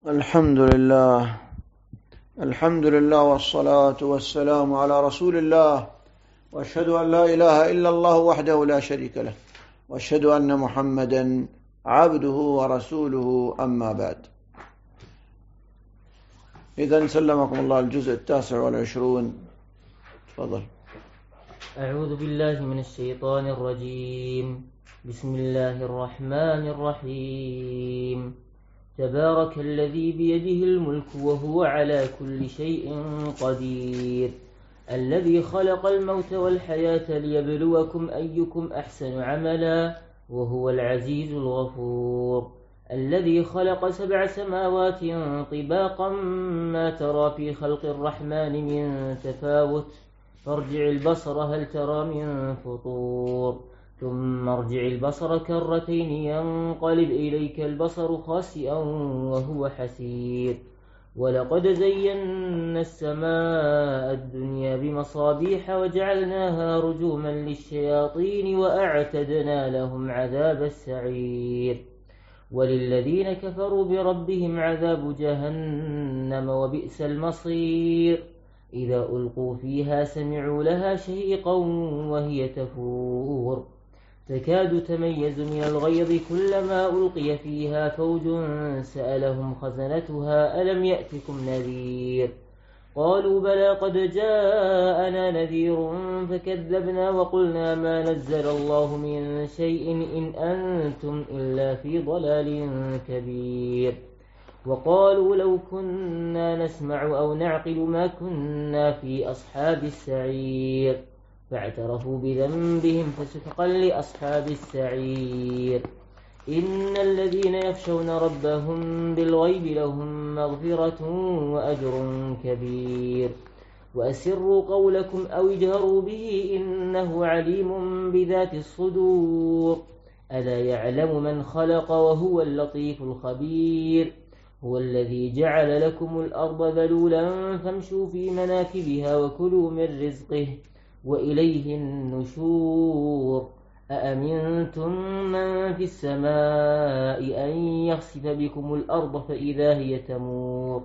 الحمد لله والصلاة والسلام على رسول الله، وأشهد أن لا إله إلا الله وحده لا شريك له، وأشهد أن محمدا عبده ورسوله، أما بعد. إذن سلمكم الله الجزء 29. تفضل. أعوذ بالله من الشيطان الرجيم. بسم الله الرحمن الرحيم. تبارك الذي بيده الملك وهو على كل شيء قدير، الذي خلق الموت والحياة ليبلوكم أيكم أحسن عملا، وهو العزيز الغفور. الذي خلق 7 سماوات طباقا، ما ترى في خلق الرحمن من تفاوت، فارجع البصر هل ترى من فطور، ثم ارجع البصر كرتين ينقلب إليك البصر خاسئا وهو حسير. ولقد زينا السماء الدنيا بمصابيح وجعلناها رجوما للشياطين وأعتدنا لهم عذاب السعير. وللذين كفروا بربهم عذاب جهنم وبئس المصير. إذا ألقوا فيها سمعوا لها شهيقا وهي تفور، تكاد تميز من الغيظ كلما ألقي فيها فوج سألهم خزنتها ألم يأتكم نذير، قالوا بلى قد جاءنا نذير فكذبنا وقلنا ما نزل الله من شيء إن أنتم إلا في ضلال كبير. وقالوا لو كنا نسمع أو نعقل ما كنا في أصحاب السعير، فاعترفوا بذنبهم فسحقا لأصحاب السعير. إن الذين يخشون ربهم بالغيب لهم مغفرة وأجر كبير. وأسروا قولكم أو اجهروا به إنه عليم بذات الصدور. ألا يعلم من خلق وهو اللطيف الخبير. هو الذي جعل لكم الأرض ذلولا فامشوا في مناكبها وكلوا من رزقه وإليه النشور. أأمنتم من في السماء أن يخسف بكم الأرض فإذا هي تمور،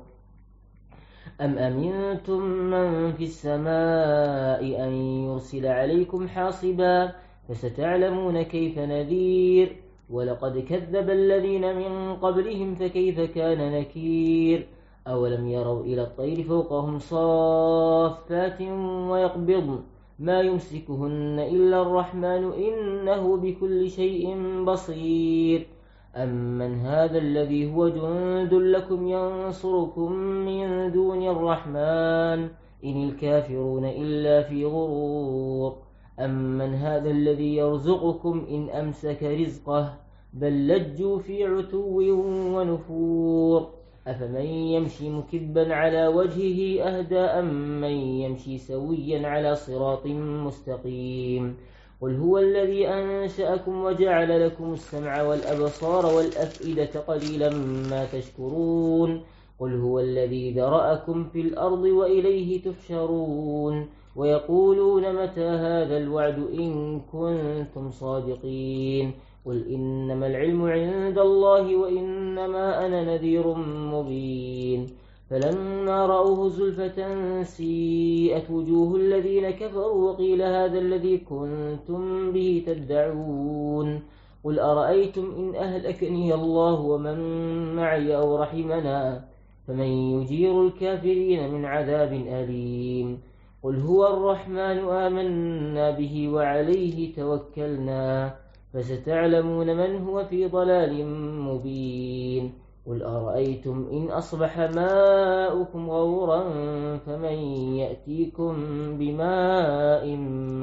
أم أمنتم من في السماء أن يرسل عليكم حاصبا، فستعلمون كيف نذير. ولقد كذب الذين من قبلهم فكيف كان نكير. أولم يروا إلى الطير فوقهم صافات ويقبضن ما يمسكهن إلا الرحمن إنه بكل شيء بصير. أمن هذا الذي هو جند لكم ينصركم من دون الرحمن إن الكافرون إلا في غرور. أمن هذا الذي يرزقكم إن أمسك رزقه بل لجوا في عتو ونفور. أفمن يمشي مكبا على وجهه أهدى أم من يمشي سويا على صراط مستقيم. قل هو الذي أنشأكم وجعل لكم السمع والأبصار والأفئدة قليلا ما تشكرون. قل هو الذي ذرأكم في الأرض وإليه تحشرون. ويقولون متى هذا الوعد إن كنتم صادقين. قل إنما العلم عند الله وإنما أنا نذير مبين. فلما رأوه زلفة سيئت وجوه الذين كفروا وقيل هذا الذي كنتم به تدعون. قل أرأيتم إن أهلكني الله ومن معي أو رحمنا فمن يجير الكافرين من عذاب أليم. قل هو الرحمن آمنا به وعليه توكلنا فستعلمون من هو في ضلال مبين. قل أرأيتم إن أصبح ماؤكم غورا فمن يأتيكم بماء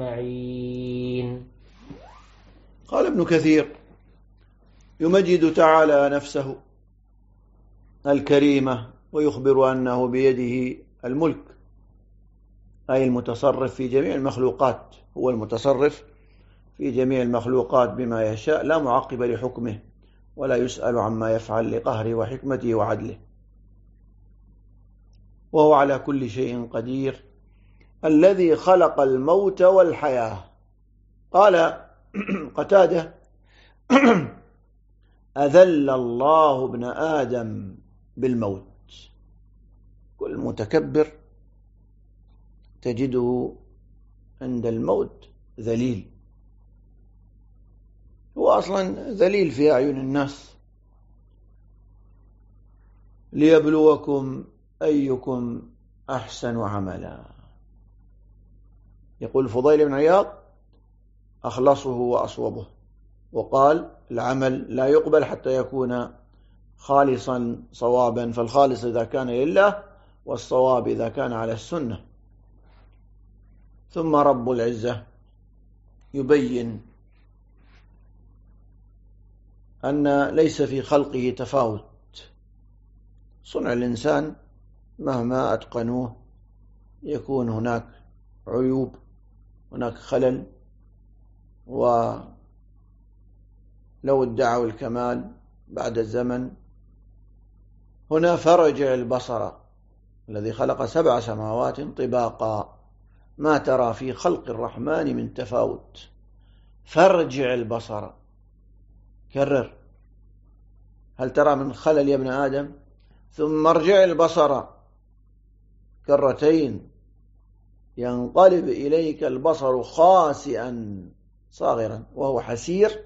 معين. قال ابن كثير يمجد تعالى نفسه الكريمة ويخبر أنه بيده الملك، أي المتصرف في جميع المخلوقات، هو المتصرف في جميع المخلوقات بما يشاء لا معقب لحكمه ولا يسأل عما يفعل لقهره وحكمته وعدله، وهو على كل شيء قدير. الذي خلق الموت والحياة. قال قتادة أذل الله ابن آدم بالموت. كل متكبر تجده عند الموت ذليل، هو أصلا ذليل في أعين الناس. ليبلوكم أيكم أحسن عملا. يقول الفضيل بن عياض: أخلصه وأصوبه. وقال: العمل لا يقبل حتى يكون خالصا صوابا، فالخالص إذا كان لله، والصواب إذا كان على السنة. ثم رب العزة يبين أن ليس في خلقه تفاوت. صنع الإنسان مهما أتقنوه يكون هناك عيوب، هناك خلل، ولو ادعوا الكمال بعد الزمن. هنا فرجع البصر الذي خلق 7 سماوات طباقا، ما ترى في خلق الرحمن من تفاوت. فارجع البصر، كرر، هل ترى من خلل يا ابن آدم؟ ثم ارجع البصر كرتين ينقلب إليك البصر خاسئا صاغرا وهو حسير،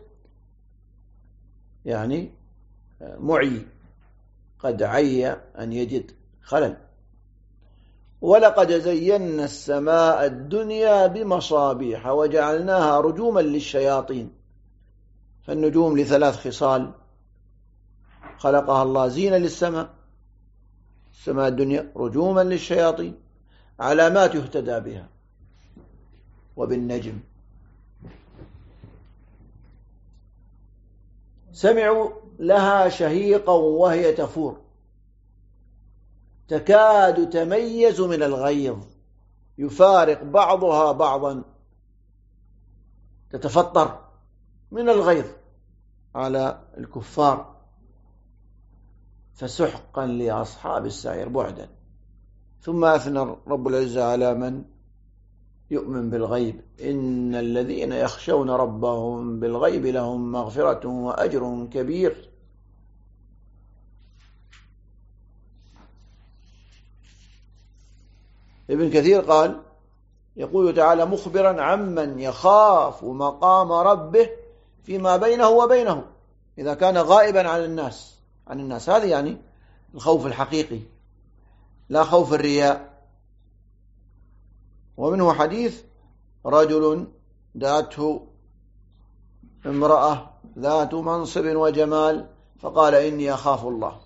يعني معي، قد عي أن يجد خلل. ولقد زينا السماء الدنيا بمصابيح وجعلناها رجوما للشياطين. فالنجوم ل3 خصال خلقها الله: زينة للسماء، السماء الدنيا، رجوما للشياطين، علامات يهتدى بها، وبالنجم. سمعوا لها شهيقا وهي تفور، تكاد تميز من الغيظ، يفارق بعضها بعضا، تتفطر من الغيظ على الكفار. فسحقا لأصحاب السعير، بعدا. ثم أثنى رب العزة على من يؤمن بالغيب: إن الذين يخشون ربهم بالغيب لهم مغفرة وأجر كبير. ابن كثير قال: يقول تعالى مخبرا عمن يخاف مقام ربه فيما بينه وبينه إذا كان غائبا عن الناس. هذا يعني الخوف الحقيقي، لا خوف الرياء. ومنه حديث: رجل دعته امرأة ذات منصب وجمال فقال: إني أخاف الله.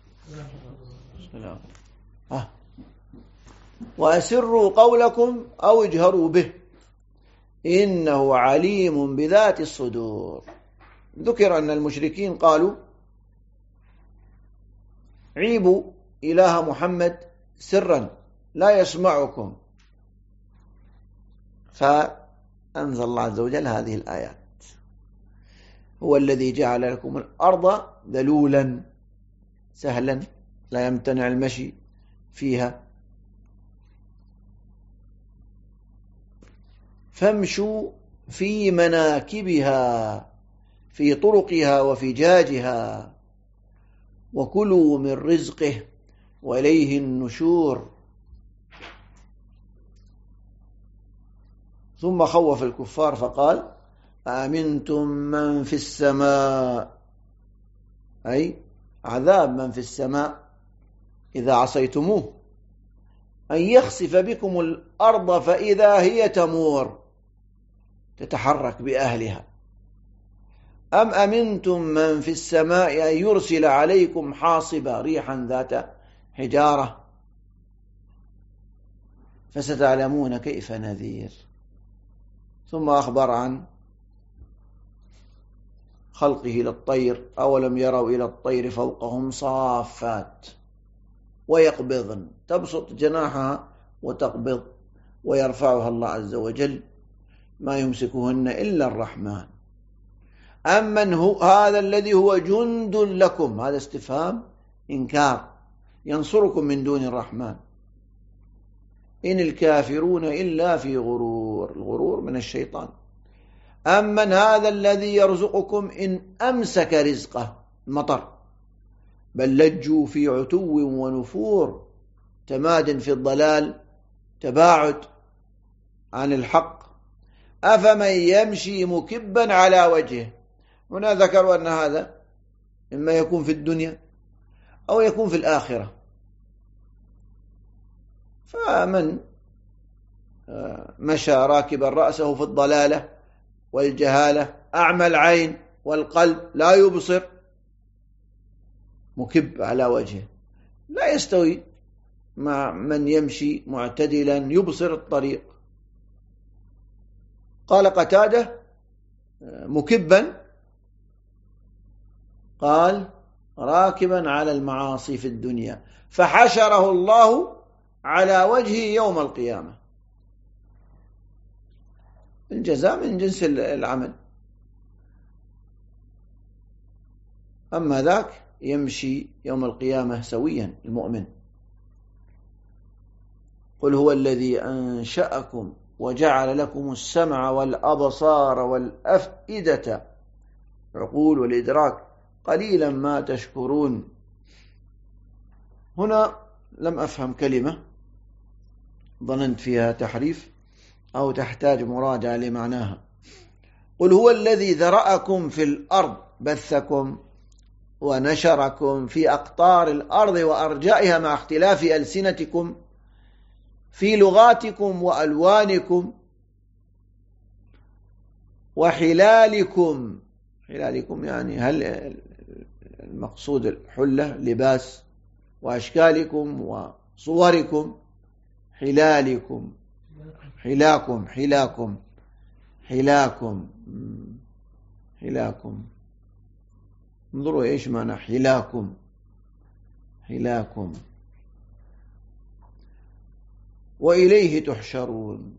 وأسروا قولكم أو اجهروا به إنه عليم بذات الصدور. ذكر أن المشركين قالوا: عيبوا إله محمد سرا لا يسمعكم، فأنزل الله عز وجل هذه الآيات: هو الذي جعل لكم الأرض ذلولا سهلا لا يمتنع المشي فيها، فامشوا في مناكبها في طرقها وفجاجها وكلوا من رزقه وإليه النشور. ثم خوف الكفار فقال: أأمنتم من في السماء، أي عذاب من في السماء إذا عصيتموه، أن يخسف بكم الأرض فإذا هي تمور، تتحرك بأهلها. أم أمنتم من في السماء أن يرسل عليكم حاصبا ريحا ذات حجارة، فستعلمون كيف نذير. ثم أخبر عن خلقه للطير: أولم يروا إلى الطير فوقهم صافات ويقبضن، تبسط جناحها وتقبض، ويرفعها الله عز وجل، ما يمسكهن إلا الرحمن. أمن هو هذا الذي هو جند لكم، هذا استفهام إنكار، ينصركم من دون الرحمن، إن الكافرون إلا في غرور. الغرور من الشيطان. أمن هذا الذي يرزقكم إن أمسك رزقه، المطر، بل لجوا في عتو ونفور، تماد في الضلال، تباعد عن الحق. أفمن يمشي مكبا على وجهه. هنا ذكروا أن هذا إما يكون في الدنيا أو يكون في الآخرة. فمن مشى راكبا رأسه في الضلالة والجهالة، أعمى العين والقلب لا يبصر، مكب على وجهه، لا يستوي مع من يمشي معتدلا يبصر الطريق. قال قتادة مكبا، قال راكبا على المعاصي في الدنيا، فحشره الله على وجهه يوم القيامة. الجزاء من جنس العمل. أما ذاك يمشي يوم القيامة سويا المؤمن. قل هو الذي أنشأكم وجعل لكم السمع والأبصار والأفئدة، العقول والإدراك، قليلا ما تشكرون. هنا لم أفهم كلمة، ظننت فيها تحريف أو تحتاج مراجعة لمعناها. قل هو الذي ذرأكم في الأرض، بثكم ونشركم في أقطار الأرض وأرجائها مع اختلاف ألسنتكم في لغاتكم وألوانكم وحلالكم. حلالكم يعني هل المقصود الحلة لباس، وأشكالكم وصوركم. حلالكم، حلاكم، حلاكم، حلاكم، حلاكم. انظروا ايش معنى حلاكم. حلاكم. وإليه تحشرون.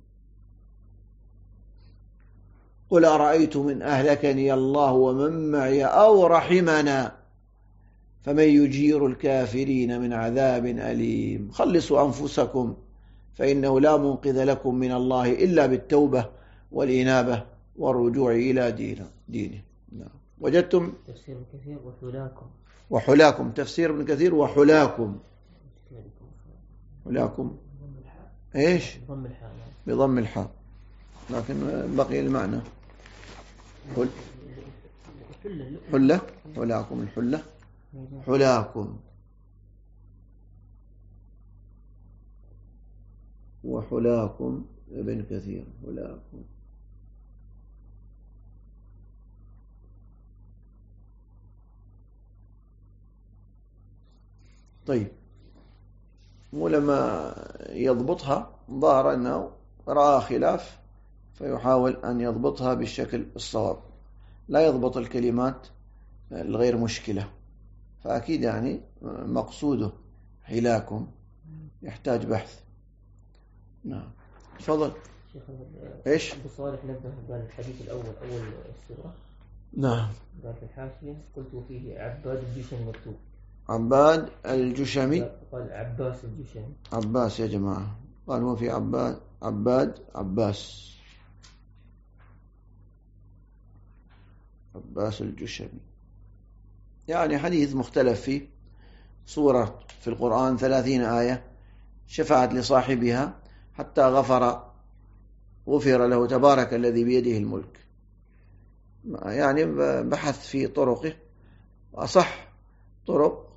قل أرأيتم إن أهلكني الله ومن معي أو رحمنا فمن يجير الكافرين من عذاب أليم. خلصوا أنفسكم فإنه لا منقذ لكم من الله إلا بالتوبة والإنابة والرجوع إلى دينه. وجدتم تفسير ابن كثير وحلاكم. وحلاكم، تفسير ابن كثير وحلاكم. حلاكم ايش؟ بضم الحاء، لكن بقي المعنى. حلة، حلاكم، الحلة، حلاكم. وحلاكم ابن كثير، حلاكم. طيب، ولما يضبطها ظهر أنه رأى خلاف، فيحاول أن يضبطها بالشكل الصواب، لا يضبط الكلمات الغير مشكلة. فأكيد يعني مقصوده حلاكم يحتاج بحث. نعم، تفضل. ايش؟ أبو صالح نبه قال الحديث الأول أول السورة. نعم. قال في الحاشية قلت فيه عباد الجشمي مكتوب. عباد الجشمي. قال عباس الجشمي. عباس يا جماعة، قال هو في عباد عباس. عباس الجشمي يعني حديث مختلف فيه. سورة في القرآن 30 آية شفعت لصاحبها حتى غفر له تبارك الذي بيده الملك. يعني بحث في طرقه، أصح طرق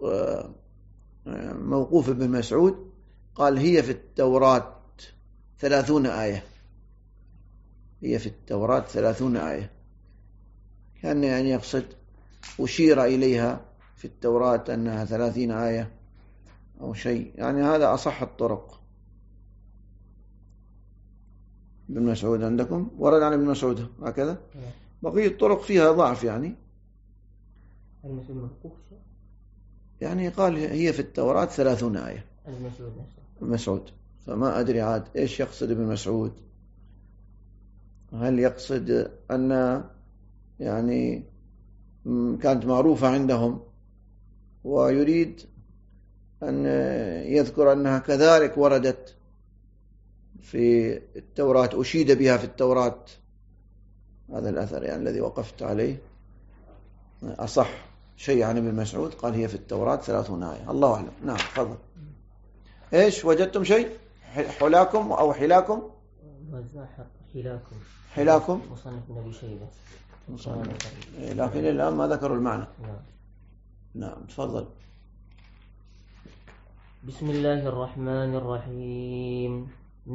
موقوف ابن مسعود قال هي في التوراة 30 آية. هي في التوراة 30 آية، كان يعني يقصد أشير إليها في التوراة أنها 30 آية أو شيء، يعني هذا أصح الطرق. ابن مسعود عندكم ورد عن ابن مسعود هكذا. بقية الطرق فيها ضعف يعني قال هي في التوراة 30 آية. ابن مسعود، فما أدري عاد إيش يقصد ابن مسعود. هل يقصد أن يعني كانت معروفة عندهم ويريد أن يذكر أنها كذلك وردت في التوراة، أشيد بها في التوراة. هذا الأثر يعني الذي وقفت عليه أصح شيء عن ابن مسعود قال هي في التوراة 30 آية. الله أعلم. نعم تفضل. إيش وجدتم شيء؟ حلاكم أو حلاكم؟ حلاكم. حلاكم مصنف ابن أبي شيبة. لكن الآن ما ذكروا المعنى. نعم. نعم تفضل. بسم الله الرحمن الرحيم.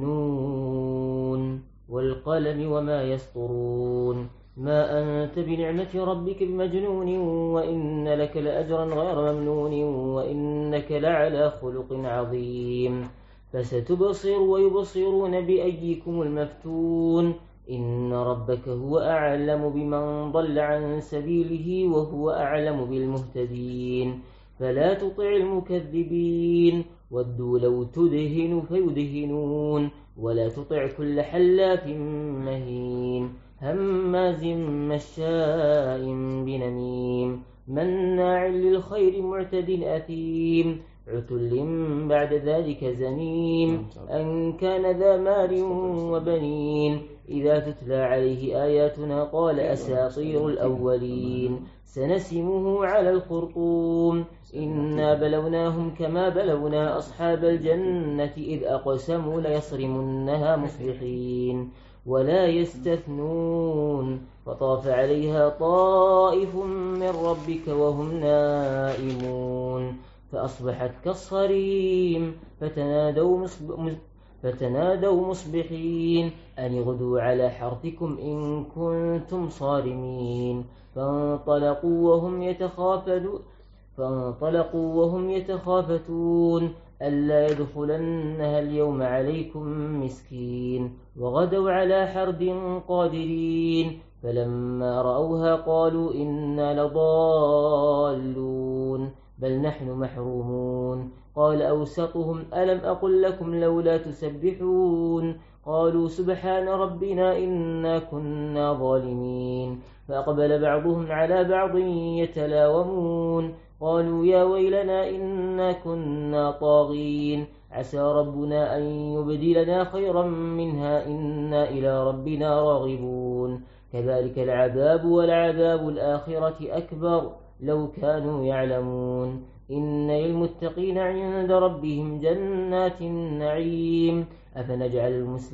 نون والقلم وما يسطرون ما أنت بنعمة ربك بمجنون وإن لك لأجرا غير ممنون وإنك لعلى خلق عظيم فستبصر ويبصرون بأيكم المفتون إن ربك هو أعلم بمن ضل عن سبيله وهو أعلم بالمهتدين فلا تطع المكذبين ودوا لو تدهن فيدهنون ولا تطع كل حلاف مهين هماز مشاء بنميم مناع للخير معتد أثيم عتل بعد ذلك زنيم أن كان ذا مال وبنين إذا تتلى عليه آياتنا قال أساطير الأولين سنسمه على الخرطوم إنا بلوناهم كما بلونا أصحاب الجنة إذ أقسموا ليصرمنها مصبحين ولا يستثنون فطاف عليها طائف من ربك وهم نائمون فأصبحت كالصريم فتنادوا مصبحين أن اغدوا على حرثكم إن كنتم صارمين فانطلقوا وهم يتخافتون ألا يدخلنها اليوم عليكم مسكين وغدوا على حرد قادرين فلما رأوها قالوا إنا لضالون بل نحن محرومون قال أوسطهم ألم أقل لكم لولا تسبحون قالوا سبحان ربنا إنا كنا ظالمين فأقبل بعضهم على بعض يتلاومون قالوا يا ويلنا إنا كنا طاغين عسى ربنا أن يبدلنا خيرا منها إنا إلى ربنا راغبون كذلك العذاب ولعذاب الآخرة أكبر لو كانوا يعلمون إن للمتقين عند ربهم جنات النعيم أفنجعل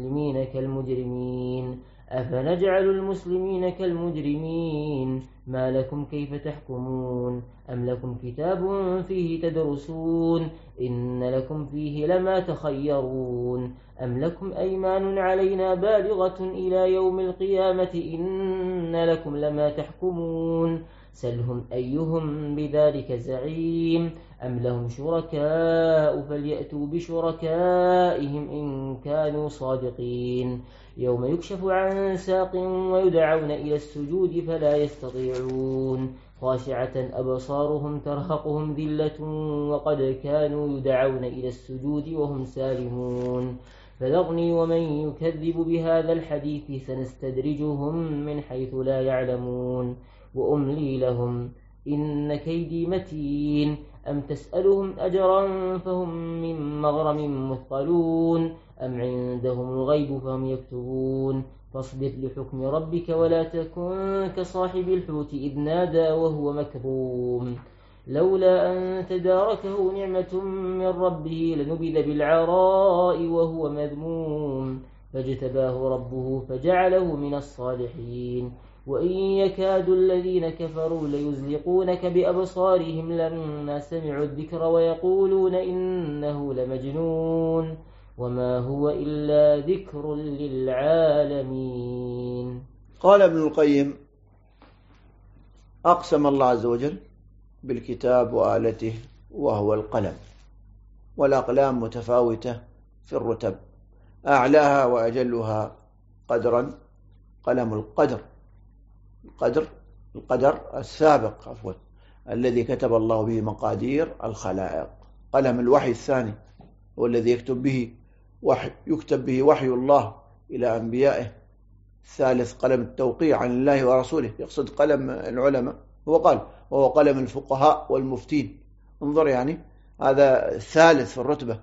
المسلمين كالمجرمين ما لكم كيف تحكمون أم لكم كتاب فيه تدرسون إن لكم فيه لما تخيرون أم لكم أيمان علينا بالغة إلى يوم القيامة إن لكم لما تحكمون سلهم أيهم بذلك زعيم أم لهم شركاء فليأتوا بشركائهم إن كانوا صادقين يوم يكشف عن ساق ويدعون إلى السجود فلا يستطيعون خاشعة أبصارهم ترهقهم ذلة وقد كانوا يدعون إلى السجود وهم سالمون فذرني ومن يكذب بهذا الحديث سنستدرجهم من حيث لا يعلمون وأملي لهم إن كيدي متين أم تسألهم أجرا فهم من مغرم مثقلون أم عندهم الغيب فهم يكتبون فاصبر لحكم ربك ولا تكن كصاحب الحوت إذ نادى وهو مكظوم لولا أن تداركه نعمة من ربه لنبذ بالعراء وهو مذموم فاجتباه ربه فجعله من الصالحين وإن يكاد الذين كفروا ليزلقونك بأبصارهم لما سمعوا الذكر ويقولون إنه لمجنون وما هو إلا ذكر للعالمين. قال ابن القيم أقسم الله عز وجل بالكتاب وآلته وهو القلم والأقلام متفاوتة في الرتب أعلاها وأجلها قدرا قلم القدر السابق الذي كتب الله به مقادير الخلائق. قلم الوحي الثاني هو الذي يكتب به وحي الله إلى أنبيائه. الثالث قلم التوقيع عن الله ورسوله، يقصد قلم العلماء، وهو قلم الفقهاء والمفتين. انظر يعني هذا الثالث في الرتبة،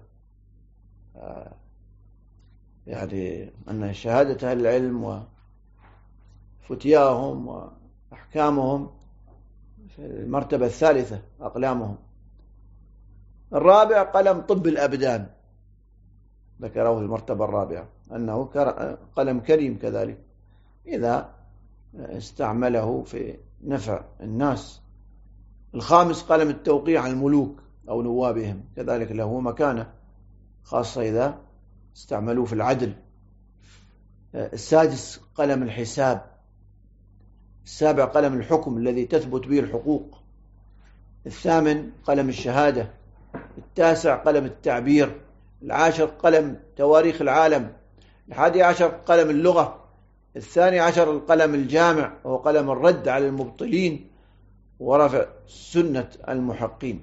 يعني أن شهادة أهل العلم وفتياهم وأحكامهم في المرتبة الثالثة أقلامهم. الرابع قلم طب الأبدان، ذكره في المرتبة الرابعة أنه قلم كريم كذلك إذا استعمله في نفع الناس. الخامس قلم التوقيع على الملوك أو نوابهم، كذلك له مكانة خاصة إذا استعملوه في العدل. السادس قلم الحساب. السابع قلم الحكم الذي تثبت به الحقوق. الثامن قلم الشهادة. التاسع قلم التعبير. العاشر قلم تواريخ العالم. 11 قلم اللغة. 12 القلم الجامع وهو قلم الرد على المبطلين ورفع سنة المحقين.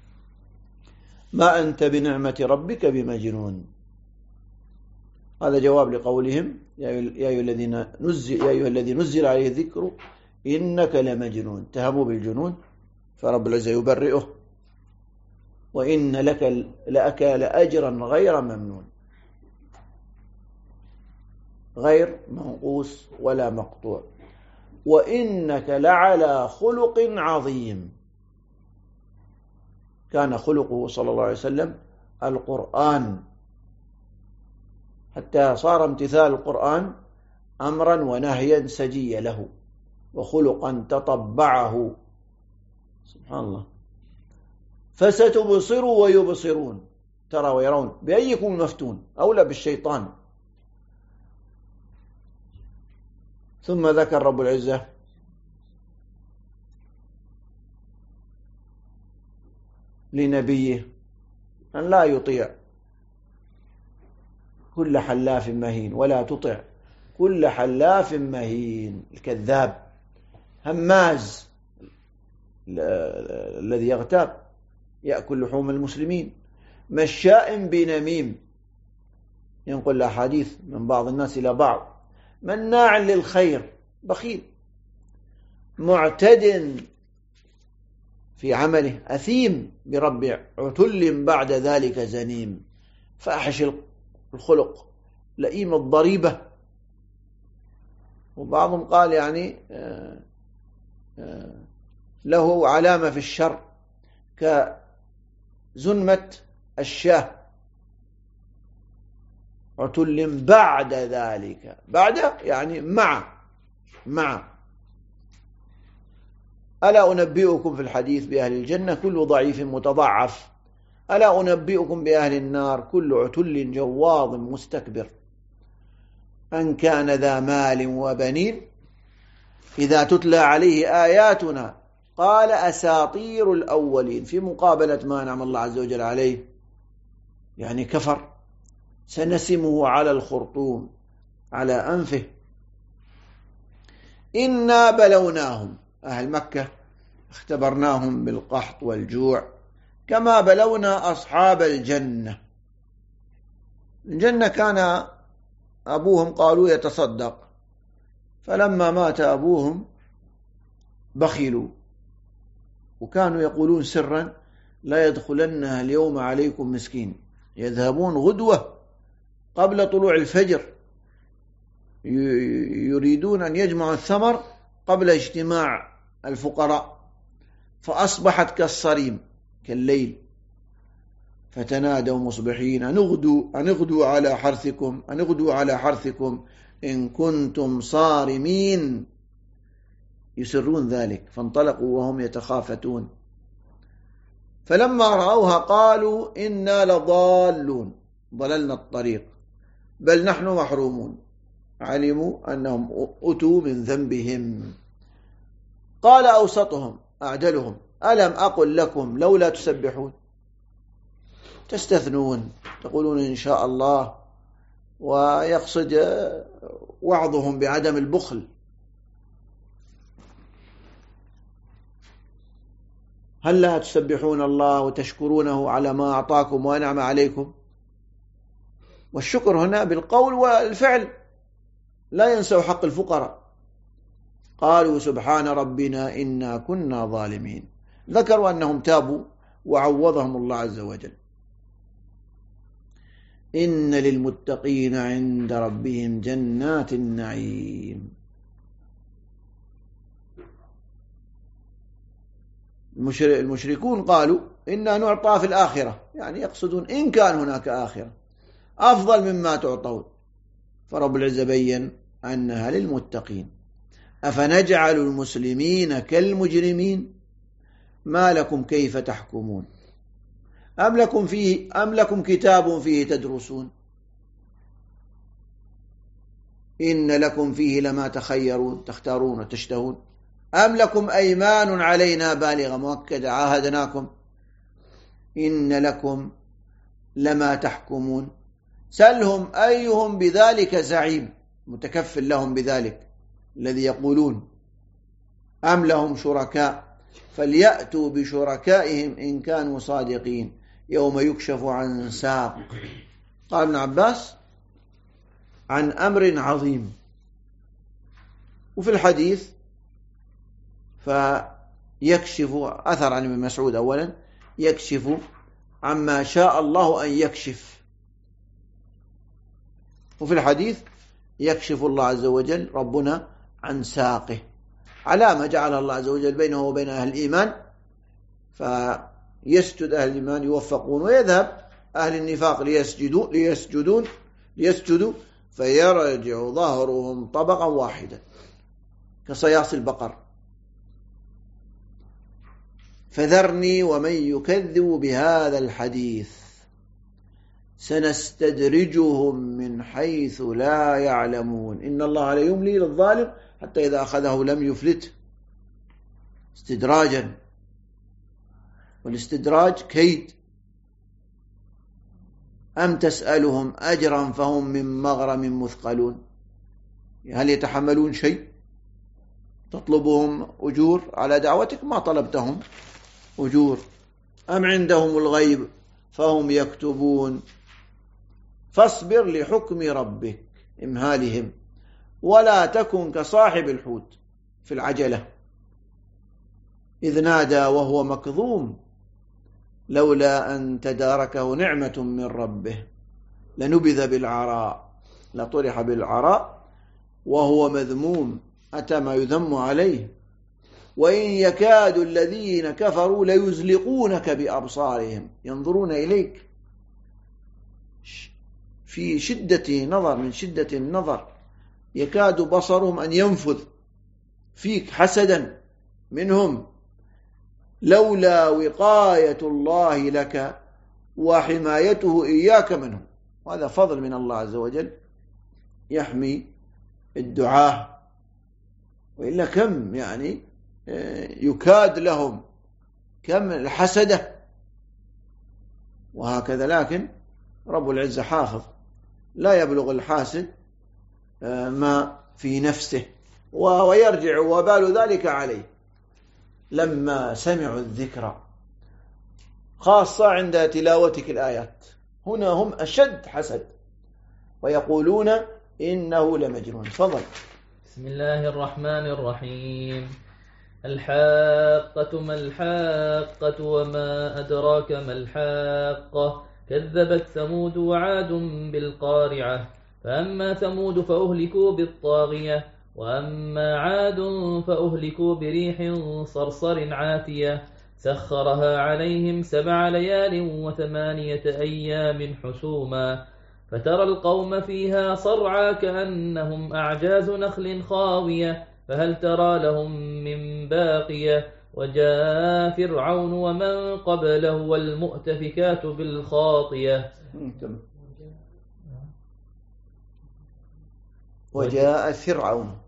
ما أنت بنعمة ربك بمجنون. هذا جواب لقولهم يا أيها الذي نزل عليه الذكر إنك لمجنون، اتهموا بالجنون فرب العزة يبرئه، وإن لك لأجرا غير ممنون، غير منقوص ولا مقطوع، وإنك لعلى خلق عظيم. كان خلقه صلى الله عليه وسلم القرآن، حتى صار امتثال القرآن أمرا ونهيا سجيا له، وخلقا تطبعه. سبحان الله. فستبصر ويبصرون، ترى ويرون بأيكم المفتون، أولى بالشيطان. ثم ذكر رب العزة لنبيه أن لا يطيع كل حلاف مهين، ولا تطع كل حلاف مهين، الكذاب هماز الذي يغتاب يأكل لحوم المسلمين، مشاء بنميم ينقل الأحاديث من بعض الناس إلى بعض، مناع للخير بخيل، معتد في عمله، أثيم برب، عتل بعد ذلك زنيم، فاحش الخلق، لئيم الضريبة. وبعضهم قال يعني له علامة في الشر كزنمة الشاه، عتل بعد ذلك، بعد يعني مع. ألا أنبئكم في الحديث بأهل الجنة كل ضعيف متضعف، ألا أنبئكم بأهل النار كل عتل جواظ مستكبر، أن كان ذا مال وبنين إذا تتلى عليه آياتنا قال أساطير الأولين، في مقابلة ما نعم الله عز وجل عليه، يعني كفر. سنسمه على الخرطوم على أنفه. إنا بلوناهم، أهل مكة اختبرناهم بالقحط والجوع كما بلونا أصحاب الجنة. الجنة كان أبوهم قالوا يتصدق، فلما مات أبوهم بخلوا، وكانوا يقولون سرا لا يدخلنها اليوم عليكم مسكين، يذهبون غدوة قبل طلوع الفجر يريدون أن يجمعوا الثمر قبل اجتماع الفقراء، فأصبحت كالصريم كالليل، فتنادوا مصبحين أن اغدوا على حرثكم إن كنتم صارمين، يسرون ذلك. فانطلقوا وهم يتخافتون، فلما رأوها قالوا إنا لضالون، ضللنا الطريق، بل نحن محرومون، علموا أنهم أتوا من ذنبهم. قال أوسطهم أعدلهم ألم أقل لكم لولا تسبحون، تستثنون تقولون إن شاء الله، ويقصد وعظهم بعدم البخل. هل لا تسبحون الله وتشكرونه على ما أعطاكم وأنعم عليكم؟ والشكر هنا بالقول والفعل، لا ينسوا حق الفقراء. قالوا سبحان ربنا إنا كنا ظالمين، ذكروا أنهم تابوا وعوضهم الله عز وجل. إن للمتقين عند ربهم جنات النعيم. المشركون قالوا إنا نعطى في الآخرة، يعني يقصدون إن كان هناك آخرة أفضل مما تعطون، فرب العزة بين أنها للمتقين. أفنجعل المسلمين كالمجرمين ما لكم كيف تحكمون أم لكم كتاب فيه تدرسون إن لكم فيه لما تختارون وتشتهون أم لكم أيمان علينا بالغة مؤكدة عاهدناكم إن لكم لما تحكمون سلهم أيهم بذلك زعيم، متكفل لهم بذلك الذي يقولون. أم لهم شركاء فليأتوا بشركائهم إن كانوا صادقين يوم يكشف عن ساق. قال ابن عباس عن أمر عظيم. وفي الحديث فيكشف أثر عن ابن مسعود أولا يكشف عما شاء الله أن يكشف، وفي الحديث يكشف الله عز وجل ربنا عن ساقه، علامة جعل الله عز وجل بينه وبين أهل الإيمان، فيسجد أهل الإيمان يوفقون ويذهب أهل النفاق ليسجدوا فيرجع ظهرهم طبقا واحدا كصياص البقر. فذرني ومن يكذب بهذا الحديث سنستدرجهم من حيث لا يعلمون إن الله لا يملي للظالم حتى إذا أخذه لم يفلته. استدراجا، والاستدراج كيد. أم تسألهم أجرا فهم من مغرم مثقلون، هل يتحملون شيء؟ تطلبهم أجور على دعوتك ما طلبتهم أجور. أم عندهم الغيب فهم يكتبون فاصبر لحكم ربك إمهالهم ولا تكن كصاحب الحوت في العجلة إذ نادى وهو مكظوم لولا أن تداركه نعمة من ربه لنبذ بالعراء لطرح بالعراء وهو مذموم أتى ما يذم عليه وإن يكاد الذين كفروا ليزلقونك بأبصارهم ينظرون إليك في شدة نظر، من شدة النظر يكاد بصرهم أن ينفذ فيك حسدا منهم لولا وقاية الله لك وحمايته إياك منهم. وهذا فضل من الله عز وجل يحمي الدعاة، وإلا كم يعني يكاد لهم كم الحسدة وهكذا. لكن رب العزة حافظ لا يبلغ الحاسد ما في نفسه ويرجع وبال ذلك عليه. لما سمعوا الذكر خاصة عند تلاوتك الآيات هنا هم أشد حسد ويقولون إنه لمجنون. فضل. بسم الله الرحمن الرحيم. الحاقة ما الحاقة وما أدراك ما الحاقة كذبت ثمود وعاد بالقارعة فأما ثمود فأهلكوا بالطاغية وأما عاد فأهلكوا بريح صرصر عاتية سخرها عليهم 7 ليال و8 أيام حسوما فترى القوم فيها صرعى كأنهم أعجاز نخل خاوية فهل ترى لهم من باقية وجاء فرعون ومن قبله والمؤتفكات بالخاطية. وجاء فرعون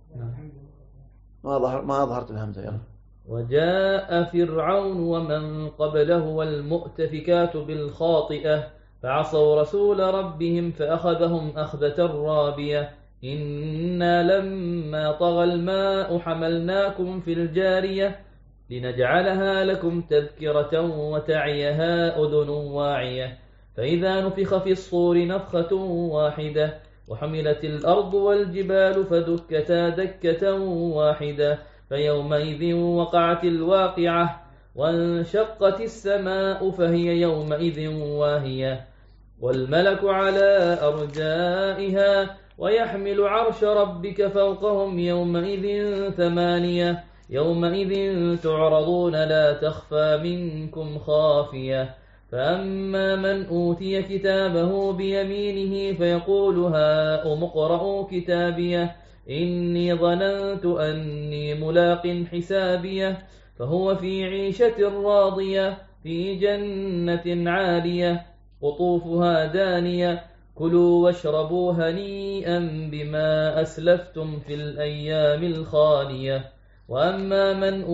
ما أظهرت الهمزة يلا. وجاء فرعون ومن قبله والمؤتفكات بالخاطئة فعصوا رسول ربهم فأخذهم أخذة رابية إنا لما طغى الماء حملناكم في الجارية لنجعلها لكم تذكرة وتعيها أذن واعية فإذا نفخ في الصور نفخة واحدة وحملت الأرض والجبال فدكتا دكة واحدة فيومئذ وقعت الواقعة وانشقت السماء فهي يومئذ واهية والملك على أرجائها ويحمل عرش ربك فوقهم يومئذ 8 يومئذ تعرضون لا تخفى منكم خافية فأما من أوتي كتابه بيمينه فيقول هاؤم اقرءوا كتابيه إني ظننت أني ملاق حسابيه فهو في عيشة راضية في جنة عالية قطوفها دانية كلوا واشربوا هنيئا بما أسلفتم في الأيام الخالية وأما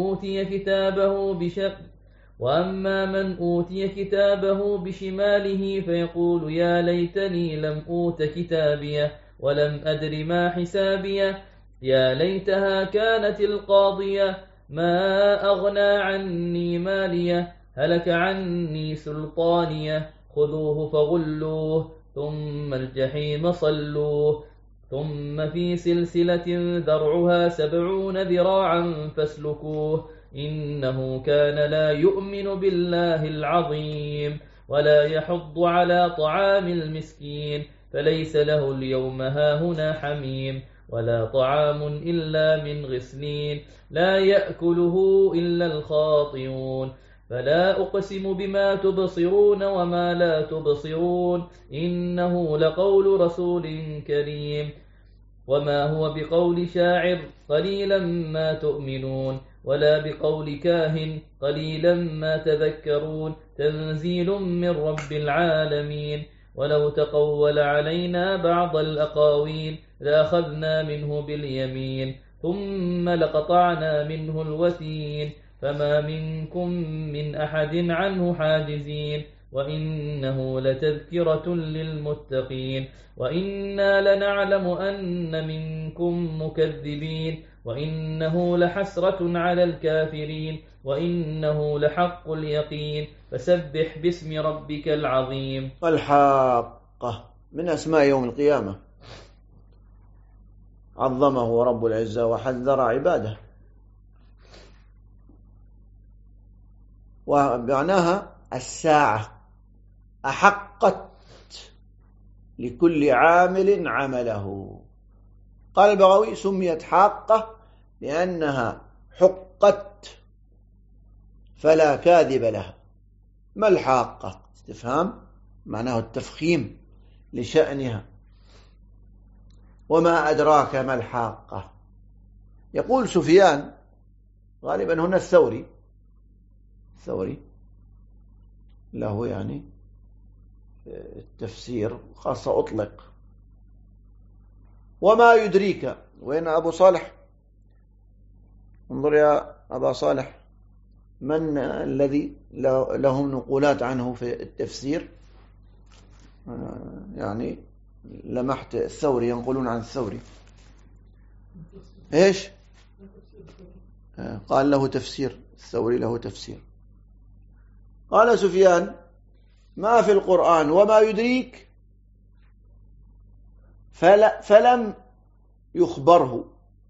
من أوتي كتابه بشماله فيقول يا ليتني لم أوت كتابيه ولم أدر ما حسابيه يا ليتها كانت القاضية ما أغنى عني ماليه هلك عني سلطانيه خذوه فغلوه ثم الجحيم صلوه ثم في سلسلة ذرعها 70 ذراعا فاسلكوه إنه كان لا يؤمن بالله العظيم ولا يحض على طعام المسكين فليس له اليوم هاهنا حميم ولا طعام إلا من غسلين لا يأكله إلا الخاطئون فلا أقسم بما تبصرون وما لا تبصرون إنه لقول رسول كريم وما هو بقول شاعر قليلا ما تؤمنون ولا بقول كاهن قليلا ما تذكرون تنزيل من رب العالمين ولو تقول علينا بعض الأقاويل لأخذنا منه باليمين ثم لقطعنا منه الوتين فما منكم من أحد عنه حاجزين وإنه لتذكرة للمتقين وإنا لنعلم أن منكم مكذبين وإنه لحسرة على الكافرين وإنه لحق اليقين فسبح باسم ربك العظيم. الحاقة من أسماء يوم القيامة عظمه رب العزة وحذر عباده ومعناها الساعة أحقت لكل عامل عمله. قال البغوي سميت حاقة لأنها حقت فلا كاذب لها. ما الحاقة؟ استفهام معناه التفخيم لشأنها. وما أدراك ما الحاقة؟ يقول سفيان غالبا هنا الثوري له يعني التفسير خاصة أطلق. وما يدريك؟ وين أبو صالح؟ انظر يا أبا صالح من الذي لهم نقولات عنه في التفسير؟ يعني لمحت الثوري ينقلون عن الثوري إيش؟ قال له تفسير الثوري له تفسير. قال سفيان ما في القرآن وما يدريك فلم يخبره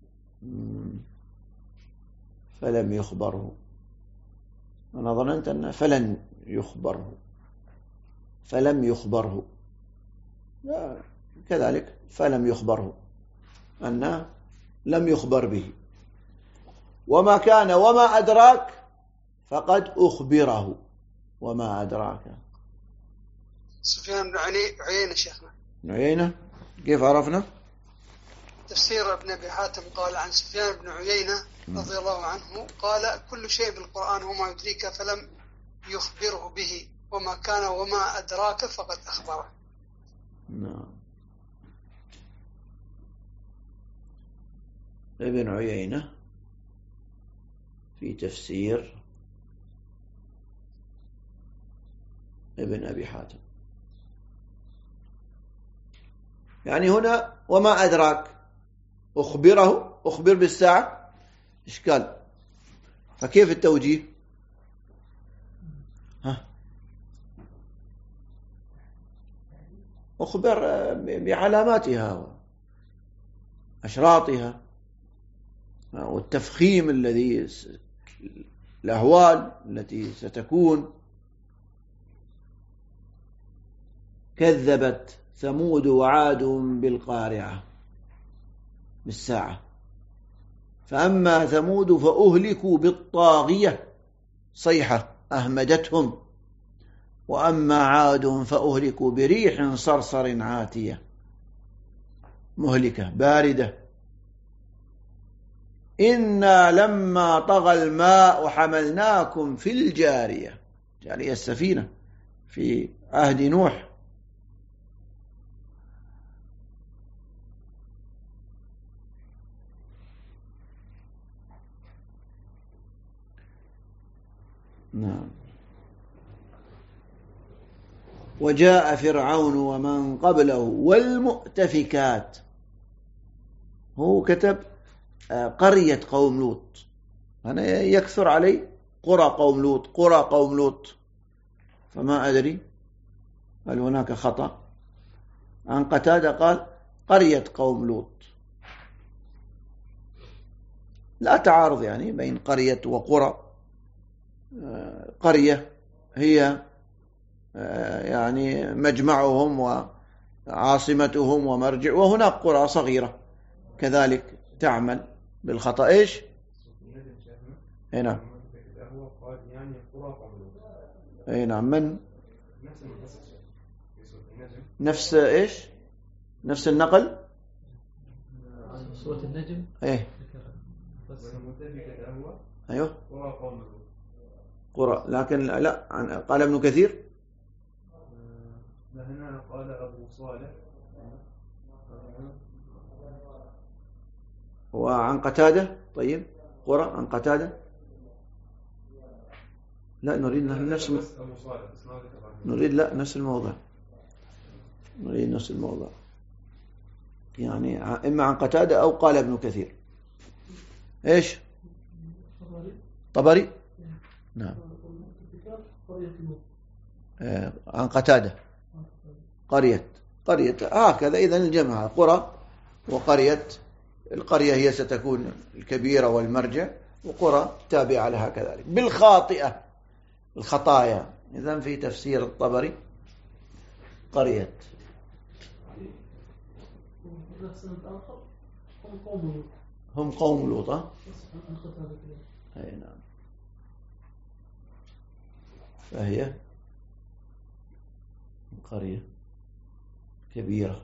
أنا ظننت أنه فلم يخبره كذلك فلم يخبره أنه لم يخبر به. وما كان وما أدراك فقد أخبره. وما أدراك سفيان بن عيينة شيخنا. عيينة كيف عرفنا؟ تفسير ابن أبي حاتم قال عن سفيان بن عيينة رضي الله عنه قال كل شيء بالقرآن وما يدريك فلم يخبره به وما كان وما أدراك فقد أخبره. نعم. ابن عيينة في تفسير ابن أبي حاتم يعني هنا وما أدراك أخبر بالساعة إشكال. فكيف التوجيه؟ أخبر بعلاماتها وأشراطها والتفخيم الذي الأهوال التي ستكون. كذبت ثمود وعاد بالقارعة بالساعة فأما ثمود فأهلكوا بالطاغية صيحة أهمدتهم، وأما عاد فأهلكوا بريح صرصر عاتية مهلكة باردة. إنا لما طغى الماء حملناكم في الجارية، جارية السفينة في عهد نوح. نعم. وجاء فرعون ومن قبله والمؤتفكات، هو كتب قرية قوم لوط، أنا يكثر علي قرى قوم لوط قرى قوم لوط، فما أدري هل هناك خطأ. عن قتادة قال قرية قوم لوط، لا تعارض يعني بين قرية وقرى. قرية هي يعني مجمعهم وعاصمتهم ومرجع، وهناك قرى صغيرة كذلك تعمل بالخطأ. إيش؟ هنا نعم. من نفس إيش؟ نفس النقل سورة النجم. إيه أيوه قرى، لكن لا قال ابن كثير هنا قال أبو صالح وعن قتادة. طيب قرى عن قتادة، لا نريد نفس نريد لا نفس الموضع، نريد نفس الموضع يعني إما عن قتادة أو قال ابن كثير. إيش؟ طبري. نعم. عن قتادة قرية هكذا. إذن الجمع قرى وقرية. القرية هي ستكون الكبيرة والمرجع، وقرى تابعة لها كذلك بالخاطئة الخطايا. إذن في تفسير الطبري قرية. هم قوم لوط. أي نعم. فهي قرية كبيرة،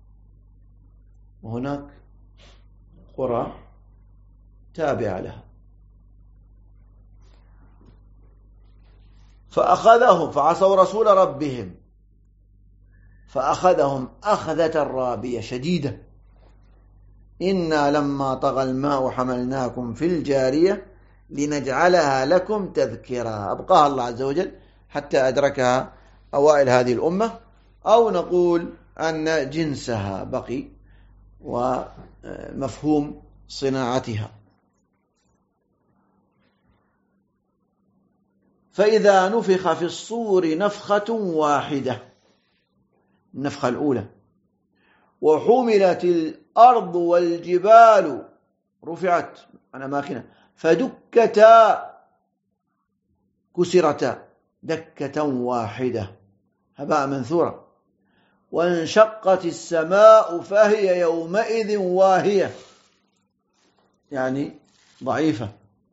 وهناك قرى تابعة لها. فأخذهم فعصوا رسول ربهم فأخذهم أخذة رابية شديدة. إنا لما طغى الماء حملناكم في الجارية لنجعلها لكم تذكرا. أبقاها الله عز وجل حتى أدركها أوائل هذه الأمة، أو نقول أن جنسها بقي ومفهوم صناعتها. فإذا نفخ في الصور نفخة واحدة، النفخة الأولى، وحملت الأرض والجبال رفعت عن أماكنها فدكتا كسرتا دكة واحدة هباء منثورا، وانشقت السماء فهي يومئذ واهية، يعني ضعيفة،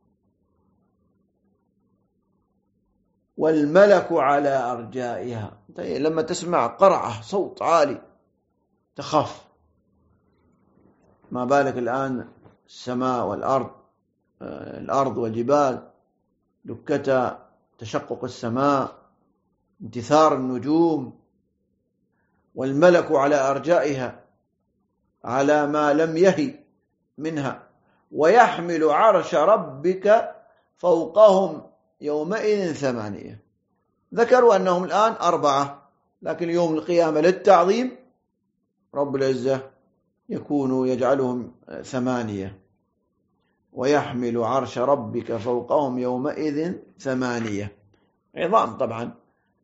والملك على أرجائها. لما تسمع قرعة صوت عالي تخاف، ما بالك الآن السماء والأرض، الأرض والجبال دكتا، تشقق السماء، انتثار النجوم، والملك على أرجائها على ما لم يهي منها، ويحمل عرش ربك فوقهم يومئذ 8. ذكروا أنهم الآن 4، لكن يوم القيامة للتعظيم رب العزة يجعلهم 8. ويحمل عرش ربك فوقهم يومئذ 8 عظام. طبعا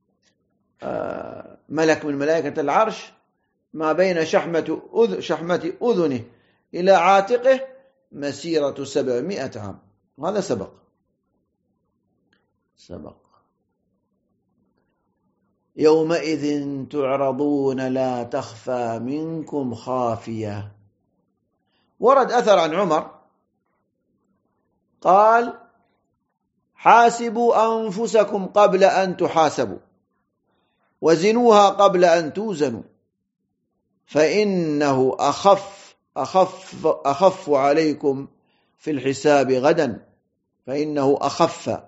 ملك من ملائكة العرش ما بين شحمة أذنه إلى عاتقه مسيرة 700 عام، وهذا سبق. يومئذ تعرضون لا تخفى منكم خافية. ورد أثر عن عمر قال حاسبوا أنفسكم قبل أن تحاسبوا وزنوها قبل أن توزنوا فإنه أخف عليكم في الحساب غدا فإنه أخف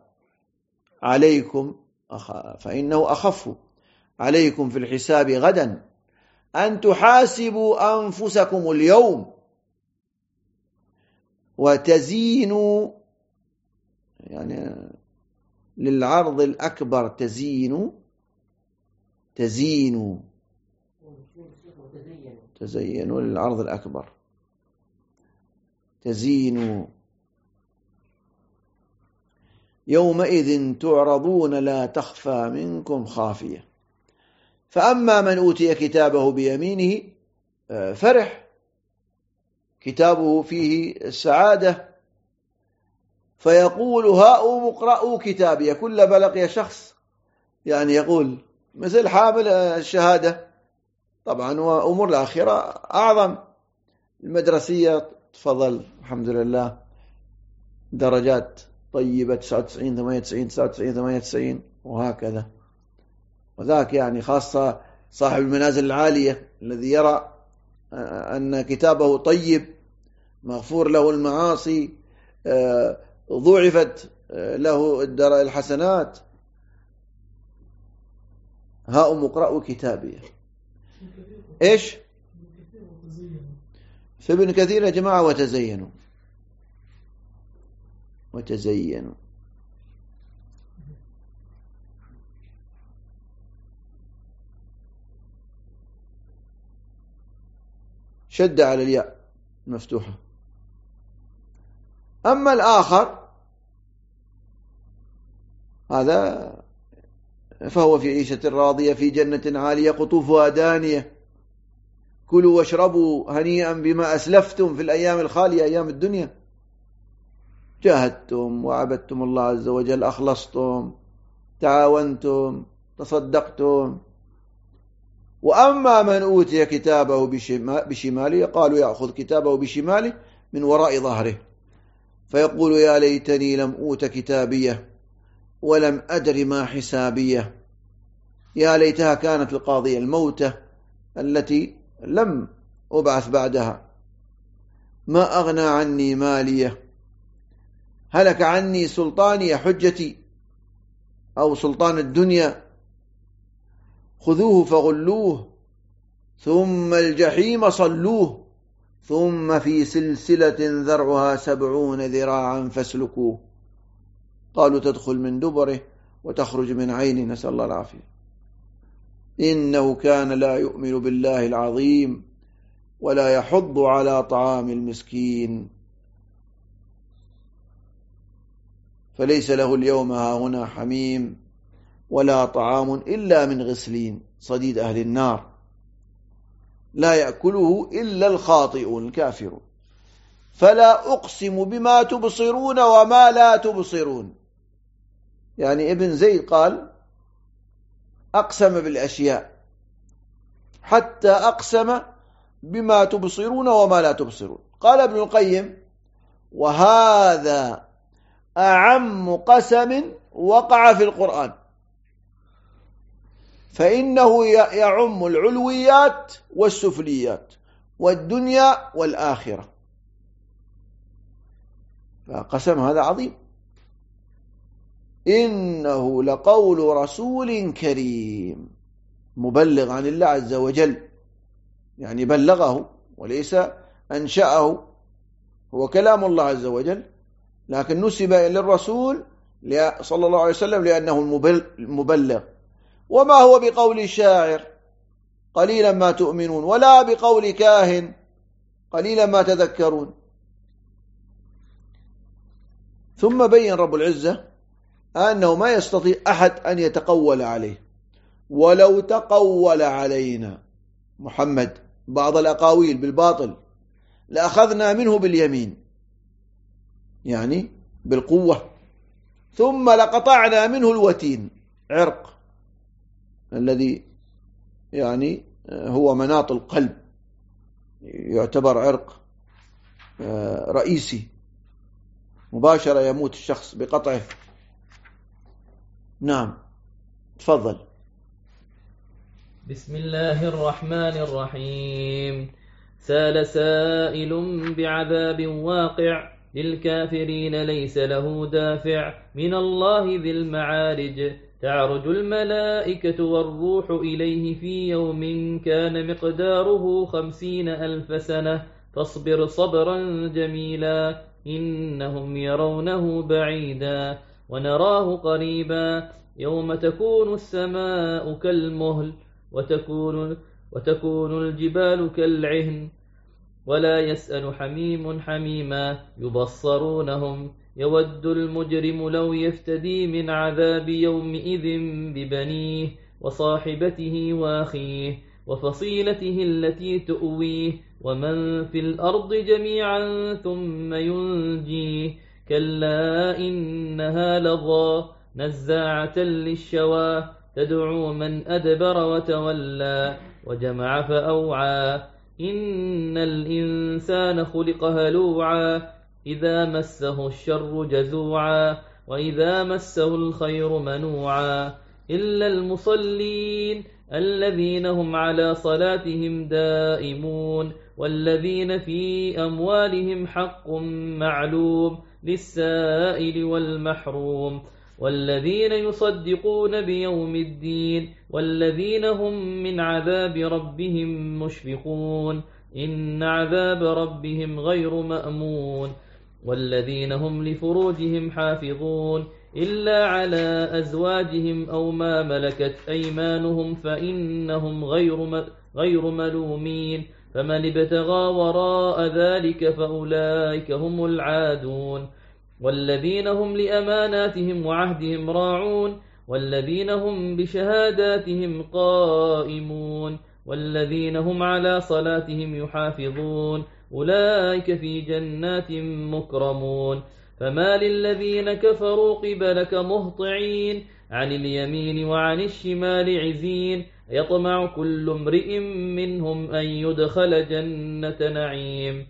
عليكم في الحساب غدا أن تحاسبوا أنفسكم اليوم وتزينوا، يعني للعرض الأكبر تزينوا للعرض الأكبر تزينوا يومئذ تعرضون لا تخفى منكم خافية. فأما من أوتي كتابه بيمينه فرح، كتابه فيه السعادة، فيقول هاؤم اقرءوا كتابي. كل بلغ شخص يعني يقول مثل حامل الشهادة، طبعا وأمور الآخرة أعظم. المدرسية تفضل الحمد لله درجات طيبة 99 98 99 98 وهكذا. وذاك يعني خاصة صاحب المنازل العالية الذي يرى أن كتابه طيب مغفور له المعاصي ضعفت له الحسنات. هاؤم اقرأوا كتابي. إيش في ابن كثير يا جماعة؟ وتزينوا شد على الياء مفتوحة. أما الآخر هذا فهو في عيشة راضية في جنة عالية قطوفها دانية كلوا واشربوا هنيئا بما أسلفتم في الأيام الخالية أيام الدنيا، جاهدتم وعبدتم الله عز وجل، أخلصتم، تعاونتم، تصدقتم. وأما من أوتي كتابه بشماله قالوا يأخذ كتابه بشماله من وراء ظهره فيقول يا ليتني لم أوت كتابيه ولم أدر ما حسابيه. يا ليتها كانت القاضية الموتة التي لم أبعث بعدها. ما أغنى عني ماليه، هلك عني سلطاني حجتي أو سلطان الدنيا. خذوه فغلوه ثم الجحيم صلوه ثم في سلسلة ذرعها 70 ذراعا فاسلكوه. قالوا تدخل من دبره وتخرج من عينه، نسأل الله العافية. إنه كان لا يؤمن بالله العظيم ولا يحض على طعام المسكين فليس له اليوم هاهنا حميم ولا طعام إلا من غسلين صديد أهل النار لا يأكله إلا الخاطئون الكافرون. فلا أقسم بما تبصرون وما لا تبصرون. يعني ابن زيد قال أقسم بالأشياء حتى أقسم بما تبصرون وما لا تبصرون. قال ابن القيم وهذا أعم قسم وقع في القرآن، فإنه يعم العلويات والسفليات والدنيا والآخرة. فقسم هذا عظيم. إنه لقول رسول كريم مبلغ عن الله عز وجل، يعني بلغه وليس أنشأه، هو كلام الله عز وجل لكن نسب للرسول صلى الله عليه وسلم لأنه المبلغ. وما هو بقول شاعر قليلا ما تؤمنون ولا بقول كاهن قليلا ما تذكرون. ثم بين رب العزة أنه ما يستطيع أحد أن يتقول عليه. ولو تقول علينا محمد بعض الأقاويل بالباطل لأخذنا منه باليمين، يعني بالقوة، ثم لقطعنا منه الوتين، عرق الذي يعني هو مناط القلب، يعتبر عرق رئيسي. مباشرة يموت الشخص بقطعه. نعم تفضل. بسم الله الرحمن الرحيم. سال سائل بعذاب واقع للكافرين ليس له دافع من الله ذي المعارج. تعرج الملائكة والروح إليه في يوم كان مقداره 50,000 سنة فاصبر صبرا جميلا إنهم يرونه بعيدا ونراه قريبا يوم تكون السماء كالمهل وتكون الجبال كالعهن ولا يسأل حميم حميما يبصرونهم يود المجرم لو يفتدي من عذاب يومئذ ببنيه وصاحبته وأخيه وفصيلته التي تؤويه ومن في الأرض جميعا ثم ينجيه كلا إنها لظى نزاعة للشوى تدعو من أدبر وتولى وجمع فأوعى إن الإنسان خلق هلوعا إذا مسه الشر جزوعا وإذا مسه الخير منوعا إلا المصلين الذين هم على صلاتهم دائمون والذين في أموالهم حق معلوم للسائل والمحروم والذين يصدقون بيوم الدين والذين هم من عذاب ربهم مشفقون إن عذاب ربهم غير مأمون والذين هم لفروجهم حافظون إلا على أزواجهم أو ما ملكت أيمانهم فإنهم غير ملومين فمن ابتغى وراء ذلك فأولئك هم العادون والذين هم لأماناتهم وعهدهم راعون والذين هم بشهاداتهم قائمون والذين هم على صلاتهم يحافظون أولئك في جنات مكرمون فما للذين كفروا قبلك مهطعين عن اليمين وعن الشمال عزين يطمع كل امرئ منهم أن يدخل جنة نعيم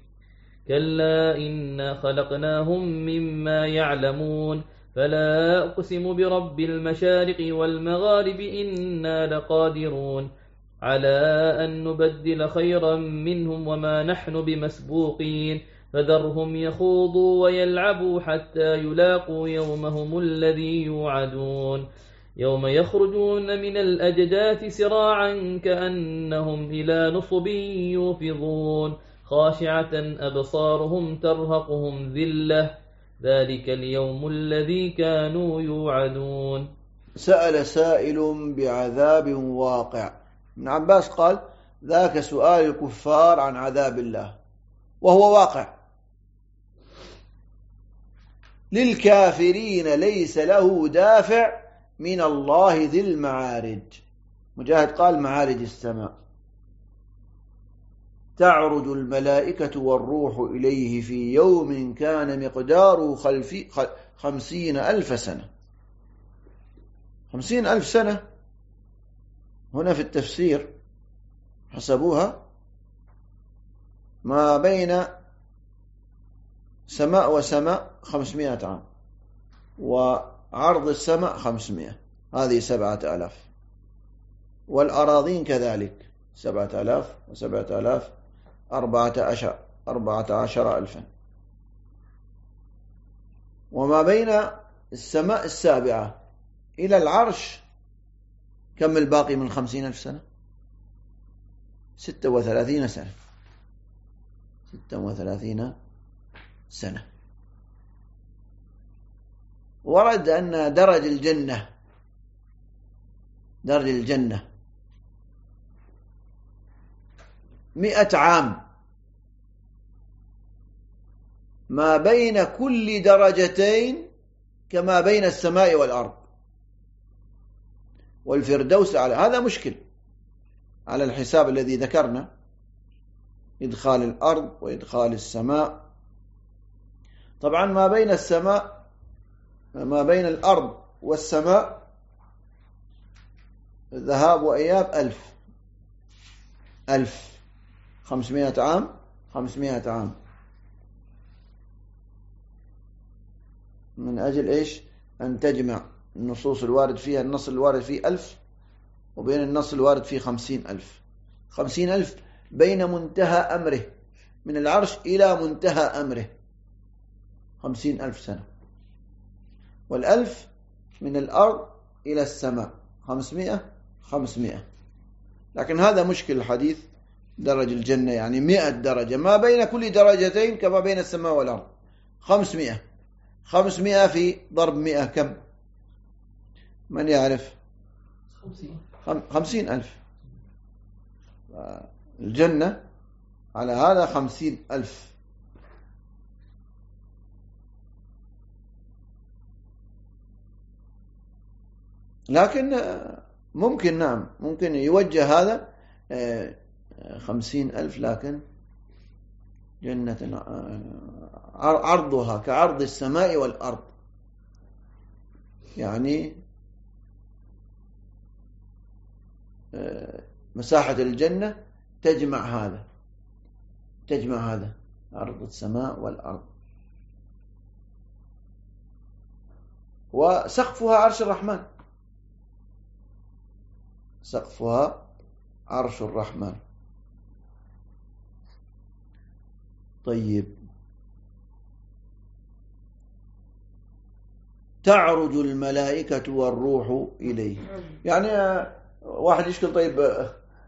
كلا إنا خلقناهم مما يعلمون فلا أقسم برب المشارق والمغارب إنا لقادرون على أن نبدل خيرا منهم وما نحن بمسبوقين فذرهم يخوضوا ويلعبوا حتى يلاقوا يومهم الذي يوعدون يوم يخرجون من الأجداث سراعا كأنهم إلى نصب يوفضون خاشعة أبصارهم ترهقهم ذلة ذلك اليوم الذي كانوا يوعدون. سأل سائل بعذاب واقع. ابن عباس قال ذاك سؤال الكفار عن عذاب الله وهو واقع. للكافرين ليس له دافع من الله ذي المعارج. مجاهد قال معارج السماء. تعرج الملائكة والروح إليه في يوم كان مقداره 50,000 سنة. 50,000 سنة هنا في التفسير حسبوها ما بين سماء وسماء 500 عام وعرض السماء 500 هذه 7,000 والأراضين كذلك 7,000 و7,000 14,000 وما بين السماء السابعة إلى العرش كم الباقي من 50,000 سنة 36 سنة 36 سنة. ورد أن درج الجنة 100 عام ما بين كل درجتين كما بين السماء والأرض والفردوس على هذا مشكل على الحساب الذي ذكرنا إدخال الأرض وإدخال السماء. طبعا ما بين الأرض والسماء ذهاب وإياب 500 عام 500 عام من أجل إيش؟ أن تجمع النصوص الوارد فيها، النص الوارد فيه 1000 وبين النص الوارد فيه 50,000. 50,000 بين منتهى أمره من العرش إلى منتهى أمره 50,000 سنة، 1000 من الأرض إلى السماء 500. لكن هذا مشكل الحديث، درج الجنة يعني 100 درجة، ما بين كل درجتين كما بين السماء والأرض 500. 500 في ضرب 100 كم؟ من يعرف؟ 50,000. الجنة على هذا 50,000. لكن ممكن، نعم ممكن يوجه هذا 50,000، لكن جنة عرضها كعرض السماء والأرض، يعني مساحة الجنة تجمع هذا عرض السماء والأرض. وسقفها عرش الرحمن، سقفها عرش الرحمن. طيب، تعرج الملائكة والروح إليه. يعني واحد يشكل، طيب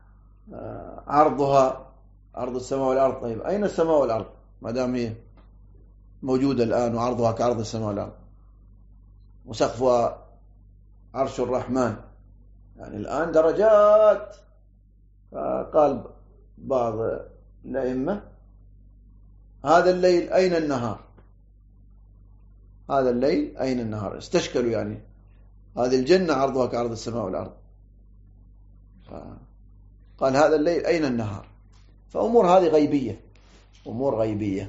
عرضها عرض السماء والأرض، طيب أين السماء والأرض ما دام هي موجودة الآن وعرضها كعرض السماء والأرض وسقفها عرش الرحمن؟ يعني الآن درجات. فقال بعض الأئمة هذا الليل أين النهار؟ هذا الليل أين النهار؟ استشكلوا، يعني هذه الجنة عرضها كعرض السماء والأرض، قال هذا الليل أين النهار؟ فأمور هذه غيبية، أمور غيبية.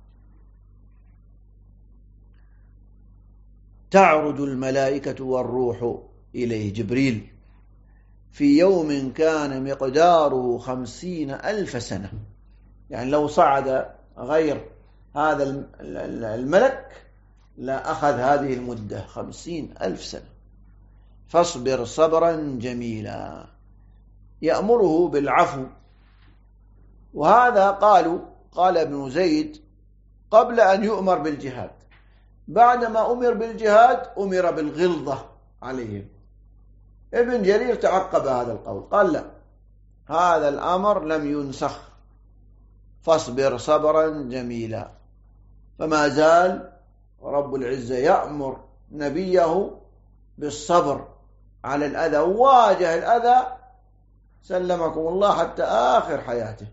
تعرج الملائكة والروح إليه، جبريل، في يوم كان مقداره 50,000 سنة. يعني لو صعد غير هذا الملك لا أخذ هذه المدة 50,000 سنة. فاصبر صبرا جميلا، يأمره بالعفو. وهذا قال ابن زيد قبل أن يؤمر بالجهاد، بعدما أمر بالجهاد أمر بالغلظة عليهم. ابن جرير تعقب هذا القول، قال لا، هذا الأمر لم ينسخ، فاصبر صبرا جميلا. فما زال رب العزة يأمر نبيه بالصبر على الأذى، واجه الأذى سلمكم الله حتى آخر حياته.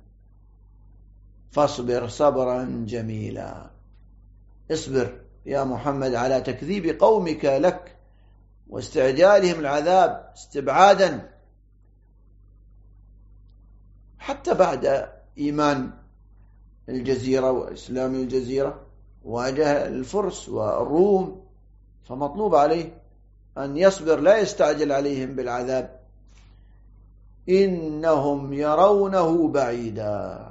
فاصبر صبرا جميلا، اصبر يا محمد على تكذيب قومك لك واستعجالهم العذاب استبعادا، حتى بعد إيمان الجزيرة وإسلام الجزيرة واجه الفرس والروم، فمطلوب عليه أن يصبر، لا يستعجل عليهم بالعذاب. إنهم يرونه بعيدا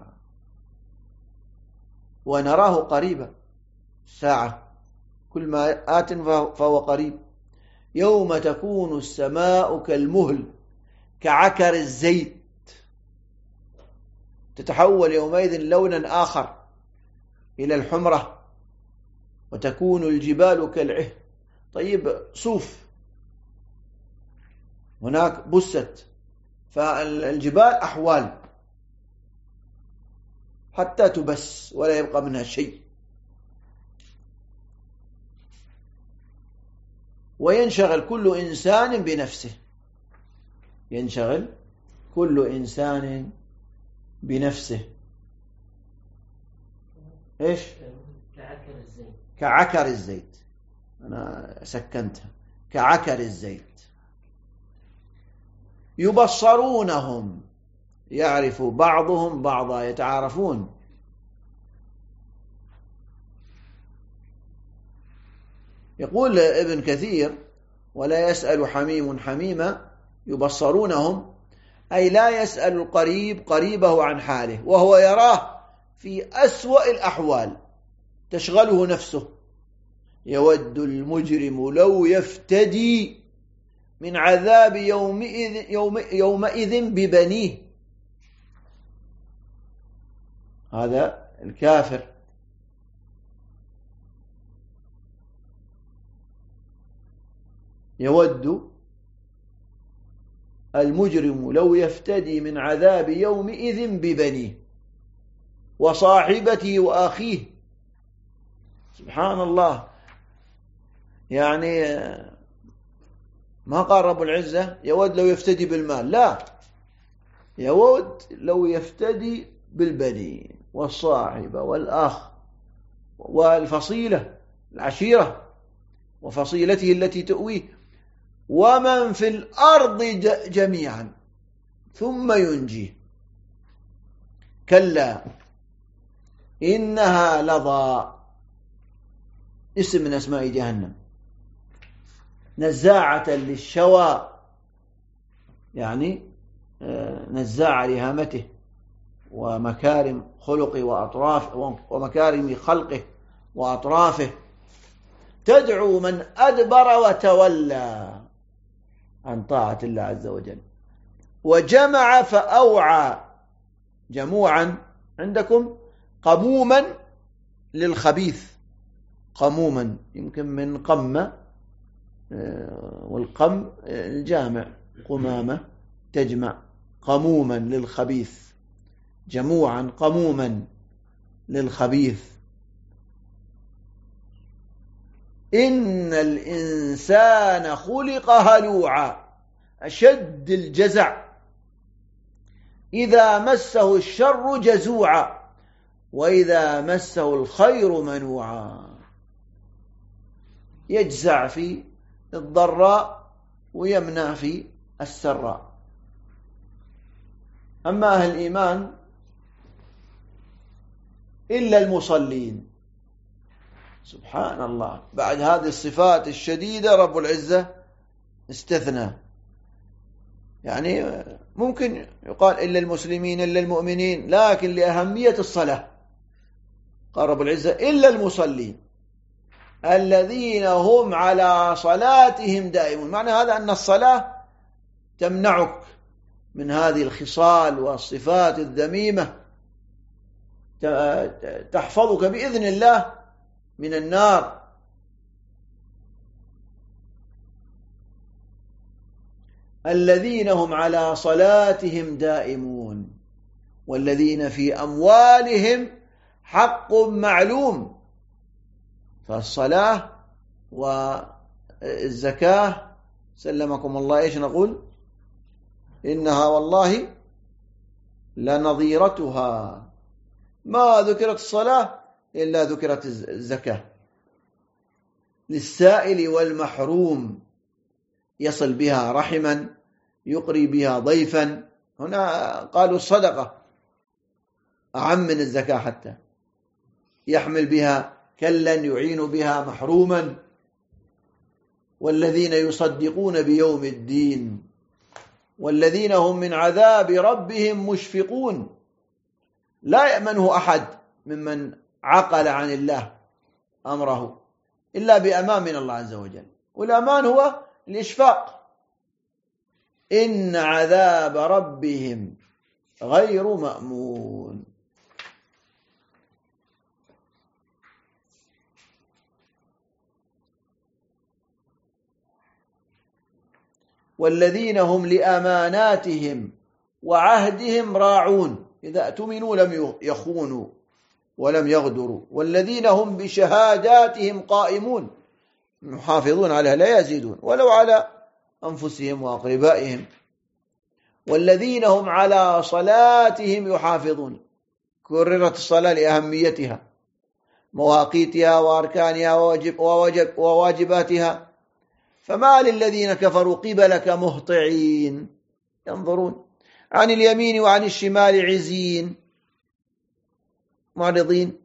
ونراه قريبا. ساعة كل ما آت فهو قريب. يوم تكون السماء كالمهل كعكر الزيت، تتحول يومئذ لونا آخر إلى الحمرة، وتكون الجبال كالعهن. طيب صوف، هناك بست، فالجبال أحوال حتى تبس ولا يبقى منها شيء. وينشغل كل إنسان بنفسه، ينشغل كل إنسان بنفسه. إيش؟ كعكر الزيت، أنا سكنتها، كعكر الزيت. يبصرونهم، يعرف بعضهم بعضا، يتعارفون. يقول ابن كثير: ولا يسأل حميم حميما. يبصرونهم أي لا يسأل القريب قريبه عن حاله، وهو يراه في أسوأ الأحوال تشغله نفسه، يود المجرم لو يفتدي من عذاب يومئذ ببنيه. هذا الكافر. يود المجرم لو يفتدي من عذاب يومئذ ببنيه وصاحبته وأخيه. سبحان الله، يعني ما قال رب العزة يود لو يفتدي بالمال، لا، يود لو يفتدي بالبنين والصاحبة والأخ والفصيلة العشيرة وفصيلته التي تؤويه ومن في الأرض جميعا ثم ينجيه. كلا إنها لظى، اسم من أسماء جهنم، نزاعة للشوى، يعني نزاعة لهامته ومكارم خلقه ومكارم خلقه وأطرافه، تدعو من أدبر وتولى عن طاعة الله عز وجل وجمع فأوعى. جموعا عندكم قموما للخبيث، قموما يمكن من قم، والقم الجامع قمامة تجمع، قموما للخبيث، جموعا قموما للخبيث. إن الإنسان خلق هلوعا، أشد الجزع، إذا مسه الشر جزوعا وإذا مسه الخير منوعا. يجزع في الضراء ويمنع في السراء. أما أهل الإيمان إلا المصلين. سبحان الله، بعد هذه الصفات الشديدة رب العزة استثنى. يعني ممكن يقال إلا المسلمين إلا المؤمنين، لكن لأهمية الصلاة قال رب العزة إلا المصلين الذين هم على صلاتهم دائمون. معنى هذا أن الصلاة تمنعك من هذه الخصال والصفات الذميمة، تحفظك بإذن الله من النار. الذين هم على صلاتهم دائمون والذين في أموالهم حق معلوم. فالصلاة والزكاة سلمكم الله إيش نقول؟ إنها والله لنظيرتها، ما ذكرت الصلاة إلا ذكرت الزكاة، للسائل والمحروم، يصل بها رحما، يقري بها ضيفا. هنا قالوا الصدقة أعم من الزكاة، حتى يحمل بها كلا، يعين بها محروما. والذين يصدقون بيوم الدين والذين هم من عذاب ربهم مشفقون. لا يأمنه أحد ممن عقل عن الله أمره إلا بأمان من الله عز وجل، والأمان هو الإشفاق. إن عذاب ربهم غير مأمون. والذين هم لأماناتهم وعهدهم راعون، إذا اؤتمنوا لم يخونوا ولم يغدروا. والذين هم بشهاداتهم قائمون، يحافظون عليها لا يزيدون ولو على أنفسهم وأقربائهم. والذين هم على صلاتهم يحافظون، كررت الصلاة لأهميتها، مواقيتها وأركانها وواجباتها. فما للذين كفروا قبلك مهطعين، ينظرون عن اليمين وعن الشمال عزين معرضين.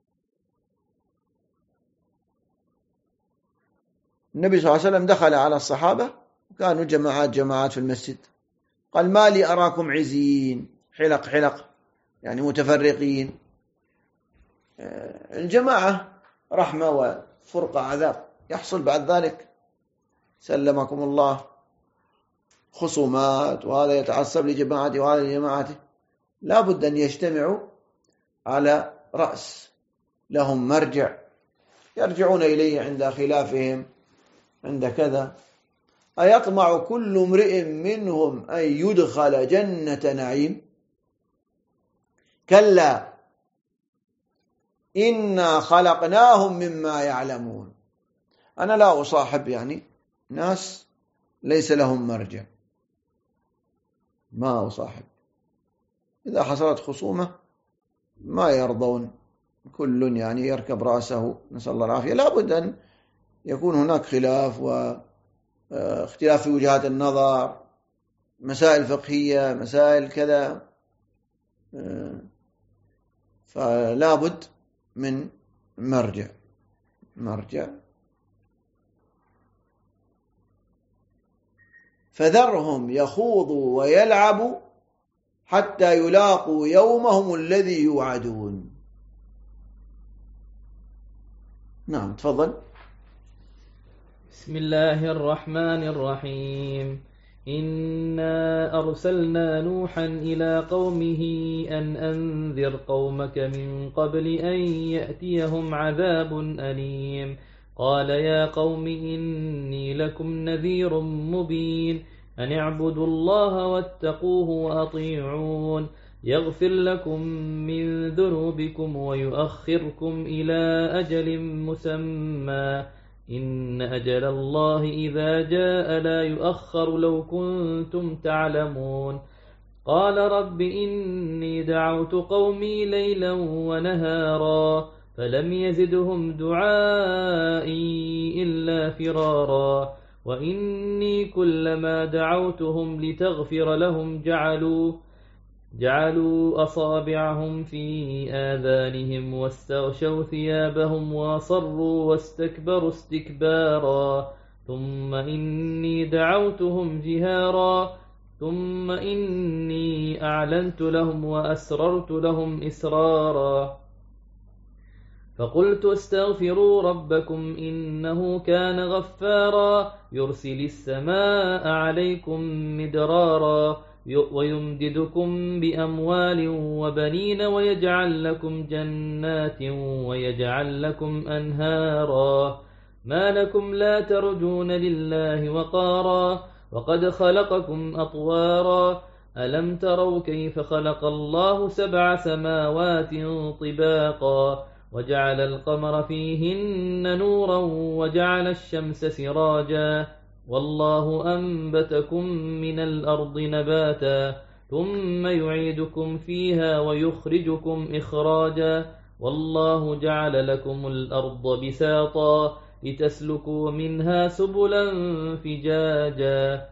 النبي صلى الله عليه وسلم دخل على الصحابة، كانوا جماعات في المسجد، قال ما لي أراكم عزين، حلق يعني متفرقين. الجماعة رحمة فرقة عذاب يحصل بعد ذلك سلمكم الله خصومات، وهذا يتعصب لجماعته وهذا لجماعته، لا بد أن يجتمعوا على رأس، لهم مرجع يرجعون إليه عند خلافهم عند كذا. أيطمع كل امرئ منهم أن يدخل جنة نعيم؟ كلا إنا خلقناهم مما يعلمون. أنا لا أصاحب يعني ناس ليس لهم مرجع، ما أصاحب. إذا حصلت خصومة ما يرضون، كل يعني يركب رأسه، نسأل الله العافية. لا بد أن يكون هناك خلاف واختلاف في وجهات النظر، مسائل فقهية، مسائل كذا، فلا بد من مرجع. فذرهم يخوضوا ويلعبوا حتى يلاقوا يومهم الذي يوعدون. نعم تفضل. بسم الله الرحمن الرحيم. إنا أرسلنا نوحا إلى قومه أن أنذر قومك من قبل أن يأتيهم عذاب أليم. قال يا قوم إني لكم نذير مبين أن اعبدوا الله واتقوه وأطيعون يغفر لكم من ذنوبكم ويؤخركم إلى أجل مسمى إن أجل الله إذا جاء لا يؤخر لو كنتم تعلمون. قال رب إني دعوت قومي ليلا ونهارا فلم يزدهم دعائي إلا فرارا وإني كلما دعوتهم لتغفر لهم جعلوا أصابعهم في آذانهم واستغشوا ثيابهم وأصروا واستكبروا استكبارا ثم إني دعوتهم جهارا ثم إني أعلنت لهم وأسررت لهم إسرارا فقلت استغفروا ربكم إنه كان غفارا يرسل السماء عليكم مدرارا ويمددكم بأموال وبنين ويجعل لكم جنات ويجعل لكم أنهارا ما لكم لا ترجون لله وقارا وقد خلقكم أطوارا ألم تروا كيف خلق الله 7 سماوات طباقا وجعل القمر فيهن نورا وجعل الشمس سراجا والله أنبتكم من الأرض نباتا ثم يعيدكم فيها ويخرجكم إخراجا والله جعل لكم الأرض بساطا لتسلكوا منها سبلا فجاجا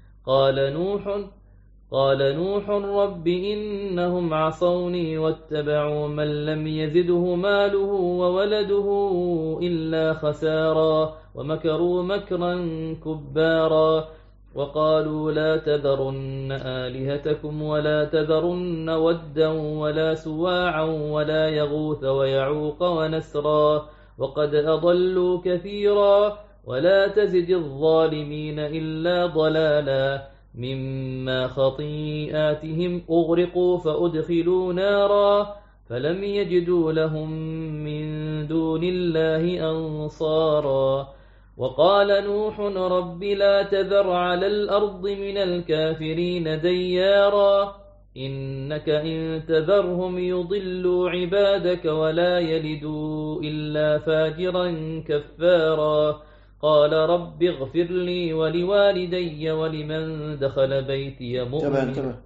قال نوح رب إنهم عصوني واتبعوا من لم يزده ماله وولده إلا خسارا ومكروا مكرا كبارا وقالوا لا تذرن آلهتكم ولا تذرن ودا ولا سواعا ولا يغوث ويعوق ونسرا وقد أضلوا كثيرا ولا تزد الظالمين إلا ضلالا مما خطيئاتهم أغرقوا فأدخلوا نارا فلم يجدوا لهم من دون الله أنصارا وقال نوح رب لا تذر على الأرض من الكافرين ديارا إنك إن تذرهم يضلوا عبادك ولا يلدوا إلا فاجرا كفارا قال رب اغفر لي ولوالدي ولمن دخل بيتي مؤمنا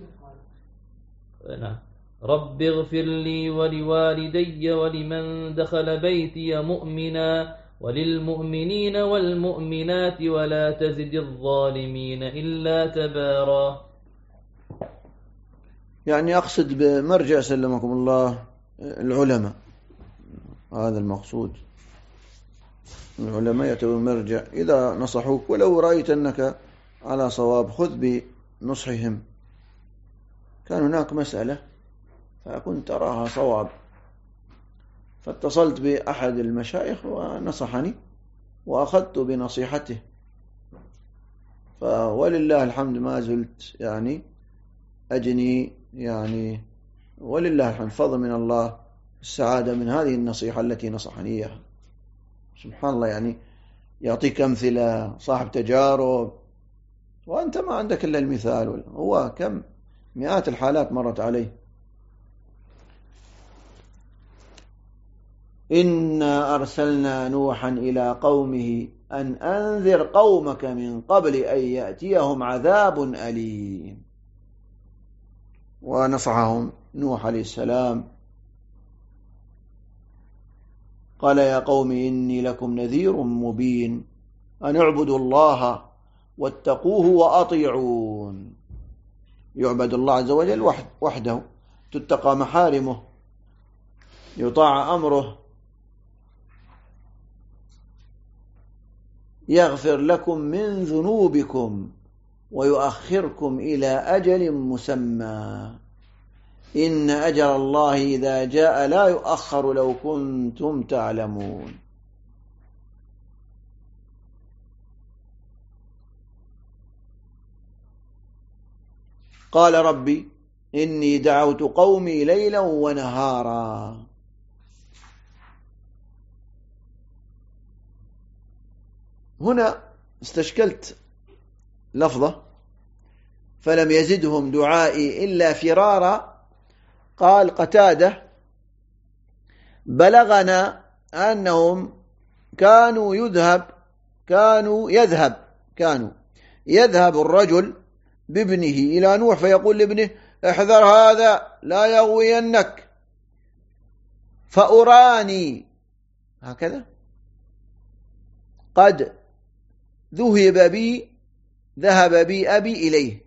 رب اغفر لي ولوالدي ولمن دخل بيتي مؤمنا وللمؤمنين والمؤمنات ولا تزد الظالمين إلا تبارا. يعني أقصد بمرجع سلمكم الله العلماء، هذا المقصود. العلماء يعتبرون مرجع إذا نصحوك، ولو رأيت أنك على صواب خذ بنصحهم. كان هناك مسألة فكنت أراها صواب فاتصلت بأحد المشايخ ونصحني وأخذت بنصيحته، ولله الحمد ما زلت يعني أجني يعني، ولله الحمد، فضل من الله، السعادة من هذه النصيحة التي نصحني إياها. سبحان الله، يعني يعطيك أمثلة، صاحب تجارب، وأنت ما عندك إلا المثال، هو كم مئات الحالات مرت عليه. إنا أرسلنا نوحا إلى قومه أن أنذر قومك من قبل أن يأتيهم عذاب أليم. ونصحهم نوح عليه السلام، قال يا قوم إني لكم نذير مبين أن اعبدوا الله واتقوه وأطيعون. يعبد الله عز وجل وحده، تتقى محارمه، يطاع أمره، يغفر لكم من ذنوبكم ويؤخركم إلى أجل مسمى، إن أجل الله إذا جاء لا يؤخر لو كنتم تعلمون. قال ربي إني دعوت قومي ليلا ونهارا. هنا استشكلت لفظة فلم يزدهم دعائي إلا فرارا. قال قتادة بلغنا أنهم كانوا يذهب الرجل بابنه إلى نوح فيقول لابنه احذر هذا لا يغوينك، فأراني هكذا قد ذهب بي أبي إليه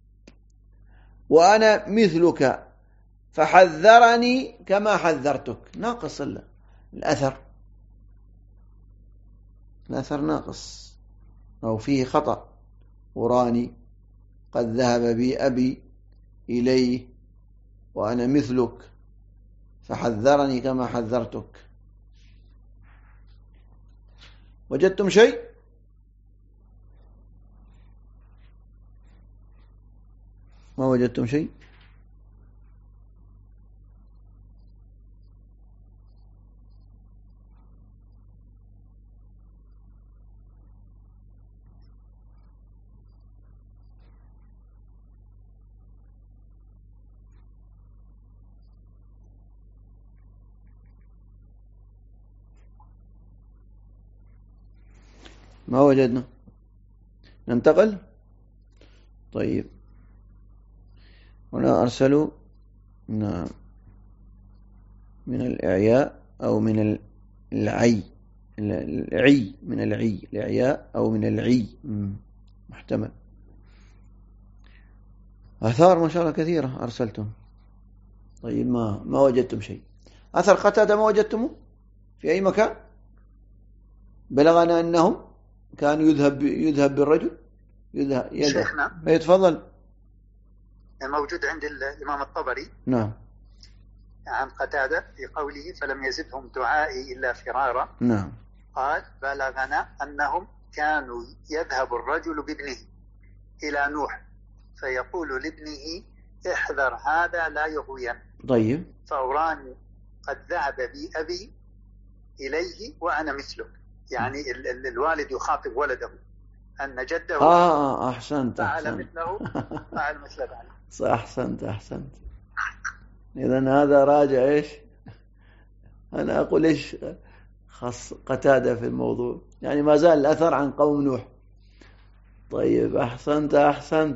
وأنا مثلك فحذرني كما حذرتك. ناقص الأثر ناقص أو فيه خطأ. أراني قد ذهب بي أبي إليه وأنا مثلك فحذرني كما حذرتك. وجدتم شيء؟ ما وجدتم شيء؟ ما وجدنا. ننتقل. طيب، هنا أرسلوا من الإعياء أو من العي، من الإعياء أو من العي، محتمل. آثار ما شاء الله كثيرة أرسلتم. طيب ما وجدتم شيء. أثر قتادة ما وجدتمه في أي مكان؟ بلغنا أنهم كانوا يذهب بالرجل شيخنا يتفضل. موجود عند الإمام الطبري. نعم. عن قتادة في قوله فلم يزدهم دعائي إلا فرارا. نعم. قال بلغنا أنهم كانوا يذهب الرجل بابنه إلى نوح فيقول لابنه احذر هذا لا يغوين. طيب. فأراني قد ذهب بي أبي إليه وأنا مثله، يعني الوالد يخاطب ولده أن جده أحسنت فعل مثله فعل مثل ذلك. أحسنت. إذن هذا راجع إيش؟ أنا أقول إيش خاص قتادة في الموضوع، يعني ما زال الأثر عن قوم نوح. طيب، أحسنت.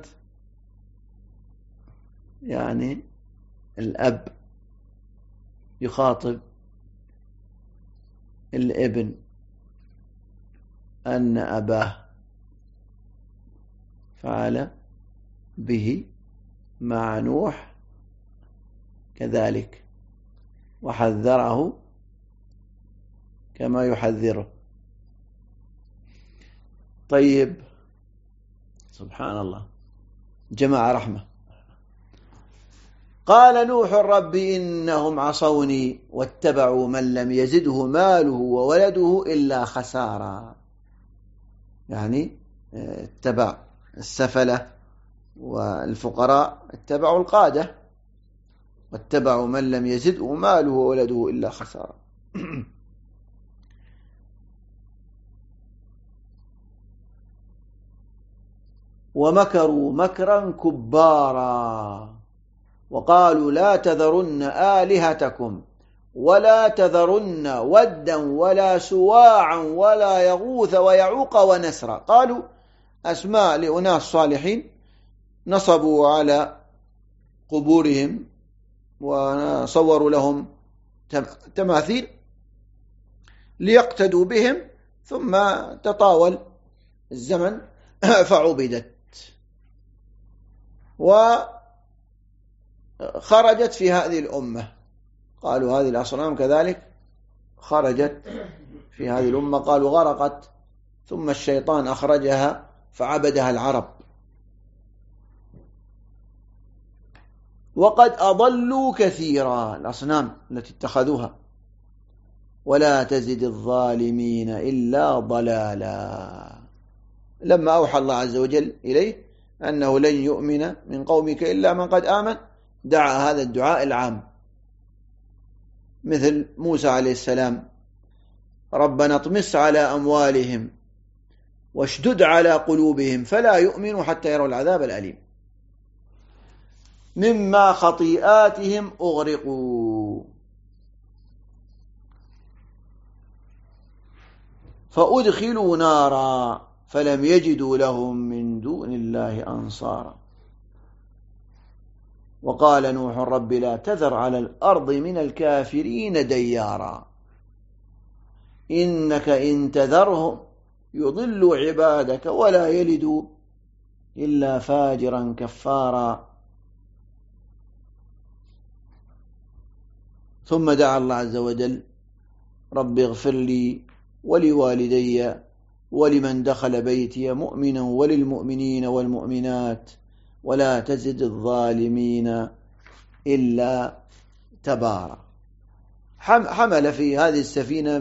يعني الأب يخاطب الابن أن أباه فعل به مع نوح كذلك وحذره كما يحذره. طيب، سبحان الله، جماعة رحمة. قال نوح رب إنهم عصوني واتبعوا من لم يزده ماله وولده إلا خسارا. يعني اتبع السفلة والفقراء، اتبعوا القادة، واتبعوا من لم يزده ماله وولده إلا خسارا. ومكروا مكرا كبارا وقالوا لا تذرن آلهتكم ولا تذرن ودا ولا سواعا ولا يغوث ويعوق ونسرا. قالوا أسماء لأناس صالحين نصبوا على قبورهم وصوروا لهم تماثيل ليقتدوا بهم، ثم تطاول الزمن فعبدت وخرجت في هذه الأمة. قالوا هذه الأصنام كذلك خرجت في هذه الأمة، قالوا غرقت ثم الشيطان أخرجها فعبدها العرب. وقد أضلوا كثيرا الأصنام التي اتخذوها، ولا تزد الظالمين إلا ضلالا. لما أوحى الله عز وجل إليه أنه لن يؤمن من قومك إلا من قد آمن دعا هذا الدعاء العام، مثل موسى عليه السلام ربنا اطمس على أموالهم واشدد على قلوبهم فلا يؤمنوا حتى يروا العذاب الأليم. مما خطيئاتهم أغرقوا فأدخلوا نارا فلم يجدوا لهم من دون الله أنصارا. وقال نوح رب لا تذر على الأرض من الكافرين ديارا إنك إن تذرهم يضلوا عبادك ولا يلدوا إلا فاجرا كفارا. ثم دعا الله عز وجل رب اغفر لي ولوالدي ولمن دخل بيتي مؤمنا وللمؤمنين والمؤمنات ولا تزد الظالمين إلا تبارا. حمل في هذه السفينة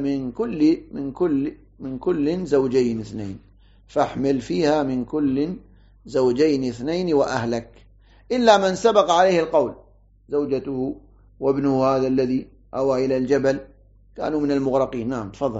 من كل زوجين اثنين، فاحمل فيها من كل زوجين اثنين وأهلك إلا من سبق عليه القول، زوجته وابنه هذا الذي أوى إلى الجبل كانوا من المغرقين. نعم تفضل.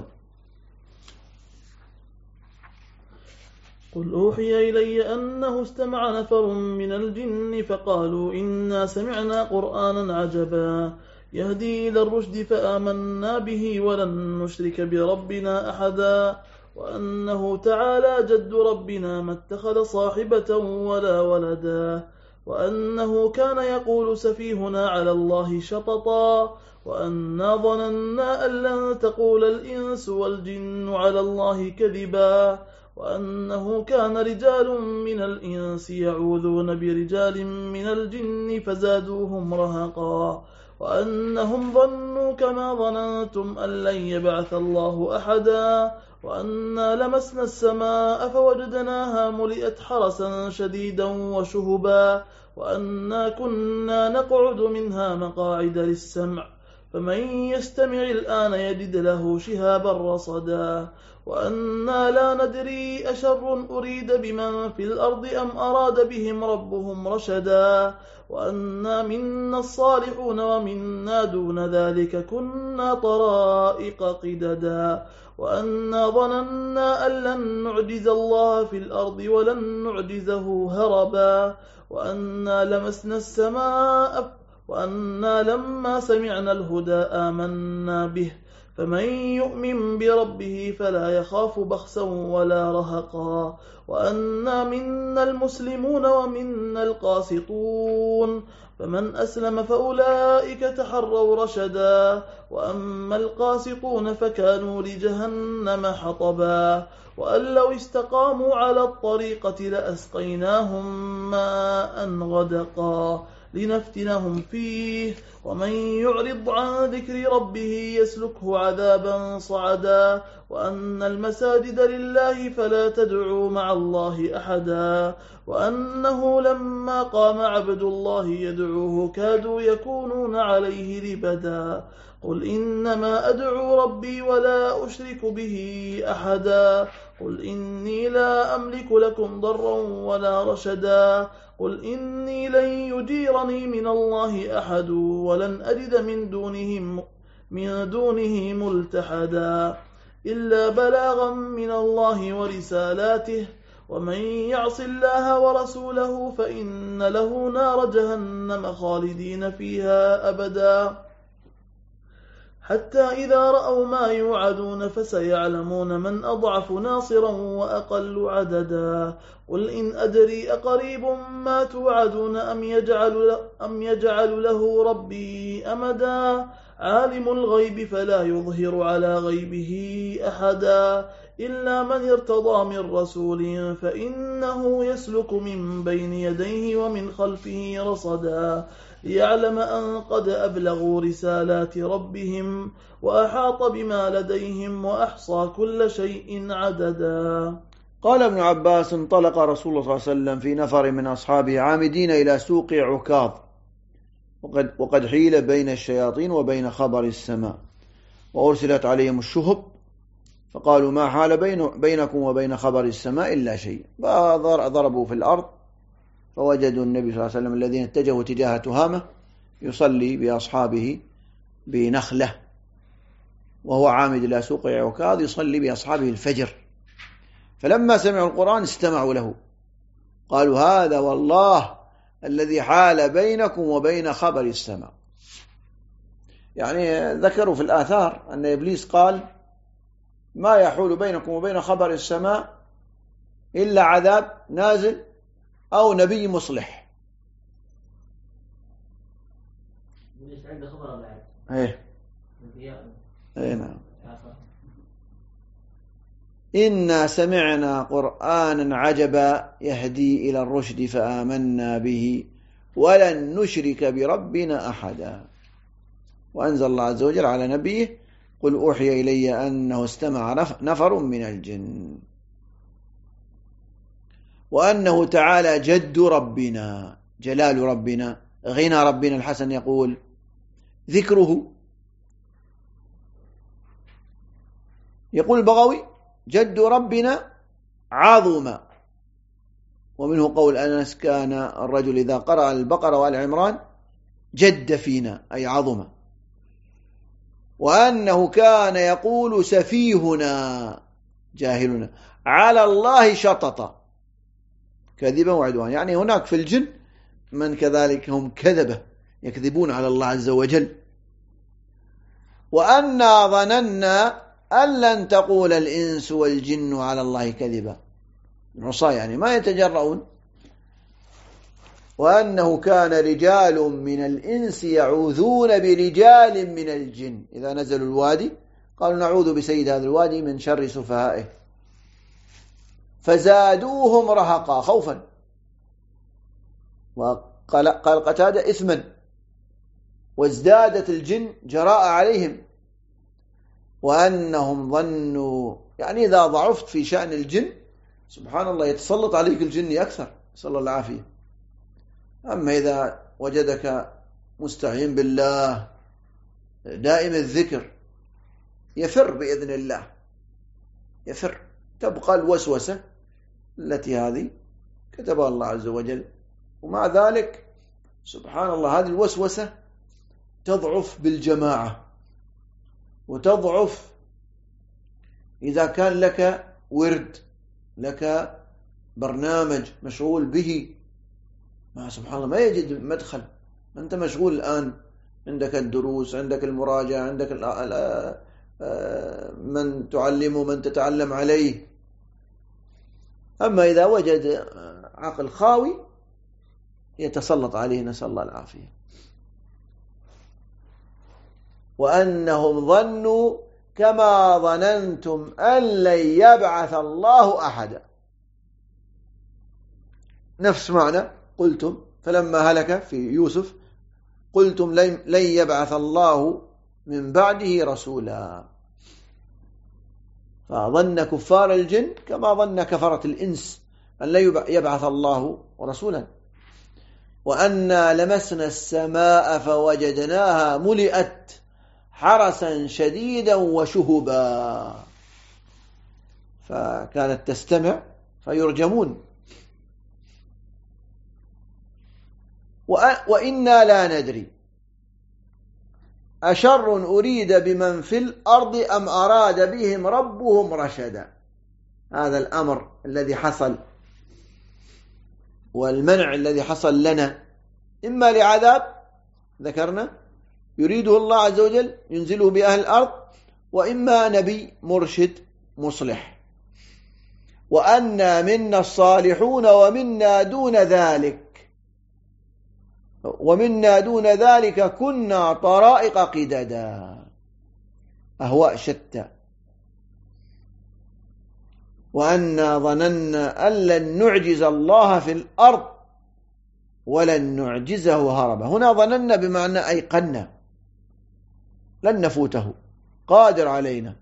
قل أوحي إلي أنه استمع نفر من الجن فقالوا إنا سمعنا قرآنا عجبا يهدي إلى الرشد فآمنا به ولن نشرك بربنا أحدا وأنه تعالى جد ربنا ما اتخذ صاحبة ولا ولدا وأنه كان يقول سفيهنا على الله شططا وأنا ظننا أن لن تقول الإنس والجن على الله كذبا وأنه كان رجال من الإنس يعوذون برجال من الجن فزادوهم رهقا وأنهم ظنوا كما ظننتم أن لن يبعث الله أحدا وأنا لمسنا السماء فوجدناها ملئت حرسا شديدا وشهبا وأنا كنا نقعد منها مقاعد للسمع فمن يستمع الآن يجد له شهابا رصدا وأنا لا ندري أشر أريد بمن في الأرض أم أراد بهم ربهم رشدا وأنا منا الصالحون ومنا دون ذلك كنا طرائق قددا وأنا ظننا أن لن نعجز الله في الأرض ولن نعجزه هربا وأنا لمسنا السماء وأنا لما سمعنا الهدى آمنا به فمن يؤمن بربه فلا يخاف بخسا ولا رهقا وأنا منا المسلمون ومنا القاسطون فمن أسلم فأولئك تحروا رشدا وأما القاسطون فكانوا لجهنم حطبا وأن لو استقاموا على الطريقة لأسقيناهم ماء غدقا لنفتنهم فيه ومن يعرض عن ذكر ربه يسلكه عذابا صعدا وأن المساجد لله فلا تدعوا مع الله أحدا وأنه لما قام عبد الله يدعوه كادوا يكونون عليه لبدا قل إنما أدعو ربي ولا أشرك به أحدا قل إني لا أملك لكم ضرا ولا رشدا قل إني لن يجيرني من الله أحد ولن أجد من دونه ملتحدا إلا بلاغا من الله ورسالاته ومن يعص الله ورسوله فإن له نار جهنم خالدين فيها أبدا حتى إذا رأوا ما يوعدون فسيعلمون من أضعف ناصرا وأقل عددا قل إن أدري أقريب ما توعدون أم يجعل له ربي أمدا عالم الغيب فلا يظهر على غيبه أحدا إلا من ارتضى من رسول فإنه يسلك من بين يديه ومن خلفه رصدا ليعلم أن قد أبلغوا رسالات ربهم وأحاط بما لديهم وأحصى كل شيء عددا. قال ابن عباس: انطلق رسول الله صلى الله عليه وسلم في نفر من أصحابه عامدين إلى سوق عكاظ وقد حيل بين الشياطين وبين خبر السماء وأرسلت عليهم الشهب فقالوا: ما حال بينكم وبين خبر السماء إلا شيء. فضربوا في الأرض فوجدوا النبي صلى الله عليه وسلم الذين اتجهوا تجاه تهامة يصلي بأصحابه بنخلة وهو عامد إلى سوق عكاظ يصلي بأصحابه الفجر. فلما سمعوا القرآن استمعوا له قالوا: هذا والله الذي حال بينكم وبين خبر السماء. يعني ذكروا في الآثار أن إبليس قال: ما يحول بينكم وبين خبر السماء إلا عذاب نازل أو نبي مصلح. عنده خبر بعد. إيه نعم. إنا سمعنا قرآنا عجبا يهدي إلى الرشد فآمنا به ولن نشرك بربنا أحدا. وأنزل الله عز وجل على نبيه: قل أوحي إلي أنه استمع نفر من الجن وأنه تعالى جد ربنا جلال ربنا غنى ربنا. الحسن يقول: ذكره. يقول البغوي: جد ربنا عظم. ومنه قول أنس: كان الرجل إذا قرأ البقرة وآل عمران جد فينا أي عظم. وأنه كان يقول: سفيهنا جاهلنا على الله شططا كذبا وعدوان. يعني هناك في الجن من كذلك هم كذبة يكذبون على الله عز وجل. وأنا ظننا أن لن تقول الإنس والجن على الله كذبا. العصاة يعني ما يتجرؤون. وأنه كان رجال من الإنس يعوذون برجال من الجن إذا نزلوا الوادي قالوا: نعوذ بسيد هذا الوادي من شر سفهائه فزادوهم رهقا خوفا. وقال قتادة: إثما. وازدادت الجن جراء عليهم. وأنهم ظنوا يعني إذا ضعفت في شأن الجن سبحان الله يتسلط عليك الجن أكثر، صلى الله العافية. أما إذا وجدك مستعين بالله دائم الذكر يفر بإذن الله، يفر. تبقى الوسوسة التي هذه كتبها الله عز وجل. ومع ذلك سبحان الله هذه الوسوسة تضعف بالجماعة، وتضعف إذا كان لك ورد، لك برنامج مشغول به. ما سبحان الله ما يجد مدخل. أنت مشغول الآن، عندك الدروس، عندك المراجعة، عندك من تعلمه، من تتعلم عليه. أما إذا وجد عقل خاوي يتسلط عليه، نسأل الله العافية. وأنهم ظنوا كما ظننتم أن لن يبعث الله أحدا. نفس معنى قلتم فلما هلك في يوسف قلتم لن يبعث الله من بعده رسولا، فظن كفار الجن كما ظن كفرة الإنس أن لا يبعث الله رسولا. وأنا لمسنا السماء فوجدناها ملئت حرسا شديدا وشهبا، فكانت تستمع فيرجمون. وإنا لا ندري أشر أريد بمن في الأرض أم أراد بهم ربهم رشدا. هذا الأمر الذي حصل والمنع الذي حصل لنا إما لعذاب ذكرنا يريده الله عز وجل ينزله بأهل الأرض، وإما نبي مرشد مصلح. وأنا منا الصالحون ومنا دون ذلك كنا طرائق قددا، أهواء شتى. وأنا ظننا أن لن نعجز الله في الأرض ولن نعجزه هربا. هنا ظننا بمعنى أيقنا لن نفوته، قادر علينا.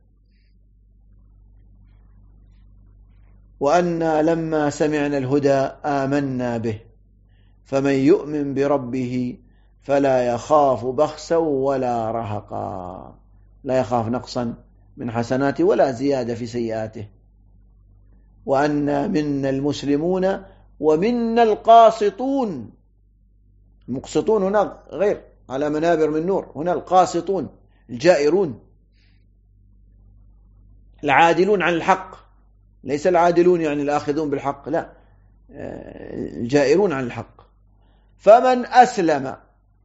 وأنا لما سمعنا الهدى آمنا به فمن يؤمن بربه فلا يخاف بخسا ولا رهقا، لا يخاف نقصا من حسناته ولا زيادة في سيئاته. وأنا منا المسلمون ومنا القاسطون. المقسطون هنا غير على منابر من نور، هنا القاسطون الجائرون العادلون عن الحق، ليس العادلون يعني الآخذون بالحق، لا، الجائرون عن الحق. فمن أسلم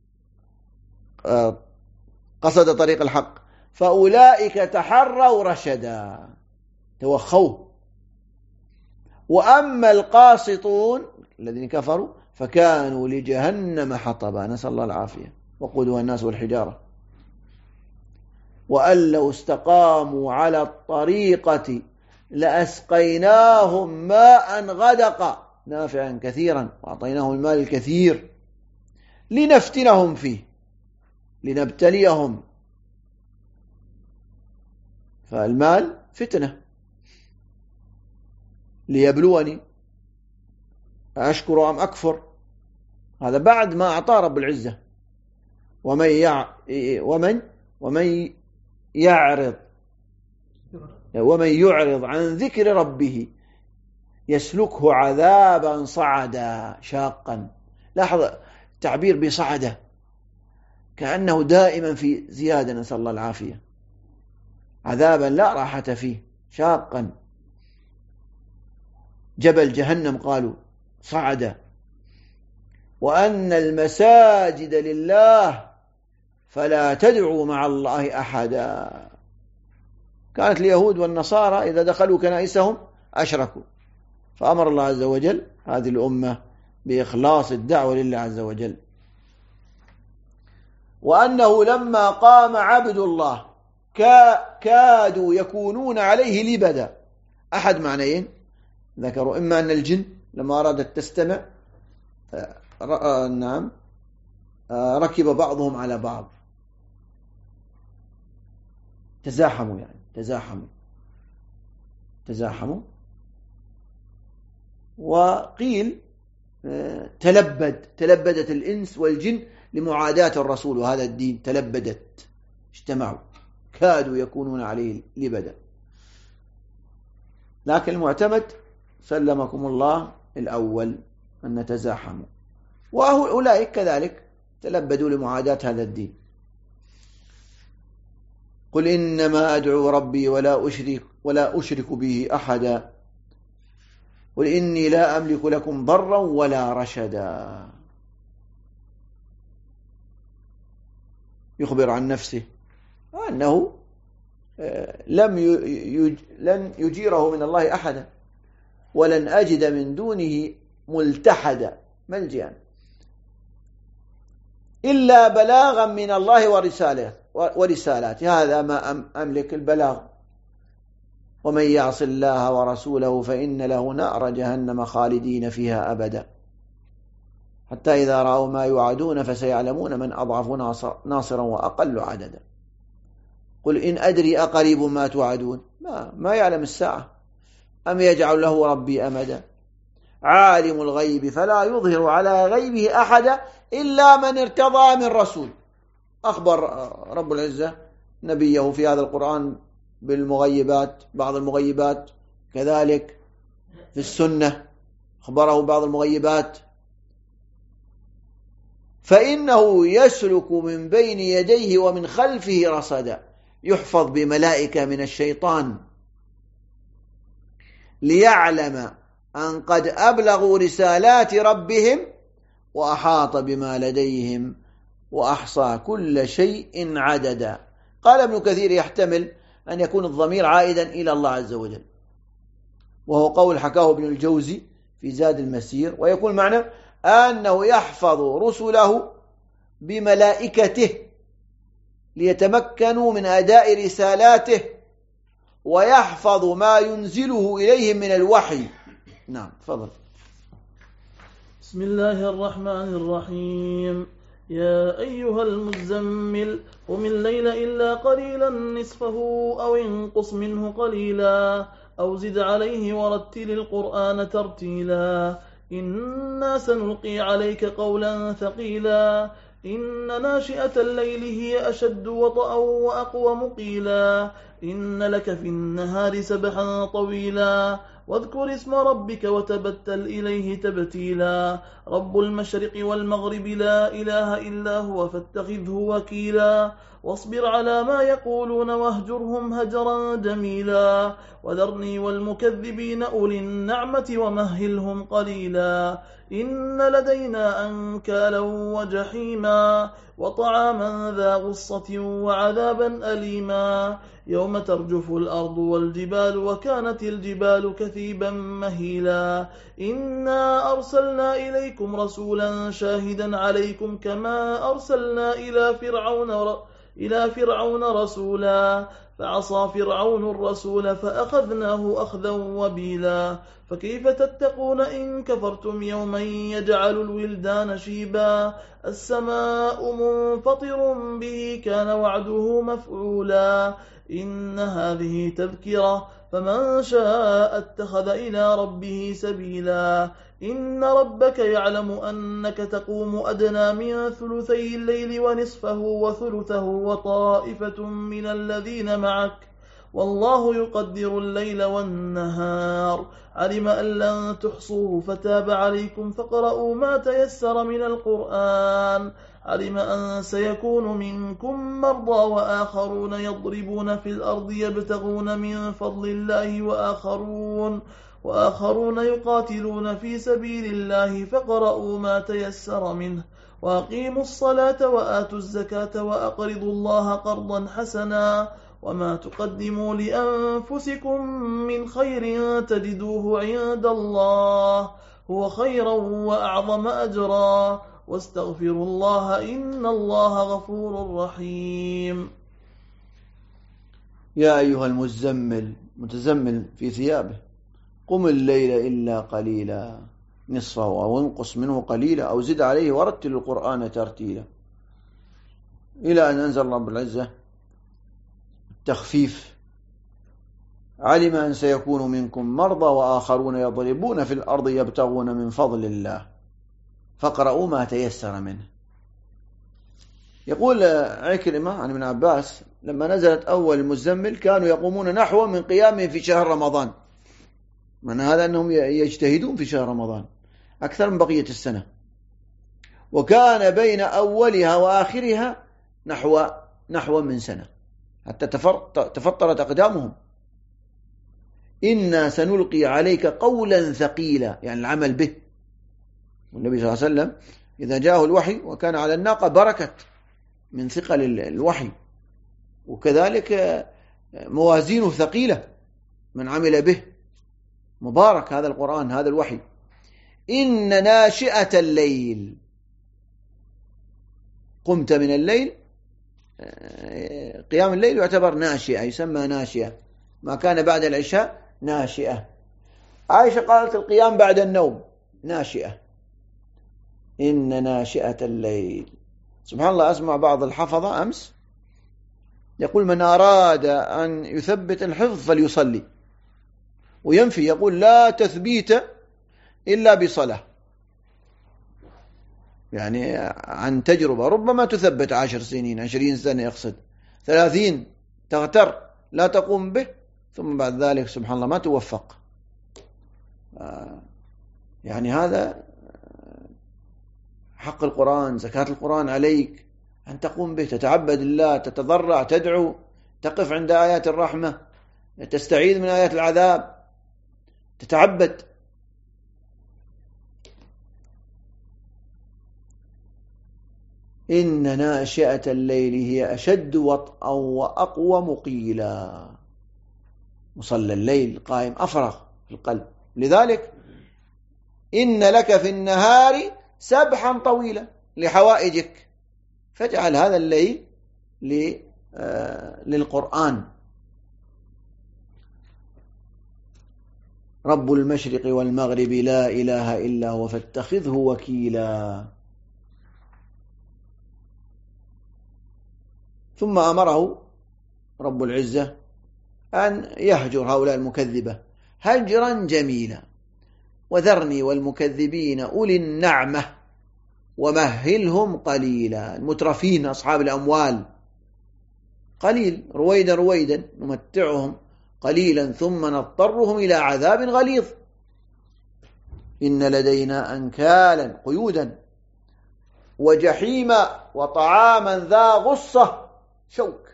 قصد طريق الحق فأولئك تحروا رشدا، توخوه. وأما القاسطون الذين كفروا فكانوا لجهنم حطبا، نسأل الله العافية، وقودها الناس والحجارة. وأن لو استقاموا على الطريقة لأسقيناهم ماء غدقا نافعا كثيرا وأعطيناهم المال الكثير لنفتنهم فيه لنبتليهم. فالمال فتنة، ليبلوني أشكر أم أكفر، هذا بعد ما أعطى رب العزة. ومن يعرض عن ذكر ربه يسلكه عذابا صعدا شاقا. لاحظ تعبير بصعدة كأنه دائما في زيادة، نسأل الله العافية. عذابا لا راحة فيه شاقا. جبل جهنم قالوا صعدا. وأن المساجد لله فلا تدعوا مع الله أحدا. كانت اليهود والنصارى إذا دخلوا كنائسهم أشركوا، فأمر الله عز وجل هذه الأمة بإخلاص الدعوة لله عز وجل. وأنه لما قام عبد الله كادوا يكونون عليه لبدا. أحد معنيين ذكروا، إما أن الجن لما أرادت تستمع ركب بعضهم على بعض، تزاحموا، يعني تزاحموا. وقيل تلبدت الإنس والجن لمعاداة الرسول وهذا الدين، تلبدت، اجتمعوا، كادوا يكونون عليه لبدا. لكن المعتمد سلمكم الله الأول أن نتزاحموا، وأولئك كذلك تلبدوا لمعاداة هذا الدين. قل إنما أدعو ربي ولا أشرك به أحدا قل إني لا أملك لكم ضرا ولا رشدا. يخبر عن نفسه أنه لن يجيره من الله أحدا ولن أجد من دونه ملتحدا ملجأ إلا بلاغا من الله ورسالاته. هذا ما أملك البلاغ. ومن يعص الله ورسوله فإن له نار جهنم خالدين فيها أبدا. حتى إذا رأوا ما يوعدون فسيعلمون من أضعف ناصرا وأقل عددا. قل إن أدري أقريب ما توعدون ما يعلم الساعة أم يجعل له ربي أمدا عالم الغيب فلا يظهر على غيبه أحدا إلا من ارتضى من رسول. أخبر رب العزة نبيه في هذا القرآن بالمغيبات، بعض المغيبات، كذلك في السنة أخبره بعض المغيبات. فإنه يسلك من بين يديه ومن خلفه رصدا، يحفظ بملائكة من الشيطان ليعلم أن قد أبلغوا رسالات ربهم وأحاط بما لديهم وأحصى كل شيء عددا. قال ابن كثير يحتمل أن يكون الضمير عائدا إلى الله عز وجل، وهو قول حكاه ابن الجوزي في زاد المسير، ويكون معنى أنه يحفظ رسله بملائكته ليتمكنوا من أداء رسالاته، ويحفظ ما ينزله إليهم من الوحي. نعم، تفضل. بسم الله الرحمن الرحيم. يا أيها المزمل قم الليل إلا قليلا نصفه أو انقص منه قليلا أو زد عليه ورتل القرآن ترتيلا إنا سنلقي عليك قولا ثقيلا إن ناشئة الليل هي أشد وطئا وأقوم قيلا إن لك في النهار سبحا طويلا واذكر اسم ربك وتبتل إليه تبتيلا رب المشرق والمغرب لا إله إلا هو فاتخذه وكيلا واصبر على ما يقولون واهجرهم هجرا جميلا وذرني والمكذبين أولي النعمة ومهلهم قليلا إن لدينا أنكالا وجحيما وطعاما ذا غصة وعذابا أليما يوم ترجف الأرض والجبال وكانت الجبال كثيبا مهيلا إنا أرسلنا إليكم رسولا شاهدا عليكم كما أرسلنا إلى فرعون رسولا فعصى فرعون الرسول فأخذناه أخذا وبيلا فكيف تتقون إن كفرتم يوما يجعل الولدان شيبا السماء منفطر به كان وعده مفعولا إن هذه تذكرة فمن شاء اتخذ إلى ربه سبيلا إن ربك يعلم أنك تقوم أدنى من ثلثي الليل ونصفه وثلثه وطائفة من الذين معك والله يقدر الليل والنهار علم أن لن تحصوه فتاب عليكم فاقرؤوا ما تيسر من القرآن علم أن سيكون منكم مرضى وآخرون يضربون في الأرض يبتغون من فضل الله وآخرون يقاتلون في سبيل الله فاقرؤوا ما تيسر منه وأقيموا الصلاة وآتوا الزكاة وأقرضوا الله قرضا حسنا وما تقدموا لأنفسكم من خير تجدوه عند الله هو خيرا وأعظم أجرا واستغفروا الله إن الله غفور رحيم. يا أيها المزمل، متزمل في ثيابه، قم الليل إلا قليلا نصفه أو انقص منه قليلا أو زد عليه ورتل القرآن ترتيلا، إلى أن أنزل رب العزة التخفيف. علم أن سيكون منكم مرضى وآخرون يضربون في الأرض يبتغون من فضل الله فاقرؤوا ما تيسر منه. يقول عكرمة عن ابن عباس لما نزلت أول المزمل كانوا يقومون نحو من قيام في شهر رمضان، من هذا أنهم يجتهدون في شهر رمضان أكثر من بقية السنة، وكان بين أولها وآخرها نحو من سنة حتى تفطرت أقدامهم. إنا سنلقي عليك قولا ثقيلا، يعني العمل به. والنبي صلى الله عليه وسلم إذا جاءه الوحي وكان على الناقة بركت من ثقل الوحي، وكذلك موازينه ثقيلة من عمل به، مبارك هذا القرآن هذا الوحي. إن ناشئة الليل، قمت من الليل، قيام الليل يعتبر ناشئة، يسمى ناشئة، ما كان بعد العشاء ناشئة. عائشة قالت القيام بعد النوم ناشئة. إن ناشئة الليل. سبحان الله، أسمع بعض الحفظة أمس يقول من أراد أن يثبت الحفظ فليصلي، وينفي يقول لا تثبيت إلا بصلاة، يعني عن تجربة ربما تثبت 10 سنين 20 سنة يقصد 30 تغتر لا تقوم به، ثم بعد ذلك سبحان الله ما توفق. يعني هذا حق القرآن، زكاة القرآن عليك أن تقوم به، تتعبد الله، تتضرع، تدعو، تقف عند آيات الرحمة، تستعيذ من آيات العذاب، تتعبد. إن ناشئة الليل هي أشد وطئا وأقوم قيلا. مصلى الليل قائم أفرغ في القلب، لذلك إن لك في النهار سبحا طويلا لحوائجك، فاجعل هذا الليل للقرآن. رب المشرق والمغرب لا إله إلا هو فاتخذه وكيلا. ثم أمره رب العزة أن يهجر هؤلاء المكذبة هجرا جميلا، وذرني والمكذبين أولي النعمة ومهلهم قليلا. المترفين أصحاب الأموال قليل، رويدا رويدا نمتعهم قليلا ثم نضطرهم إلى عذاب غليظ. إن لدينا أنكالا قيودا وجحيما وطعاما ذا غصة شوك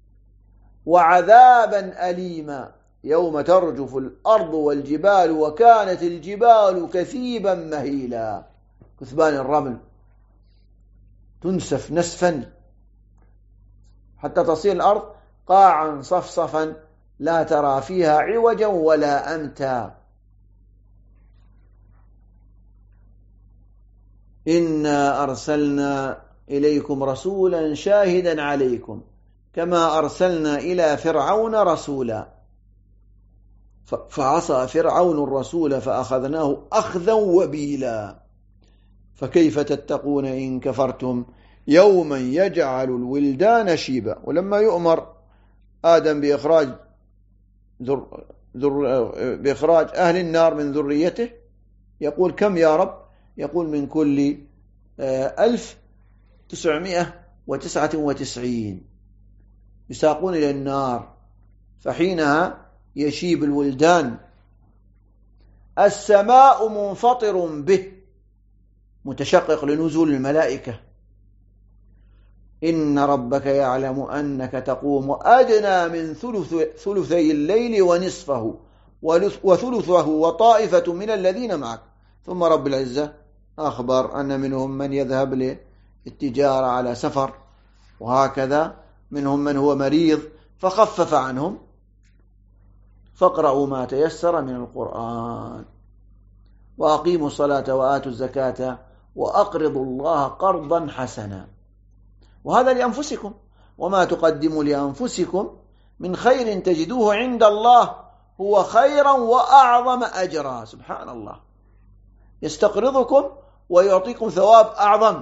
وعذابا أليما يوم ترجف الأرض والجبال وكانت الجبال كثيبا مهيلا. كثبان الرمل تنسف نسفا حتى تصير الأرض قاعا صفصفا لا ترى فيها عوجا ولا أمتا. إنا أرسلنا إليكم رسولا شاهدا عليكم كما أرسلنا إلى فرعون رسولا فعصى فرعون الرسول فأخذناه أخذا وبيلا. فكيف تتقون إن كفرتم يوما يجعل الولدان شيبا. ولما يؤمر آدم بإخراج أهل النار من ذريته يقول كم يا رب؟ يقول من كل 1999 يساقون إلى النار، فحينها يشيب الولدان. السماء منفطر به متشقق لنزول الملائكة. إن ربك يعلم أنك تقوم أدنى من ثلثي الليل ونصفه وثلثه وطائفة من الذين معك. ثم رب العزة أخبر أن منهم من يذهب للتجارة على سفر، وهكذا منهم من هو مريض فخفف عنهم. فاقرأوا ما تيسر من القرآن وأقيموا الصلاة وآتوا الزكاة وأقرضوا الله قرضا حسنا. وهذا لأنفسكم، وما تقدموا لأنفسكم من خير تجدوه عند الله هو خيرا وأعظم أجرا. سبحان الله، يستقرضكم ويعطيكم ثواب أعظم.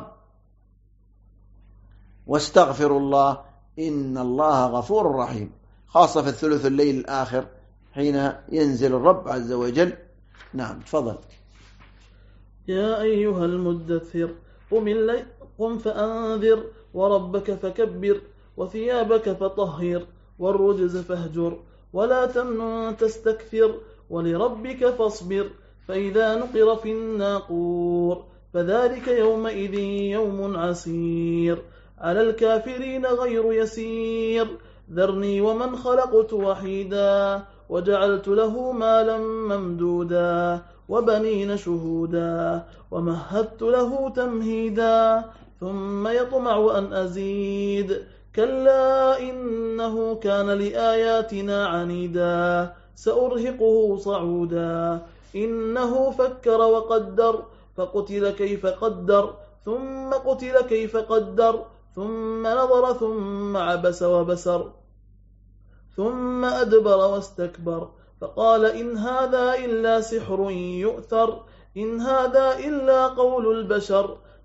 واستغفروا الله إن الله غفور رحيم، خاصة في الثلث الليل الآخر حين ينزل الرب عز وجل. نعم تفضل. يا أيها المدثر قم فأنذر وربك فكبر وثيابك فطهر والرجز فاهجر ولا تمنن تستكثر ولربك فاصبر فإذا نقر في الناقور فذلك يومئذ يوم عسير على الكافرين غير يسير. ذرني ومن خلقت وحيدا وجعلت له مالا ممدودا وبنين شهودا ومهدت له تمهيدا ثم يطمع أن أزيد كلا إنه كان لآياتنا عنيدا سأرهقه صعودا إنه فكر وقدر فقتل كيف قدر ثم قتل كيف قدر ثم نظر ثم عبس وبسر ثم أدبر واستكبر فقال إن هذا إلا سحر يؤثر إن هذا إلا قول البشر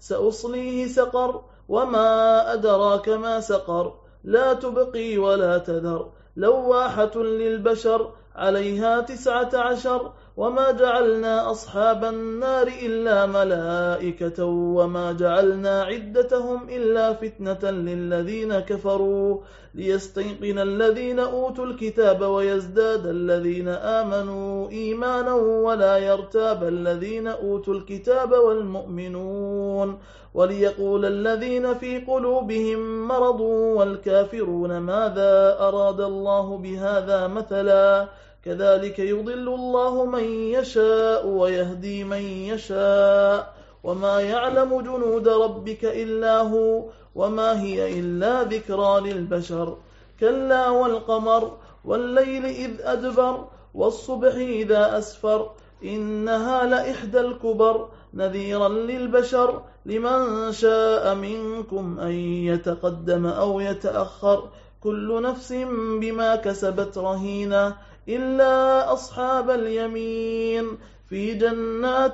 سأصليه سقر وما أدراك ما سقر لا تبقي ولا تذر لواحة للبشر عليها 19 وما جعلنا أصحاب النار إلا ملائكة وما جعلنا عدتهم إلا فتنة للذين كفروا ليستيقن الذين أوتوا الكتاب ويزداد الذين آمنوا إيمانا ولا يرتاب الذين أوتوا الكتاب والمؤمنون وليقول الذين في قلوبهم مرض والكافرون ماذا أراد الله بهذا مثلا كذلك يضل الله من يشاء ويهدي من يشاء وما يعلم جنود ربك إلا هو وما هي إلا ذكرى للبشر كلا والقمر والليل إذ أدبر والصبح إذا أسفر إنها لإحدى الكبر نذيرا للبشر لمن شاء منكم أن يتقدم أو يتأخر كل نفس بما كسبت رهينة إلا أصحاب اليمين في جنات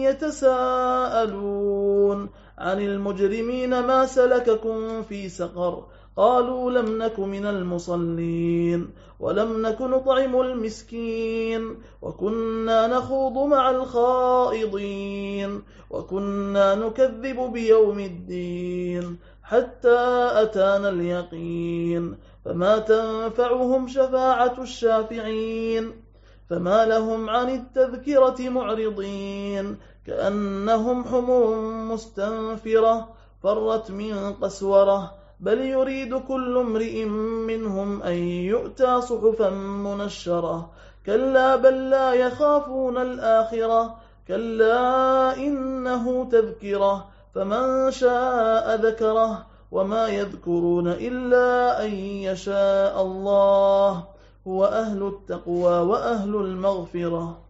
يتساءلون عن المجرمين ما سلككم في سقر قالوا لم نك من المصلين ولم نك نطعم المسكين وكنا نخوض مع الخائضين وكنا نكذب بيوم الدين حتى أتانا اليقين فما تنفعهم شفاعة الشافعين فما لهم عن التذكرة معرضين كأنهم حمر مستنفرة فرت من قسورة بل يريد كل امرئ منهم أن يؤتى صحفا منشرة كلا بل لا يخافون الآخرة كلا إنه تذكرة فمن شاء ذكره وما يذكرون إلا أن يشاء الله هو أهل التقوى وأهل المغفرة.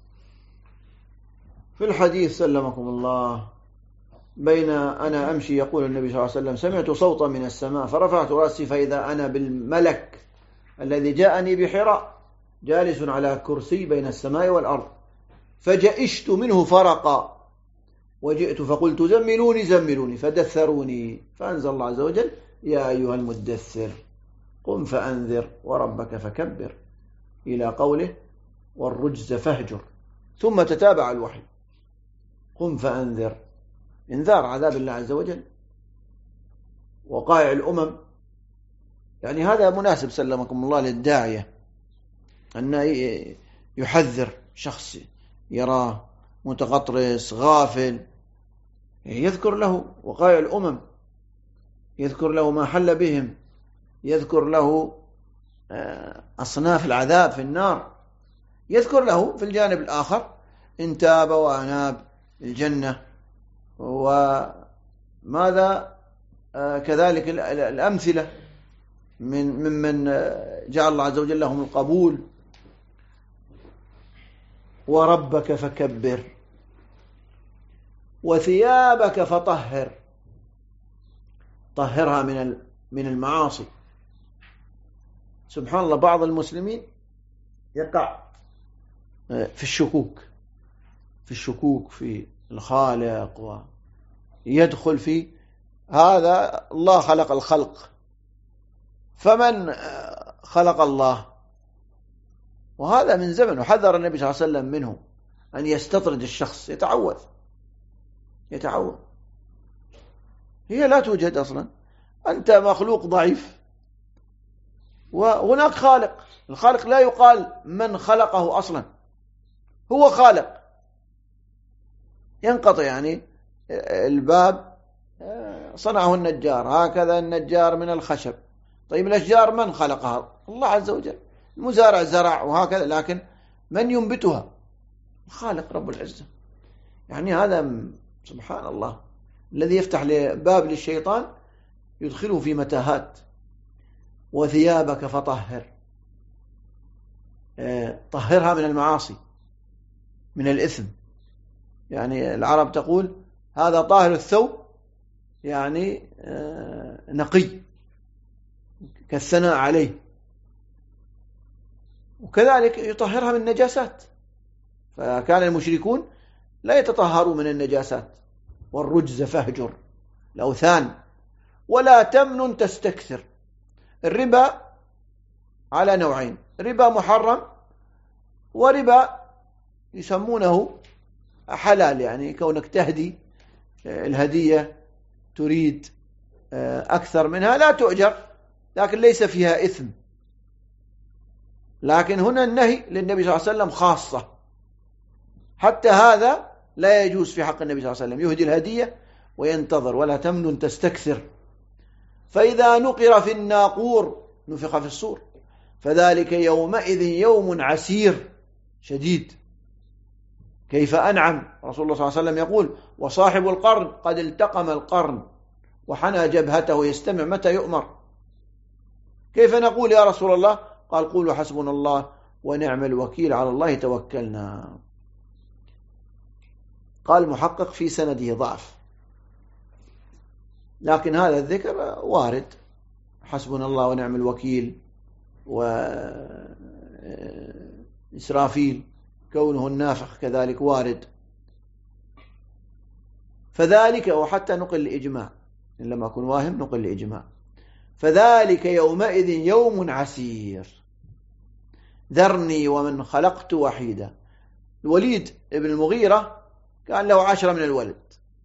في الحديث سلمكم الله بين أنا أمشي يقول النبي صلى الله عليه وسلم سمعت صوتا من السماء فرفعت رأسي فإذا أنا بالملك الذي جاءني بحراء جالس على كرسي بين السماء والأرض فجئشت منه فرقا وجئت فقلت زملوني زملوني فدثروني فأنزل الله عز وجل يا أيها المدثر قم فأنذر وربك فكبر إلى قوله والرجز فاهجر ثم تتابع الوحي قم فأنذر انذار عذاب الله عز وجل وقائع الأمم يعني هذا مناسب سلمكم الله للداعية أن يحذر شخص يراه متغطرس غافل يذكر له وقائع الأمم يذكر له ما حل بهم يذكر له أصناف العذاب في النار يذكر له في الجانب الآخر إن تاب وأناب الجنة وماذا كذلك الأمثلة ممن جعل الله عز وجل لهم القبول وربك فكبر وثيابك فطهر طهرها من المعاصي. سبحان الله بعض المسلمين يقع في الشكوك في الخالق ويدخل في هذا الله خلق الخلق فمن خلق الله وهذا من زمن وحذر النبي صلى الله عليه وسلم منه أن يستطرد الشخص يتعوذ هي لا توجد أصلا أنت مخلوق ضعيف وهناك خالق الخالق لا يقال من خلقه أصلا هو خالق ينقطع يعني الباب صنعه النجار هكذا النجار من الخشب طيب الأشجار من خلقها الله عز وجل المزارع زرع وهكذا لكن من ينبتها خالق رب العزة يعني هذا سبحان الله الذي يفتح باب للشيطان يدخله في متاهات. وثيابك فطهر طهرها من المعاصي من الإثم يعني العرب تقول هذا طاهر الثوب يعني نقي كالثناء عليه وكذلك يطهرها من النجاسات فكان المشركون لا يتطهروا من النجاسات والرجز فاهجر، الأوثان. ولا تمنن تستكثر. الربا على نوعين: ربا محرم، وربا يسمونه حلال، يعني كونك تهدي الهدية تريد أكثر منها لا تؤجر، لكن ليس فيها إثم. لكن هنا النهي للنبي صلى الله عليه وسلم خاصة، حتى هذا لا يجوز في حق النبي صلى الله عليه وسلم، يهدي الهدية وينتظر. ولا تمنن تستكثر. فإذا نقر في الناقور، نفخ في الصور، فذلك يومئذ يوم عسير شديد. كيف أنعم. رسول الله صلى الله عليه وسلم يقول: وصاحب القرن قد التقم القرن وحنى جبهته يستمع متى يؤمر. كيف نقول يا رسول الله؟ قال: قولوا حسبنا الله ونعم الوكيل، على الله توكلنا. قال محقق في سنده ضعف، لكن هذا الذكر وارد، حسبنا الله ونعم الوكيل وإسرافيل كونه النافخ كذلك وارد. فذلك، وحتى نقل الإجماع، إن لم أكن واهم نقل الإجماع. فذلك يومئذ يوم عسير، ذرني ومن خلقت وحيدا. الوليد ابن المغيرة كان له 10 من الولد،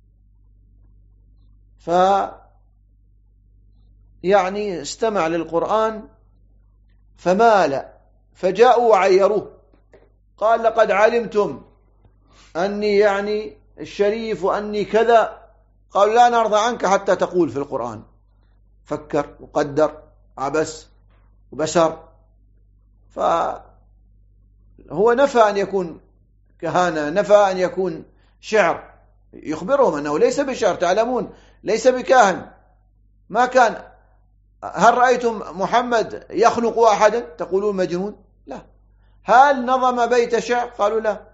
يعني استمع للقرآن فمال، فجاءوا وعيروه. قال: لقد علمتم أني يعني الشريف وأني كذا. قالوا: لا نرضى عنك حتى تقول في القرآن. فكر وقدر، عبس وبشر. فهو نفى أن يكون كهانة، نفى أن يكون شعر، يخبرهم أنه ليس بشعر. تعلمون ليس بكاهن، ما كان. هل رأيتم محمد يخنق أحدا تقولون مجنون؟ لا. هل نظم بيت شعر؟ قالوا لا.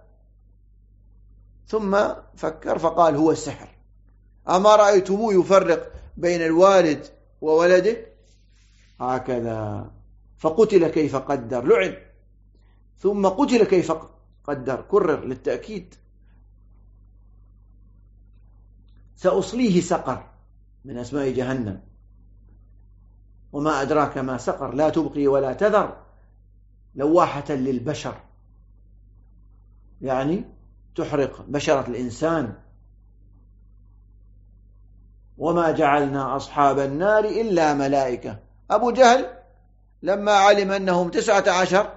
ثم فكر فقال: هو السحر. أما رأيتموه يفرق بين الوالد وولده؟ هكذا. فقتل كيف قدر، لعن. ثم قتل كيف قدر، كرر للتأكيد. سأصليه سقر، من أسماء جهنم. وما أدراك ما سقر، لا تبقي ولا تذر، لواحة للبشر، يعني تحرق بشرة الإنسان. وما جعلنا أصحاب النار إلا ملائكة. أبو جهل لما علم أنهم 19،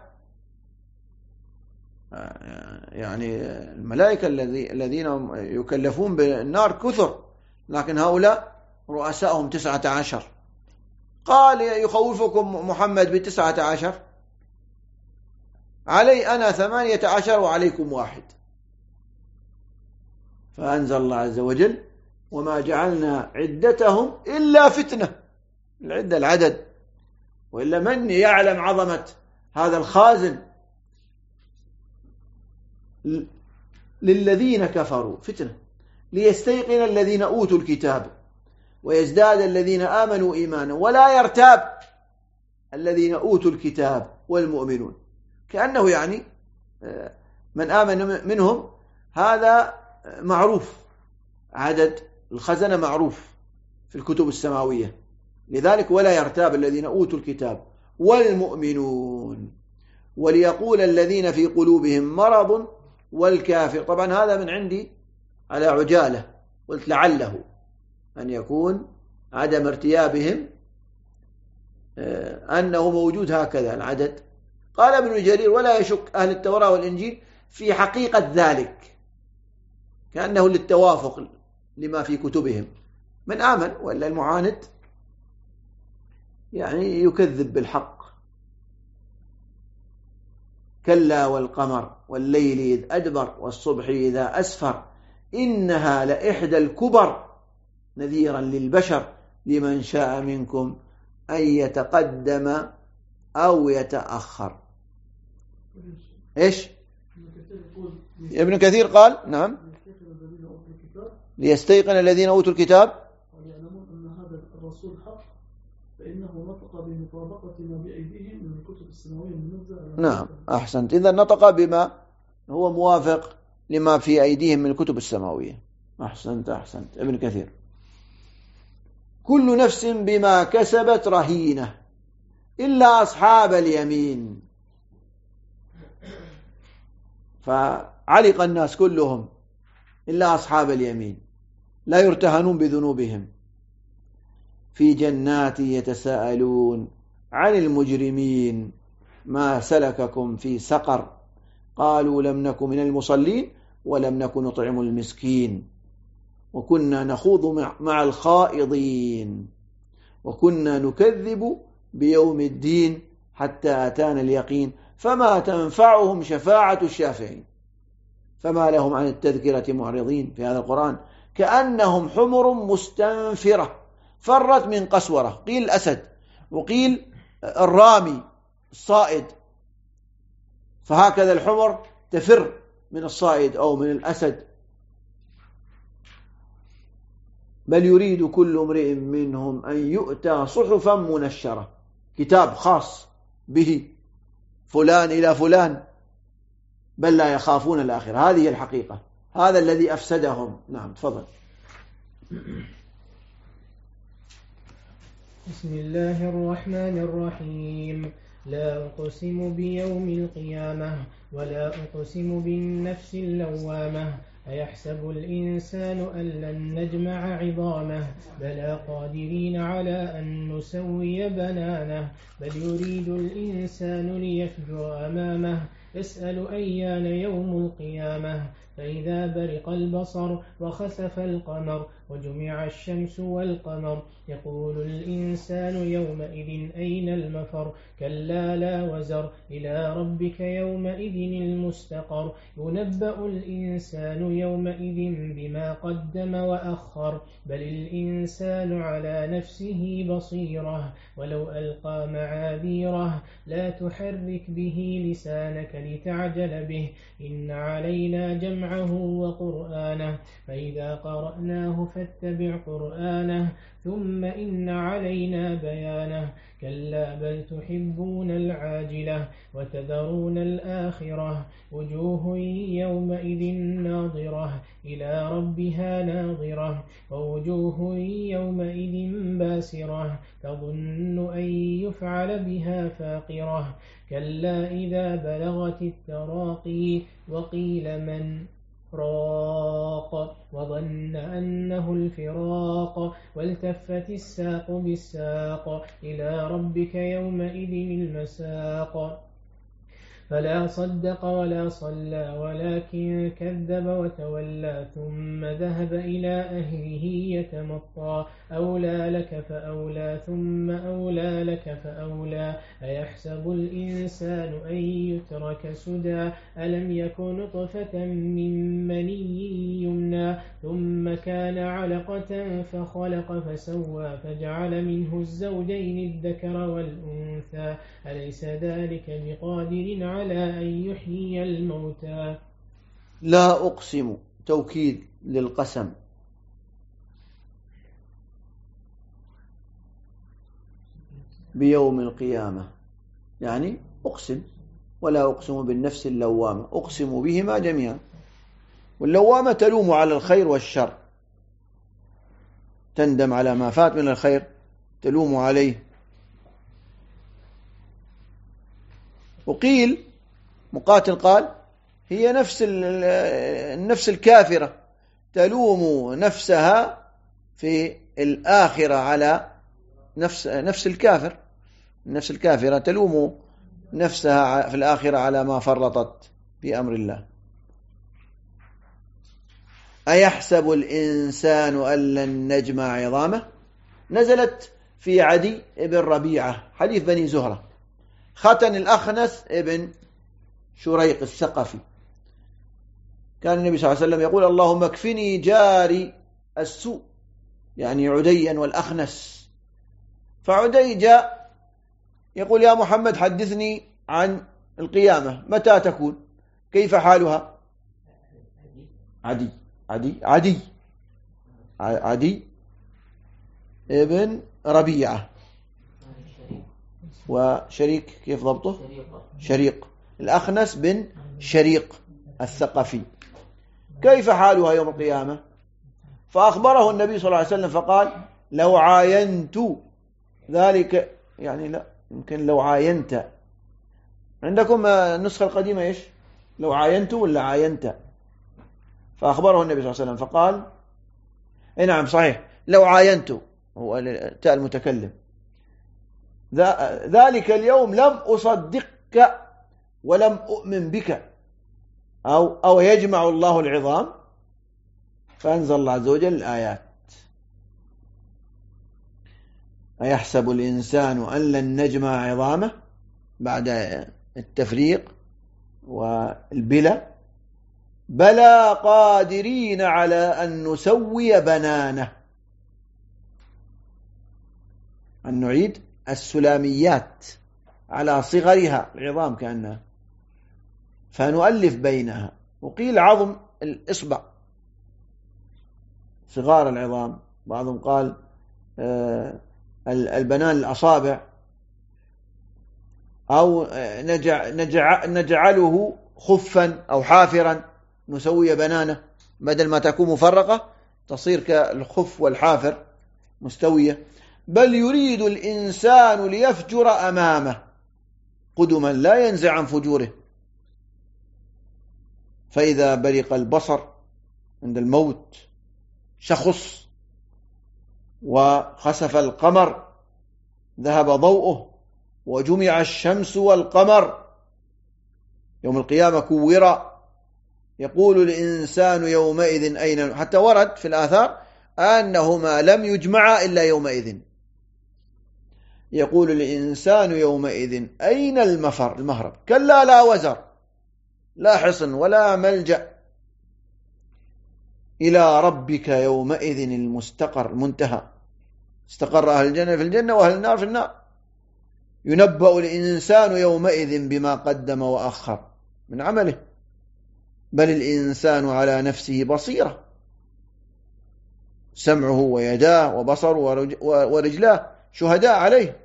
يعني الملائكة الذين يكلفون بالنار كثر، لكن هؤلاء رؤسائهم 19. قال: يخوفكم محمد ب19، علي أنا 18 وعليكم 1. فأنزل الله عز وجل: وما جعلنا عدتهم إلا فتنة. العدة العدد، وإلا من يعلم عظمة هذا الخازن؟ للذين كفروا فتنة، ليستيقن الذين أوتوا الكتاب ويزداد الذين آمنوا إيمانا ولا يرتاب الذين أوتوا الكتاب والمؤمنون. كأنه يعني من آمن منهم هذا معروف، عدد الخزنة معروف في الكتب السماوية، لذلك ولا يرتاب الذين أوتوا الكتاب والمؤمنون وليقول الذين في قلوبهم مرض والكافر. طبعا هذا من عندي على عجالة، قلت لعله أن يكون عدم ارتيابهم أنه موجود هكذا العدد. قال ابن جرير: ولا يشك أهل التوراة والإنجيل في حقيقة ذلك، كأنه للتوافق لما في كتبهم. من آمن، وإلا المعاند يعني يكذب بالحق. كلا والقمر والليل إذ أدبر والصبح إذا أسفر إنها لإحدى الكبر نذيرا للبشر لمن شاء منكم أن يتقدم أو يتأخر. إيش؟ ابن كثير قال: نعم، ليستيقن الذين أوتوا الكتاب ويعلمون أن هذا الرسول حق، فإنه نطق بمطابقة ما بأيديهم من الكتب السماوية المنزلة. نعم، أحسنت. إذا نطق بما هو موافق لما في أيديهم من الكتب السماوية. أحسنت ابن كثير. كل نفس بما كسبت رهينة إلا أصحاب اليمين. فعلق الناس كلهم إلا أصحاب اليمين لا يرتهنون بذنوبهم. في جنات يتساءلون عن المجرمين ما سلككم في سقر قالوا لم نك من المصلين ولم نك نطعم المسكين وكنا نخوض مع الخائضين وكنا نكذب بيوم الدين حتى أتانا اليقين فما تنفعهم شفاعة الشافعين. فما لهم عن التذكرة معرضين. في هذا القرآن كأنهم حمر مستنفرة فرت من قسورة، قيل الأسد وقيل الرامي الصائد، فهكذا الحمر تفر من الصائد أو من الأسد. بل يريد كل امرئ منهم أن يؤتى صحفا منشرة، كتاب خاص به فلان إلى فلان، بل لا يخافون الآخرة. هذه الحقيقة، هذا الذي أفسدهم. نعم تفضل. بسم الله الرحمن الرحيم. لا أقسم بيوم القيامة ولا أقسم بالنفس اللوامة أيحسب الإنسان أن لن نجمع عظامه بلى قادرين على أن نسوي بنانه بل يريد الإنسان ليفجر أمامه يسأل أيان يوم القيامة فإذا برق البصر وخسف القمر وجمع الشمس والقمر يقول الإنسان يومئذ أين المفر كلا لا وزر إلى ربك يومئذ المستقر ينبأ الإنسان يومئذ بما قدم وأخر بل الإنسان على نفسه بصيرة ولو ألقى معاذيره لا تحرك به لسانك لتعجل به إن علينا جمعه وقرآنه فإذا قرأناه فاتبع قرآنه ثم إن علينا بيانه كلا بل تحبون العاجلة وتذرون الآخرة وجوه يومئذ ناظرة إلى ربها ناظرة ووجوه يومئذ باسرة تظن أن يفعل بها فاقرة كلا إذا بلغت التراقي وقيل من راق وظن أنه الفراق والتفت الساق بالساق إلى ربك يومئذ المساق فلا صدق ولا صلى ولكن كذب وتولى ثم ذهب إلى أهله يتمطى أولى لك فأولى ثم أولى لك فأولى أيحسب الإنسان أن يترك سدى ألم يكن نطفة من مني يمنى ثم كان علقة فخلق فسوى فجعل منه الزوجين الذكر والأنثى أليس ذلك بقادر على أن يحيي الموتى. لا أقسم توكيد للقسم بيوم القيامة، يعني أقسم، ولا أقسم بالنفس اللوامة، أقسم بهما جميعا. واللوامة تلوم على الخير والشر، تندم على ما فات من الخير، تلوم عليه. وقيل مقاتل قال هي النفس الكافرة تلوم نفسها في الآخرة على نفس الكافر، النفس الكافرة تلوم نفسها في الآخرة على ما فرطت في أمر الله. أيحسب الإنسان أن لن نجمع عظامه، نزلت في عدي ابن ربيعة حديث بني زهرة، ختن الأخنس ابن شريق الثقفي. كان النبي صلى الله عليه وسلم يقول اللهم اكفني جاري السوء، يعني عديا والأخنس. فعدي جاء يقول يا محمد حدثني عن القيامة متى تكون، كيف حالها؟ عدي ابن ربيعة. وشريك كيف ضبطه؟ شريق. الأخنس بن شريق الثقفي. كيف حالها يوم القيامة؟ فأخبره النبي صلى الله عليه وسلم فقال لو عاينت ذلك، يعني لا يمكن لو عاينت. عندكم النسخة القديمة إيش؟ لو عاينت ولا عاينت؟ فأخبره النبي صلى الله عليه وسلم فقال نعم صحيح، لو عاينت هو تاء المتكلم، ذلك اليوم لم أصدقك ولم أؤمن بك، أو يجمع الله العظام. فأنزل الله عز وجل الآيات: أيحسب الإنسان أن لن نجمع عظامه، بعد التفريق والبلى، بلى قادرين على أن نسوي بنانه. أن نعيد السلاميات على صغرها، العظام كأنها، فنؤلف بينها. وقيل عظم الإصبع، صغار العظام، بعضهم قال البنان الأصابع، أو نجعله خفا أو حافرا، نسوي بنانه، بدل ما تكون مفرقة تصير كالخف والحافر مستوية. بل يريد الإنسان ليفجر أمامه قدما لا ينزع عن فجوره، فإذا برق البصر عند الموت، شخص، وخسف القمر ذهب ضوءه، وجمع الشمس والقمر، يوم القيامة كورا، يقول الإنسان يومئذ أين، حتى ورد في الآثار أنهما لم يجمعا إلا يومئذ. يقول الإنسان يومئذ أين المفر، المهرب، كلا لا وزر، لا حصن ولا ملجأ، إلى ربك يومئذ المستقر، المنتهى، استقر أهل الجنة في الجنة وأهل النار في النار. ينبأ الإنسان يومئذ بما قدم وأخر من عمله، بل الإنسان على نفسه بصيرة، سمعه ويداه وبصره ورجلاه شهداء عليه.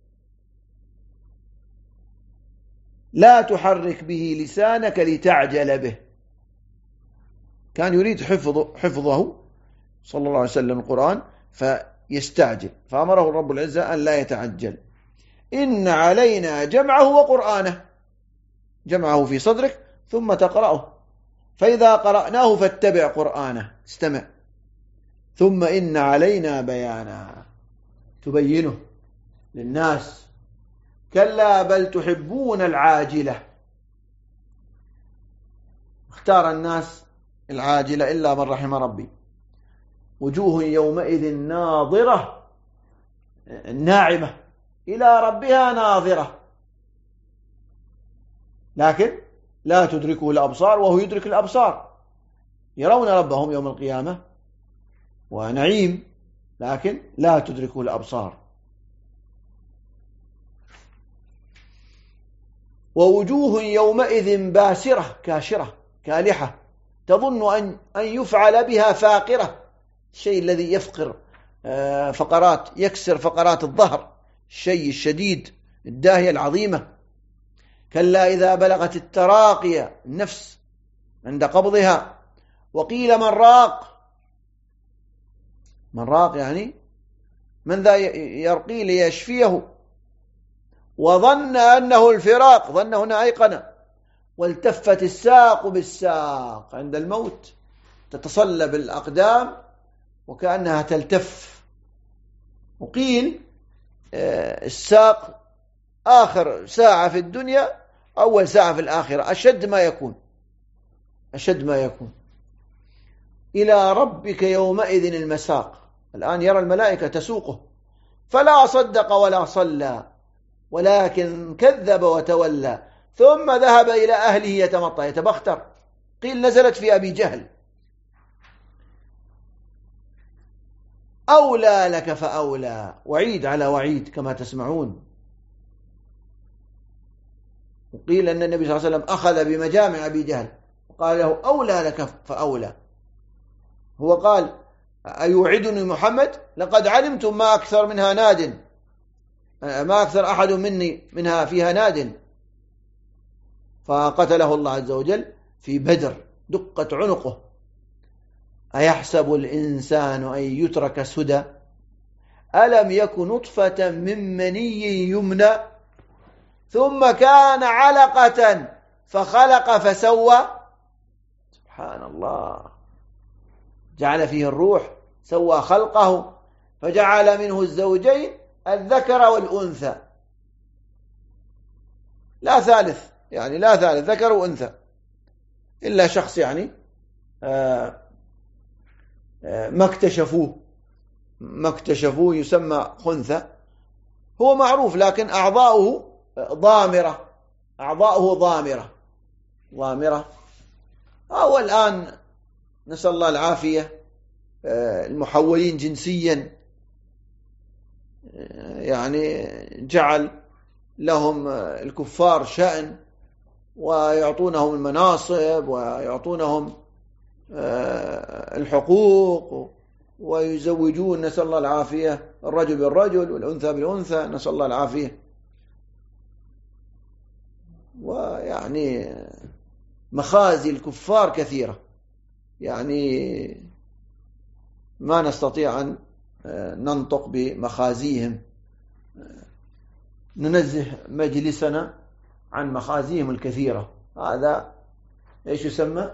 لا تحرك به لسانك لتعجل به. كان يريد حفظه صلى الله عليه وسلم القرآن فيستعجل، فأمره الرب العزة أن لا يتعجل. إن علينا جمعه وقرآنه، جمعه في صدرك ثم تقرأه، فإذا قرأناه فاتبع قرآنه، استمع. ثم إن علينا بيانا، تبينه للناس. كلا بل تحبون العاجلة، اختار الناس العاجلة إلا من رحم ربي. وجوه يومئذ ناظرة، ناعمة إلى ربها ناظرة، لكن لا تدركه الأبصار وهو يدرك الأبصار. يرون ربهم يوم القيامة ونعيم، لكن لا تدركه الأبصار. ووجوه يومئذ باسرة، كاشرة كالحة، تظن أن يفعل بها فاقرة، الشيء الذي يفقر فقرات، يكسر فقرات الظهر، الشيء الشديد، الداهية العظيمة. كلا إذا بلغت التراقية، النفس عند قبضها. وقيل من راق، من راق يعني من ذا يرقي ليشفيه. وظن أنه الفراق، ظن هنا أيقن. والتفت الساق بالساق، عند الموت تتصلب الأقدام وكأنها تلتف. وقيل الساق آخر ساعة في الدنيا، أول ساعة في الآخرة، أشد ما يكون، أشد ما يكون. إلى ربك يومئذ المساق. الآن يرى الملائكة تسوقه، فلا صدق ولا صلى ولكن كذب وتولى ثم ذهب إلى أهله يتمطى، يتبختر. قيل نزلت في أبي جهل. أولى لك فأولى، وعيد على وعيد كما تسمعون. وقيل أن النبي صلى الله عليه وسلم أخذ بمجامع أبي جهل وقال له أولى لك فأولى. هو قال أيوعدني محمد؟ لقد علمتم ما أكثر منها ناد، ما أكثر أحد منها فيها ناد. فقتله الله عز وجل في بدر، دقت عنقه. أيحسب الإنسان أن يترك سدى ألم يك نطفة من مني يمنى ثم كان علقة فخلق فسوى. سبحان الله، جعل فيه الروح، سوى خلقه فجعل منه الزوجين الذكر والأنثى، لا ثالث، يعني لا ثالث، ذكر وأنثى، إلا شخص يعني ما اكتشفوه يسمى خنثى، هو معروف لكن أعضاؤه ضامرة. أو الآن نسأل الله العافية المحولين جنسيا، يعني جعل لهم الكفار شأن ويعطونهم المناصب ويعطونهم الحقوق ويزوجون، نسأل الله العافية، الرجل بالرجل والأنثى بالأنثى، نسأل الله العافية. ويعني مخازي الكفار كثيرة، يعني ما نستطيع أن ننطق بمخازيهم، ننزه مجلسنا عن مخازيهم الكثيرة. هذا ايش يسمى؟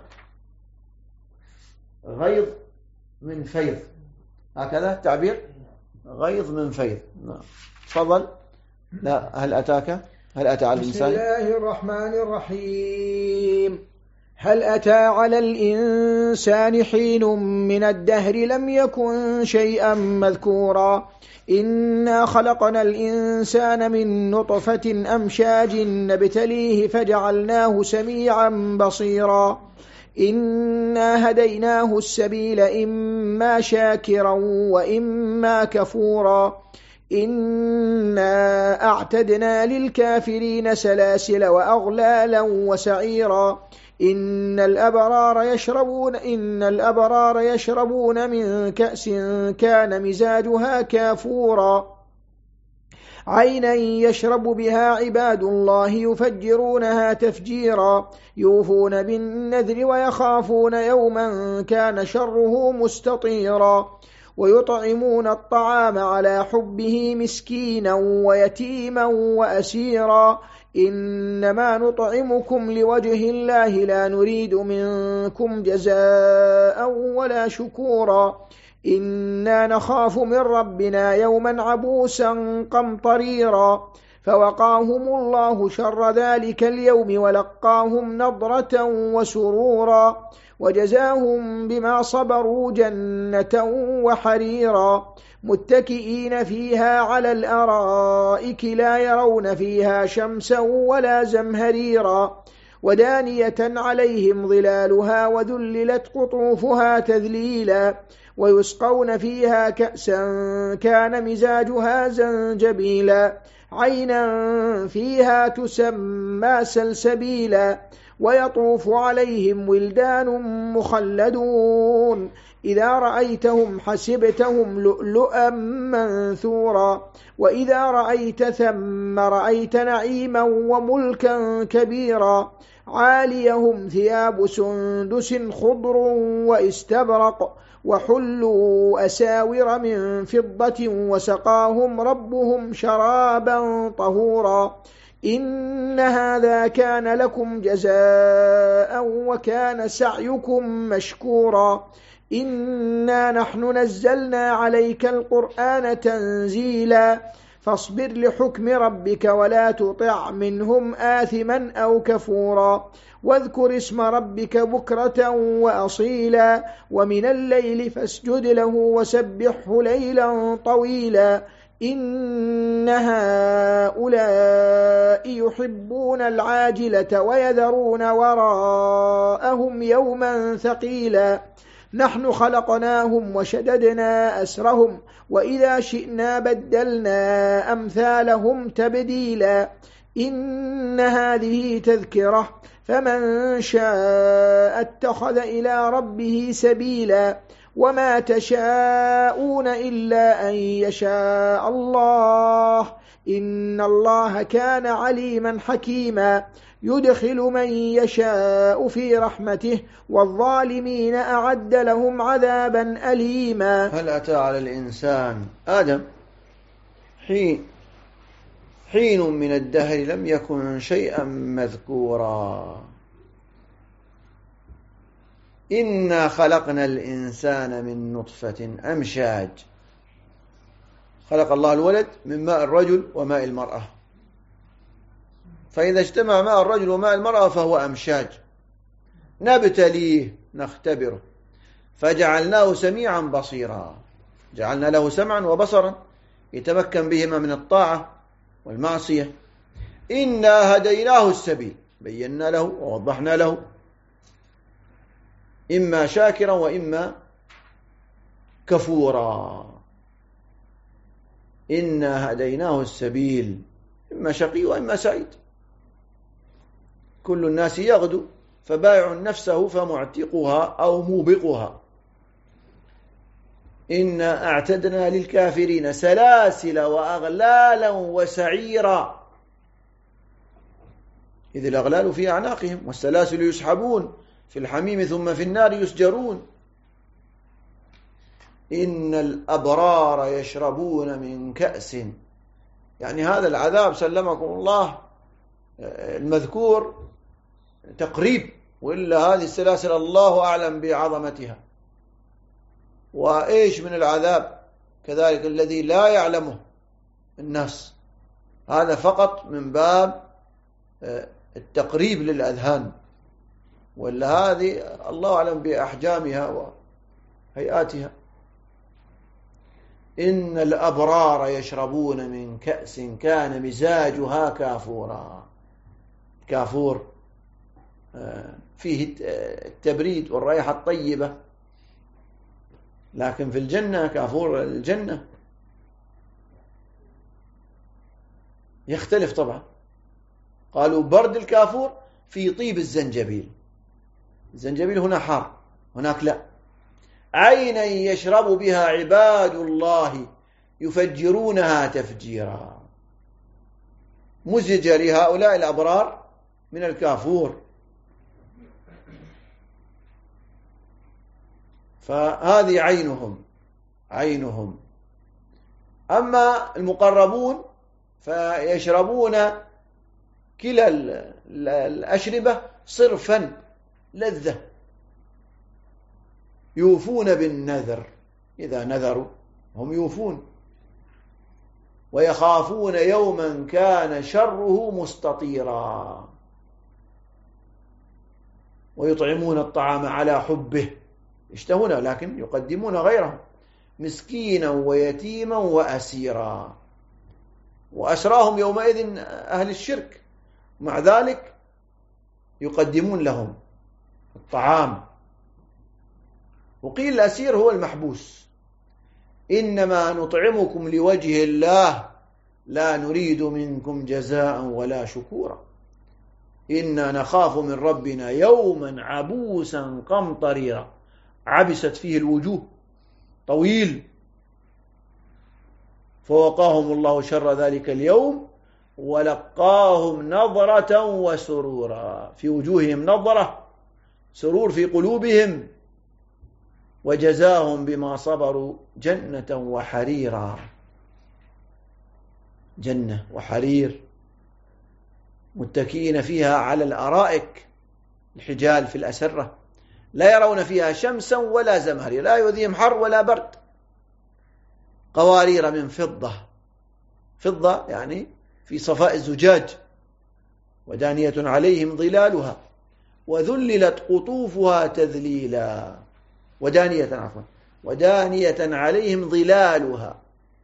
غيظ من فيض، هكذا التعبير، غيظ من فيض. تفضل. لا، هل أتى على الإنسان؟ بسم الله الرحمن الرحيم. هل أتى على الإنسان حين من الدهر لم يكن شيئا مذكورا إنا خلقنا الإنسان من نطفة أمشاج نبتليه فجعلناه سميعا بصيرا إنا هديناه السبيل إما شاكرا وإما كفورا إنا أعتدنا للكافرين سلاسل وأغلالا وسعيرا إن الأبرار يشربون من كأس كان مزاجها كافورا عينا يشرب بها عباد الله يفجرونها تفجيرا يوفون بالنذر ويخافون يوما كان شره مستطيرا ويطعمون الطعام على حبه مسكينا ويتيما وأسيرا إنما نطعمكم لوجه الله لا نريد منكم جزاء ولا شكورا إنا نخاف من ربنا يوما عبوسا قمطريرا فوقاهم الله شر ذلك اليوم ولقاهم نضرة وسرورا وجزاهم بما صبروا جنة وحريرا متكئين فيها على الأرائك لا يرون فيها شمسا ولا زمهريرا ودانية عليهم ظلالها وذللت قطوفها تذليلا ويسقون فيها كأسا كان مزاجها زنجبيلا عينا فيها تسمى سلسبيلا ويطوف عليهم ولدان مخلدون إذا رأيتهم حسبتهم لؤلؤا منثورا وإذا رأيت ثم رأيت نعيما وملكا كبيرا عاليهم ثياب سندس خضر واستبرق وحلوا أساور من فضة وسقاهم ربهم شرابا طهورا إن هذا كان لكم جزاء وكان سعيكم مشكورا إنا نحن نزلنا عليك القرآن تنزيلا فاصبر لحكم ربك ولا تطع منهم آثما أو كفورا واذكر اسم ربك بكرة وأصيلا ومن الليل فاسجد له وسبحه ليلا طويلا إن هؤلاء يحبون العاجلة ويذرون وراءهم يوما ثقيلا نحن خلقناهم وشددنا أسرهم وإذا شئنا بدلنا أمثالهم تبديلا إن هذه تذكرة فمن شاء اتخذ إلى ربه سبيلا وما تشاءون إلا أن يشاء الله إن الله كان عليما حكيما يدخل من يشاء في رحمته والظالمين أعد لهم عذابا أليما. هل أتى على الإنسان آدم حين من الدهر لم يكن شيئا مذكورا. إنا خلقنا الإنسان من نطفة أمشاج. خلق الله الولد من ماء الرجل وماء المرأة، فإذا اجتمع ماء الرجل وماء المرأة فهو أمشاج، نبتليه نختبره فجعلناه سميعا بصيرا. جعلنا له سمعا وبصرا يتمكن بهما من الطاعة والمعصية. إنا هديناه السبيل، بينا له ووضحنا له، إما شاكرا وإما كفورا. إنا هديناه السبيل، إما شقي وإما سعيد. كل الناس يغدو فبائع نفسه فمعتقها أو موبقها. إنا أعتدنا للكافرين سلاسل وأغلالا وسعيرا، إذ الأغلال في أعناقهم والسلاسل يسحبون في الحميم ثم في النار يسجرون. إن الأبرار يشربون من كأس، يعني هذا العذاب سلمكم الله المذكور تقريب، وإلا هذه السلاسل الله أعلم بعظمتها. وإيش من العذاب كذلك الذي لا يعلمه الناس، هذا فقط من باب التقريب للأذهان، ولا هذه الله أعلم بأحجامها وهيئاتها. إن الأبرار يشربون من كأس كان مزاجها كافورا. كافور فيه التبريد والرائحة الطيبة، لكن في الجنة كافور الجنة يختلف طبعا. قالوا برد الكافور في طيب الزنجبيل. الزنجبيل هنا حار، هناك لا. عينا يشرب بها عباد الله يفجرونها تفجيرا. مزج لهؤلاء الأبرار من الكافور، فهذه عينهم. أما المقربون فيشربون كلا الأشربة صرفا لذة، يوفون بالنذر، إذا نذروا هم يوفون، ويخافون يوما كان شره مستطيرا. ويطعمون الطعام على حبه، يشتهون لكن يقدمون غيره، مسكينا ويتيما وأسيرا. وأسراهم يومئذ أهل الشرك، مع ذلك يقدمون لهم الطعام. وقيل الأسير هو المحبوس. إنما نطعمكم لوجه الله لا نريد منكم جزاء ولا شكورا إنا نخاف من ربنا يوما عبوسا قمطريرا. عبست فيه الوجوه، طويل. فوقاهم الله شر ذلك اليوم ولقاهم نظرة وسرورا. في وجوههم نظرة، سرور في قلوبهم. وجزاهم بما صبروا جنة وحريرا. جنة وحرير متكئين فيها على الأرائك، الحجال في الأسرة، لا يرون فيها شمسا ولا زمهرير، لا يؤذيهم حر ولا برد. قوارير من فضة، فضة يعني في صفاء الزجاج. ودانية عليهم ظلالها وذللت قطوفها تذليلا. ودانية عليهم ظلالها،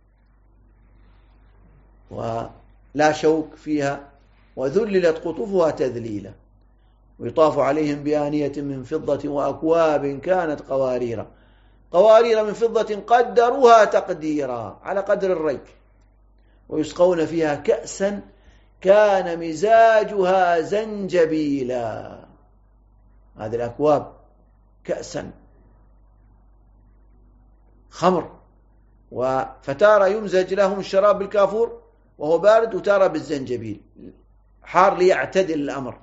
ولا شوك فيها، وذللت قطوفها تذليلا. ويطاف عليهم بآنية من فضة وأكواب كانت قوارير من فضة قدروها تقديرا، على قدر الريك. ويسقون فيها كأسا كان مزاجها زنجبيلا. هذه الأكواب كأسا خمر، فتارة يمزج لهم الشراب بالكافور، وهو بارد، وتارة بالزنجبيل، حار ليعتدل الأمر.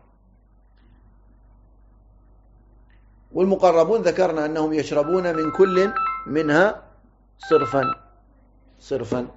والمقربون ذكرنا أنهم يشربون من كل منها صرفا.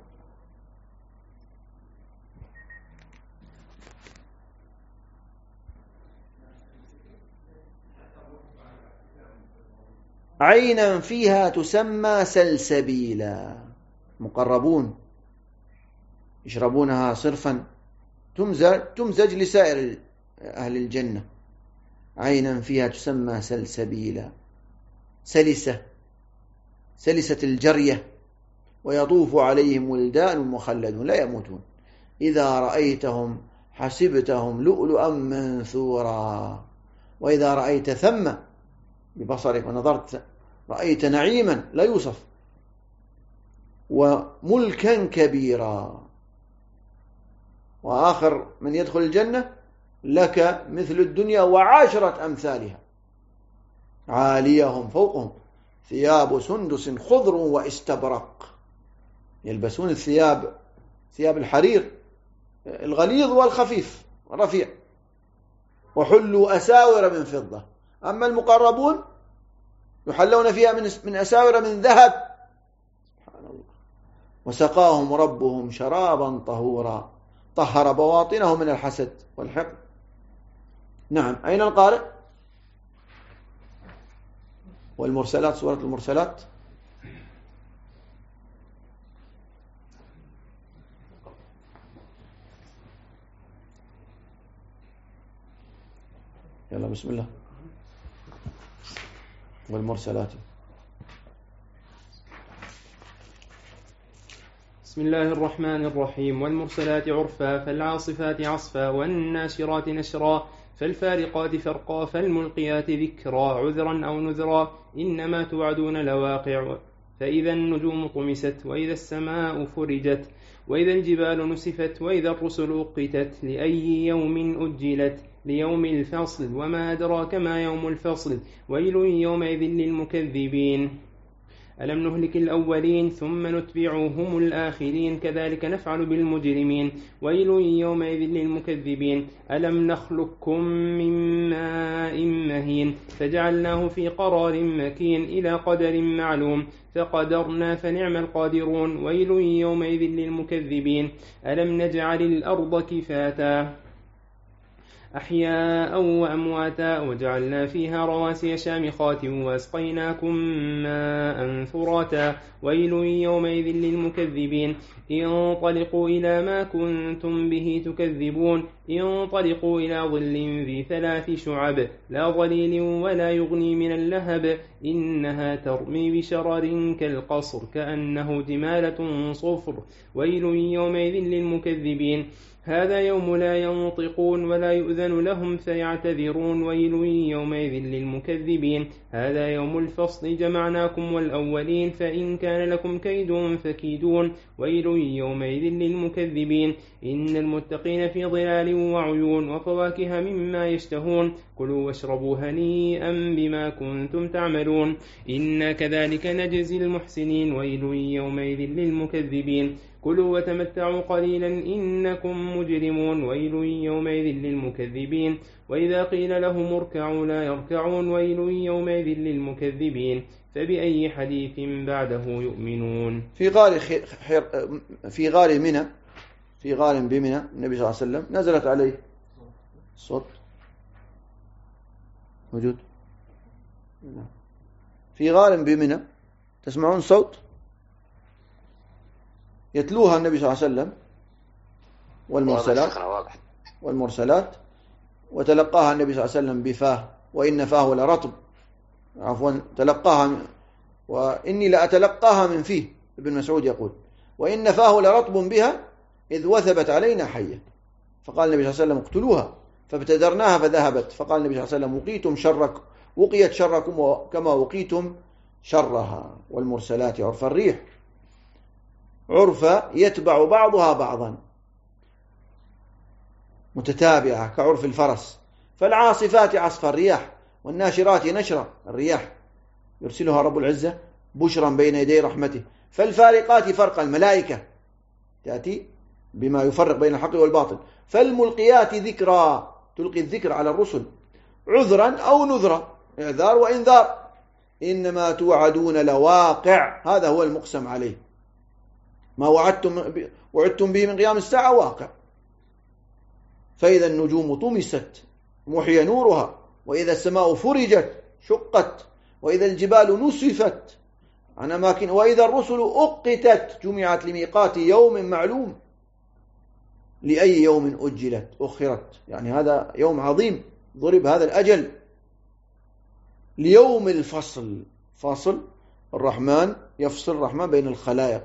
عينا فيها تسمى سلسبيلا. مقربون يشربونها صرفا تمزج لسائر أهل الجنة. عينا فيها تسمى سلسبيلا، سلسة الجرية، ويطوف عليهم ولدان مخلدون لا يموتون، إذا رأيتهم حسبتهم لؤلؤا منثورا، وإذا رأيت ثم ببصرك ونظرت رأيت نعيما لا يوصف، وملكا كبيرا. وآخر من يدخل الجنة لك مثل الدنيا وعشرة أمثالها، عاليهم فوقهم ثياب سندس خضر واستبرق. يلبسون ثياب الحرير الغليظ والخفيف الرفيع، وحلوا أساور من فضة. أما المقربون يحلون فيها من أساور من ذهب، سبحان الله. وسقاهم ربهم شرابا طهورا، طهر بواطنهم من الحسد والحقد. نعم. أين القارئ؟ والمرسلات، سورة المرسلات. يلا بسم الله. والمرسلات. بسم الله الرحمن الرحيم. والمرسلات عرفا، فالعاصفات عصفا، والناشرات نشرا، فالفارقات فرقا، فالملقيات ذكرا، عذرا أو نذرا، إنما توعدون لواقع. فإذا النجوم طمست، وإذا السماء فرجت، وإذا الجبال نسفت، وإذا الرسل أقتت، لأي يوم أجلت، ليوم الفصل، وما أدراك ما يوم الفصل، ويل يومئذ للمكذبين. ألم نهلك الأولين ثم نتبعهم الآخرين، كذلك نفعل بالمجرمين، ويل يومئذ للمكذبين. ألم نخلقكم من ماء مهين، فجعلناه في قرار مكين، إلى قدر معلوم، فقدرنا فنعم القادرون، ويل يومئذ للمكذبين. ألم نجعل الأرض كفاتا، أحياء وأمواتا، وجعلنا فيها رواسي شامخات، وأسقيناكم ماء فراتا، ويل يومئذ للمكذبين. انطلقوا إلى ما كنتم به تكذبون، انطلقوا إلى ظل ذي 3 شعب، لا ظليل ولا يغني من اللهب، إنها ترمي بشرر كالقصر، كأنه جمالة صفر، ويل يومئذ للمكذبين. هذا يوم لا ينطقون ولا يؤذن لهم فيعتذرون، ويل يومئذ للمكذبين. هذا يوم الفصل، جمعناكم والأولين، فإن كان لكم كيد فكيدون، ويل يومئذ للمكذبين. إن المتقين في ظلال وعيون، وفواكه مما يشتهون، كلوا واشربوا هنيئا بما كنتم تعملون، إنا كذلك نجزي المحسنين، ويل يومئذ للمكذبين. كلوا وتمتعوا قليلا إنكم مجرمون، ويل يومئذ للمكذبين. وإذا قيل لهم اركعوا لا يركعون، ويل يومئذ للمكذبين. فبأي حديث بعده يؤمنون. في غار منى، في غار بمنى، النبي صلى الله عليه وسلم نزلت عليه الصوت موجود. في غار بمنى تسمعون صوت يتلوها النبي صلى الله عليه وسلم، والمرسلات، وتلقاها النبي صلى الله عليه وسلم بفاه، وإن فاه لرطب، عفوا تلقاها، وإني لأتلقاها من فيه. ابن مسعود يقول: وإن فاه لرطب بها إذ وثبت علينا حية. فقال النبي صلى الله عليه وسلم: اقتلوها، فابتدرناها فذهبت. فقال النبي صلى الله عليه وسلم: وقيت شركم كما وقيتم شرها. والمرسلات عرفا، الريح عرفا يتبع بعضها بعضا، متتابعة كعرف الفرس. فالعاصفات عصف الرياح، والناشرات نشرا الرياح يرسلها رب العزة بشرا بين يدي رحمته. فالفارقات فرق الملائكة، تأتي بما يفرق بين الحق والباطل. فالملقيات ذكرى، تلقي الذكر على الرسل عذرا أو نذرا، إعذار وإنذار. إنما توعدون لواقع، هذا هو المقسم عليه. ما وعدتم به من قيام الساعة واقع. فإذا النجوم طمست محي نورها، وإذا السماء فرجت شقت، وإذا الجبال نسفت عن أماكن، وإذا الرسل أقتت جمعت لميقات يوم معلوم. لأي يوم أجلت أخرت، يعني هذا يوم عظيم ضرب هذا الأجل. ليوم الفصل، فاصل الرحمن، يفصل الرحمن بين الخلائق.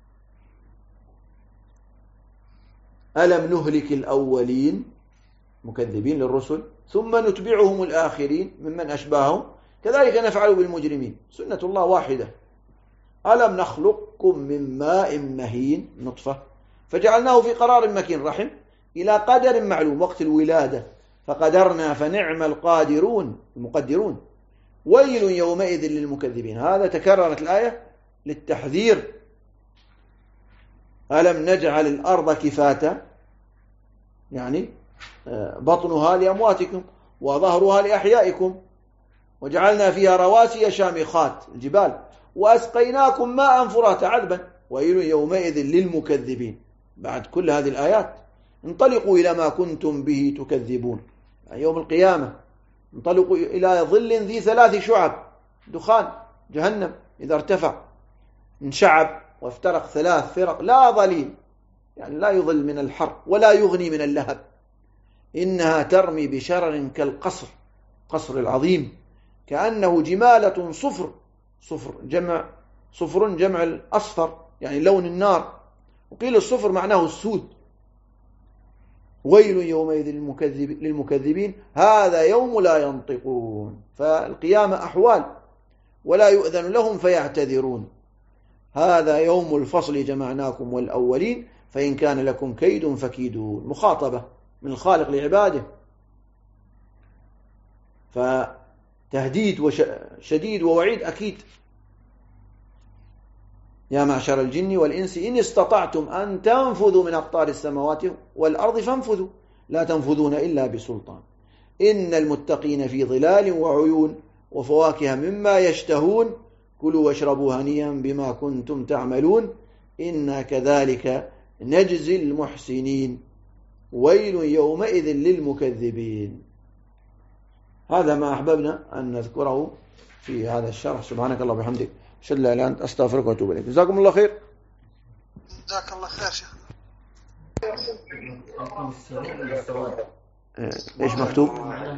ألم نهلك الأولين، مكذبين للرسل، ثم نتبعهم الآخرين ممن أشباههم كذلك نفعل بالمجرمين. سنة الله واحدة. ألم نخلقكم من ماء مهين، نطفة، فجعلناه في قرار مكين، رحم، إلى قدر معلوم، وقت الولادة، فقدرنا فنعم القادرون المقدرون. ويل يومئذ للمكذبين. هذا تكررت الآية للتحذير. ألم نجعل الأرض كفاتا، يعني بطنها لأمواتكم وظهرها لأحيائكم، وجعلنا فيها رواسي شامخات، الجبال، وأسقيناكم ماء فراتا عذبا. ويل يومئذ للمكذبين. بعد كل هذه الآيات انطلقوا إلى ما كنتم به تكذبون. يوم القيامة انطلقوا إلى ظل ذي 3 شعب، دخان جهنم إذا ارتفع انشعب وافترق 3 فرق، لا ظليل، يعني لا يظل من الحر ولا يغني من اللهب. إنها ترمي بشرر كالقصر، قصر العظيم، كأنه جمالة صفر. صفر جمع الأصفر، يعني لون النار، وقيل الصفر معناه السود. ويل يومئذ للمكذبين. هذا يوم لا ينطقون. فالقيامة أحوال ولا يؤذن لهم فيعتذرون. هذا يوم الفصل جمعناكم والأولين فإن كان لكم كيد فكيدون. مخاطبة من الخالق لعباده، فتهديد شديد ووعيد أكيد. يا معشر الجن والإنس إن استطعتم أن تنفذوا من أقطار السماوات والأرض فانفذوا لا تنفذون إلا بسلطان. إن المتقين في ظلال وعيون وفواكه مما يشتهون كلوا واشربوا هنيئا بما كنتم تعملون إنا كذلك نجزي المحسنين. ويل يومئذ للمكذبين. هذا ما أحببنا أن نذكره في هذا الشرح. سبحانك الله وبحمدك، أشهد أن لا إله إلا أنت، أستغفرك وأتوب إليك. جزاكم الله خير. جزاك الله خير شيخ. ايش مكتوب؟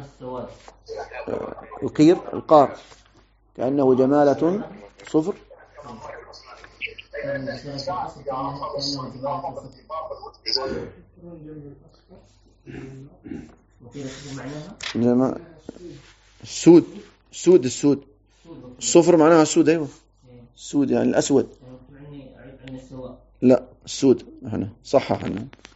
القير، القار، كأنه جمالة صفر. السود، السود الصفر معناها السود. ايوه السود يعني الأسود. لا السود. احنا صح احنا